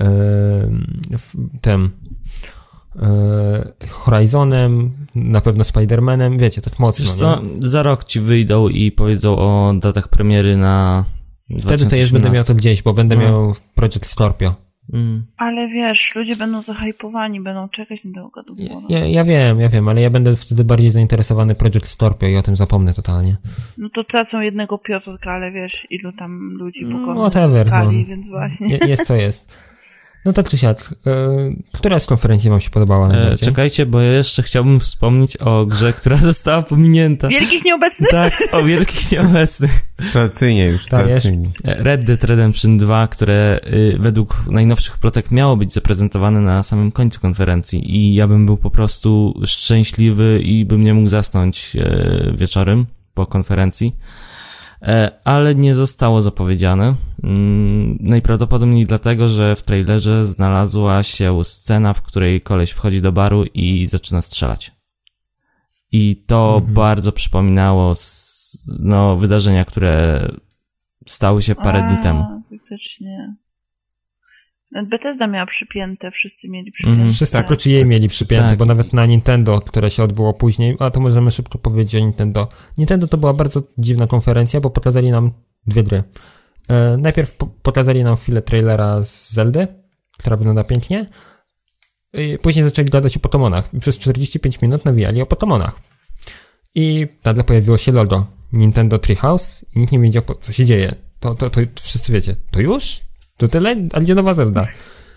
Horizonem, na pewno Spider-Manem, wiecie, tak mocno. Wiesz co, za rok ci wyjdą i powiedzą o datach premiery na 2018. Wtedy to już będę miał to gdzieś, bo będę miał Project Scorpio. Ale wiesz, ludzie będą zahajpowani, będą czekać na tego God of War. Ja wiem, ale ja będę wtedy bardziej zainteresowany Project Scorpio i o tym zapomnę totalnie. No to tracą jednego Piotrka, ale wiesz, ilu tam ludzi pokonano whatever, skali, więc właśnie. Jest to jest. No tak czy siak, która z konferencji wam się podobała najbardziej? Czekajcie, bo ja jeszcze chciałbym wspomnieć o grze, która została pominięta. Wielkich Nieobecnych? Tak, o Wielkich Nieobecnych. Tradycyjnie już, tradycyjnie. Red Dead Redemption 2, które według najnowszych plotek miało być zaprezentowane na samym końcu konferencji i ja bym był po prostu szczęśliwy i bym nie mógł zasnąć wieczorem po konferencji. Ale nie zostało zapowiedziane. Najprawdopodobniej dlatego, że w trailerze znalazła się scena, w której koleś wchodzi do baru i zaczyna strzelać. I to bardzo przypominało wydarzenia, które stały się parę dni temu. Faktycznie. Bethesda miała przypięte, wszyscy mieli przypięte. Wszyscy oprócz jej mieli przypięte, bo nawet na Nintendo, które się odbyło później, a to możemy szybko powiedzieć o Nintendo. Nintendo to była bardzo dziwna konferencja, bo pokazali nam dwie gry. Najpierw pokazali nam chwilę trailera z Zeldy, która wygląda pięknie. Później zaczęli gadać o Pokémonach. I przez 45 minut nawijali o Pokémonach. I nagle pojawiło się logo Nintendo Treehouse i nikt nie wiedział, co się dzieje. To wszyscy wiecie. To już? To tyle? A gdzie nowa Zelda?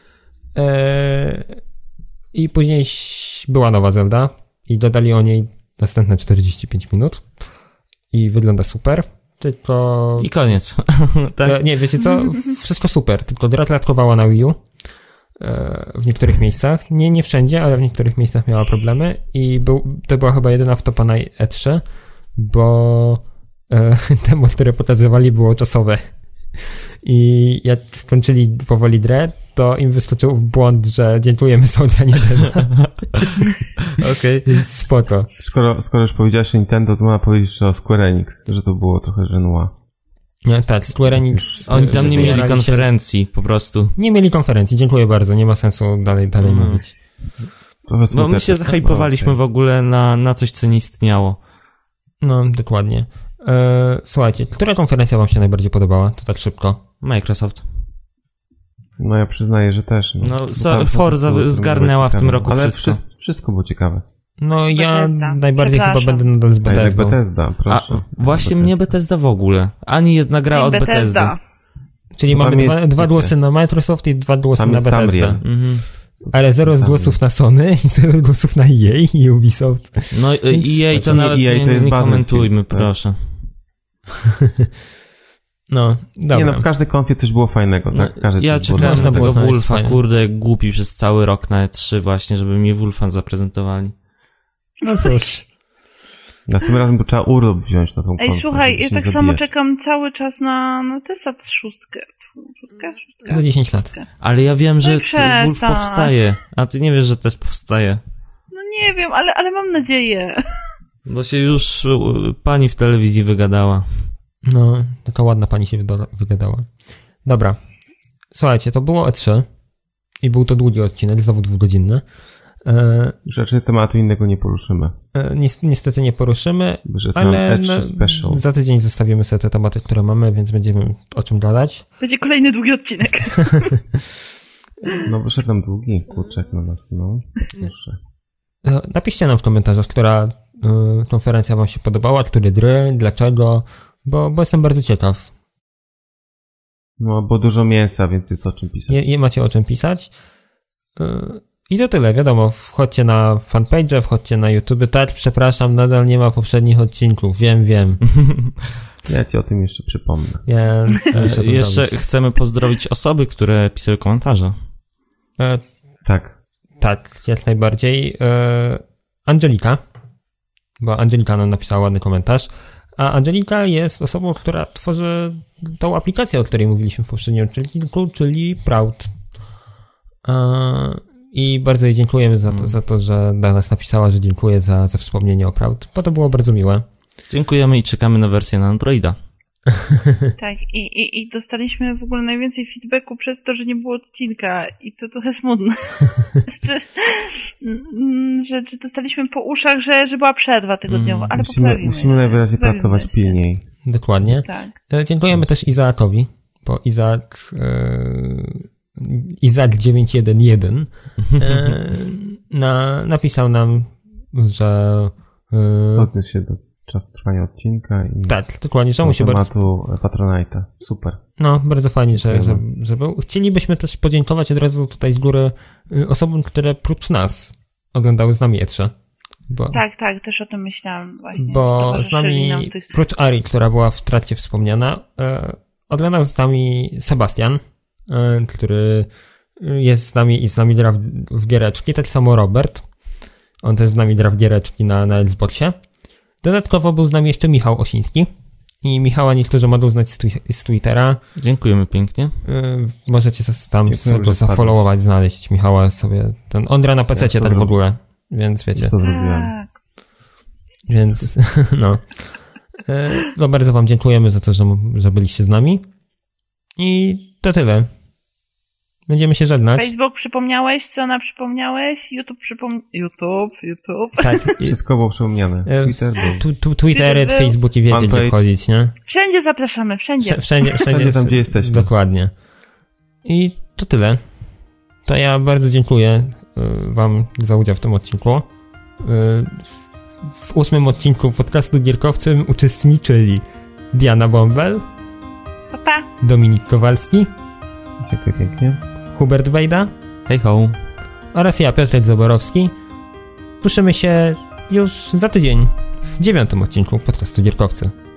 I później była nowa Zelda i dodali o niej następne 45 minut i wygląda super, tylko... I koniec. Tak? Nie, wiecie co? Wszystko super, tylko gra klatkowała na Wii U w niektórych miejscach. Nie wszędzie, ale w niektórych miejscach miała problemy i to była chyba jedyna wtopa E3, bo demo, które pokazywali, było czasowe. I jak skończyli powoli grę, to im wyskoczył w błąd, że dziękujemy za oddanie demo. Okej, więc spoko. Skoro już powiedziałeś o Nintendo, to można powiedzieć, że o Square Enix, że to było trochę żenua. Nie, tak, Square Enix... Oni tam nie mieli konferencji, po prostu. Nie mieli konferencji, dziękuję bardzo, nie ma sensu dalej mówić. No my się zahajpowaliśmy w ogóle na coś, co nie istniało. No, dokładnie. Słuchajcie, która konferencja wam się najbardziej podobała? To tak szybko. Microsoft. No ja przyznaję, że też. Forza zgarnęła w tym roku ale wszystko było ciekawe. No ja najbardziej chyba będę nadal z Bethesdą. Bethesda, proszę. Właśnie mnie Bethesda w ogóle. Ani jedna gra od Bethesdy. Czyli mamy dwa głosy na Microsoft i 2 głosy na Bethesdę. Ale 0 głosów na Sony i 0 głosów na EA i Ubisoft. No EA to nawet nie komentujmy, proszę. No, dobra. Nie no, w każdej konfie coś było fajnego, tak? Ja czekałem na tego Wolfa, kurde, głupi przez cały rok na E3 właśnie, żeby mi Wolfa zaprezentowali. No cóż. Następnym razem by trzeba urlop wziąć na tą konfę. Ej, słuchaj, ja tak samo czekam cały czas na tę szóstkę. Za 10 lat. Ale ja wiem, że Wolf powstaje, a ty nie wiesz, że też powstaje. No nie wiem, ale mam nadzieję. Bo się już pani w telewizji wygadała. No, taka ładna pani się wygadała. Dobra. Słuchajcie, to było E3 i był to długi odcinek, znowu 2-godzinny. Rzeczy tematu innego nie poruszymy. Niestety nie poruszymy, ale za tydzień zostawimy sobie te tematy, które mamy, więc będziemy o czym gadać. Będzie kolejny długi odcinek. No wyszedł nam długi, kurczak na nas, no. Proszę. Napiszcie nam w komentarzach, która konferencja wam się podobała, które gry, dlaczego, bo jestem bardzo ciekaw. No, bo dużo mięsa, więc jest o czym pisać. Macie o czym pisać. I to tyle, wiadomo, wchodźcie na fanpage, wchodźcie na YouTube. Tak, przepraszam, nadal nie ma poprzednich odcinków, wiem. Ja ci o tym jeszcze przypomnę. Jeszcze chcemy pozdrowić osoby, które pisały komentarze. Tak, jak najbardziej. Angelika, bo Angelika nam napisała ładny komentarz, a Angelika jest osobą, która tworzy tą aplikację, o której mówiliśmy w poprzednim odcinku, czyli Proud. I bardzo jej dziękujemy za to, że do nas napisała, że dziękuję za wspomnienie o Proud, bo to było bardzo miłe. Dziękujemy i czekamy na wersję na Androida. Tak, i dostaliśmy w ogóle najwięcej feedbacku przez to, że nie było odcinka i to trochę smutne. że dostaliśmy po uszach, że była przerwa tygodniowa, ale musimy najwyraźniej pracować pilniej. Dokładnie. Tak. Dziękujemy też Izaakowi, bo Izak 911 napisał nam, że odniósł się do czasu trwania odcinka i tak, dokładnie, że mu się tematu Patronite'a. Super. No, bardzo fajnie, że był. Chcielibyśmy też podziękować od razu tutaj z góry osobom, które prócz nas oglądały z nami E3. Tak, też o tym myślałam właśnie. Bo z nami, prócz Ari, która była w trakcie wspomniana, oglądał z nami Sebastian, który jest z nami i z nami gra w giereczki, tak samo Robert. On też z nami gra w giereczki na Xboxie. Dodatkowo był z nami jeszcze Michał Osiński. I Michała niektórzy mogą znać z Twittera. Dziękujemy pięknie. Możecie tam sobie zafollowować, znaleźć Michała sobie. On gra na PC-cie tak w ogóle, więc wiecie. Co zrobiłem? Więc no bardzo wam dziękujemy za to, że byliście z nami. I to tyle. Będziemy się żegnać. Facebook przypomniałeś, Strona przypomniałeś, YouTube. Tak, wszystko było przypomniane. Twittery, Facebooki, wiecie gdzie wchodzić, nie? Wszędzie zapraszamy, wszędzie. Wszędzie tam, gdzie jesteśmy. Dokładnie. I to tyle. To ja bardzo dziękuję wam za udział w tym odcinku. W 8. odcinku podcastu Gierkowcem uczestniczyli Diana Bąbel, Papa, Dominik Kowalski, dziękuję pięknie, Hubert Bejda, hej ho, oraz ja, Piotrek Zaborowski. Słyszymy się już za tydzień w 9. odcinku podcastu Gierkowcy.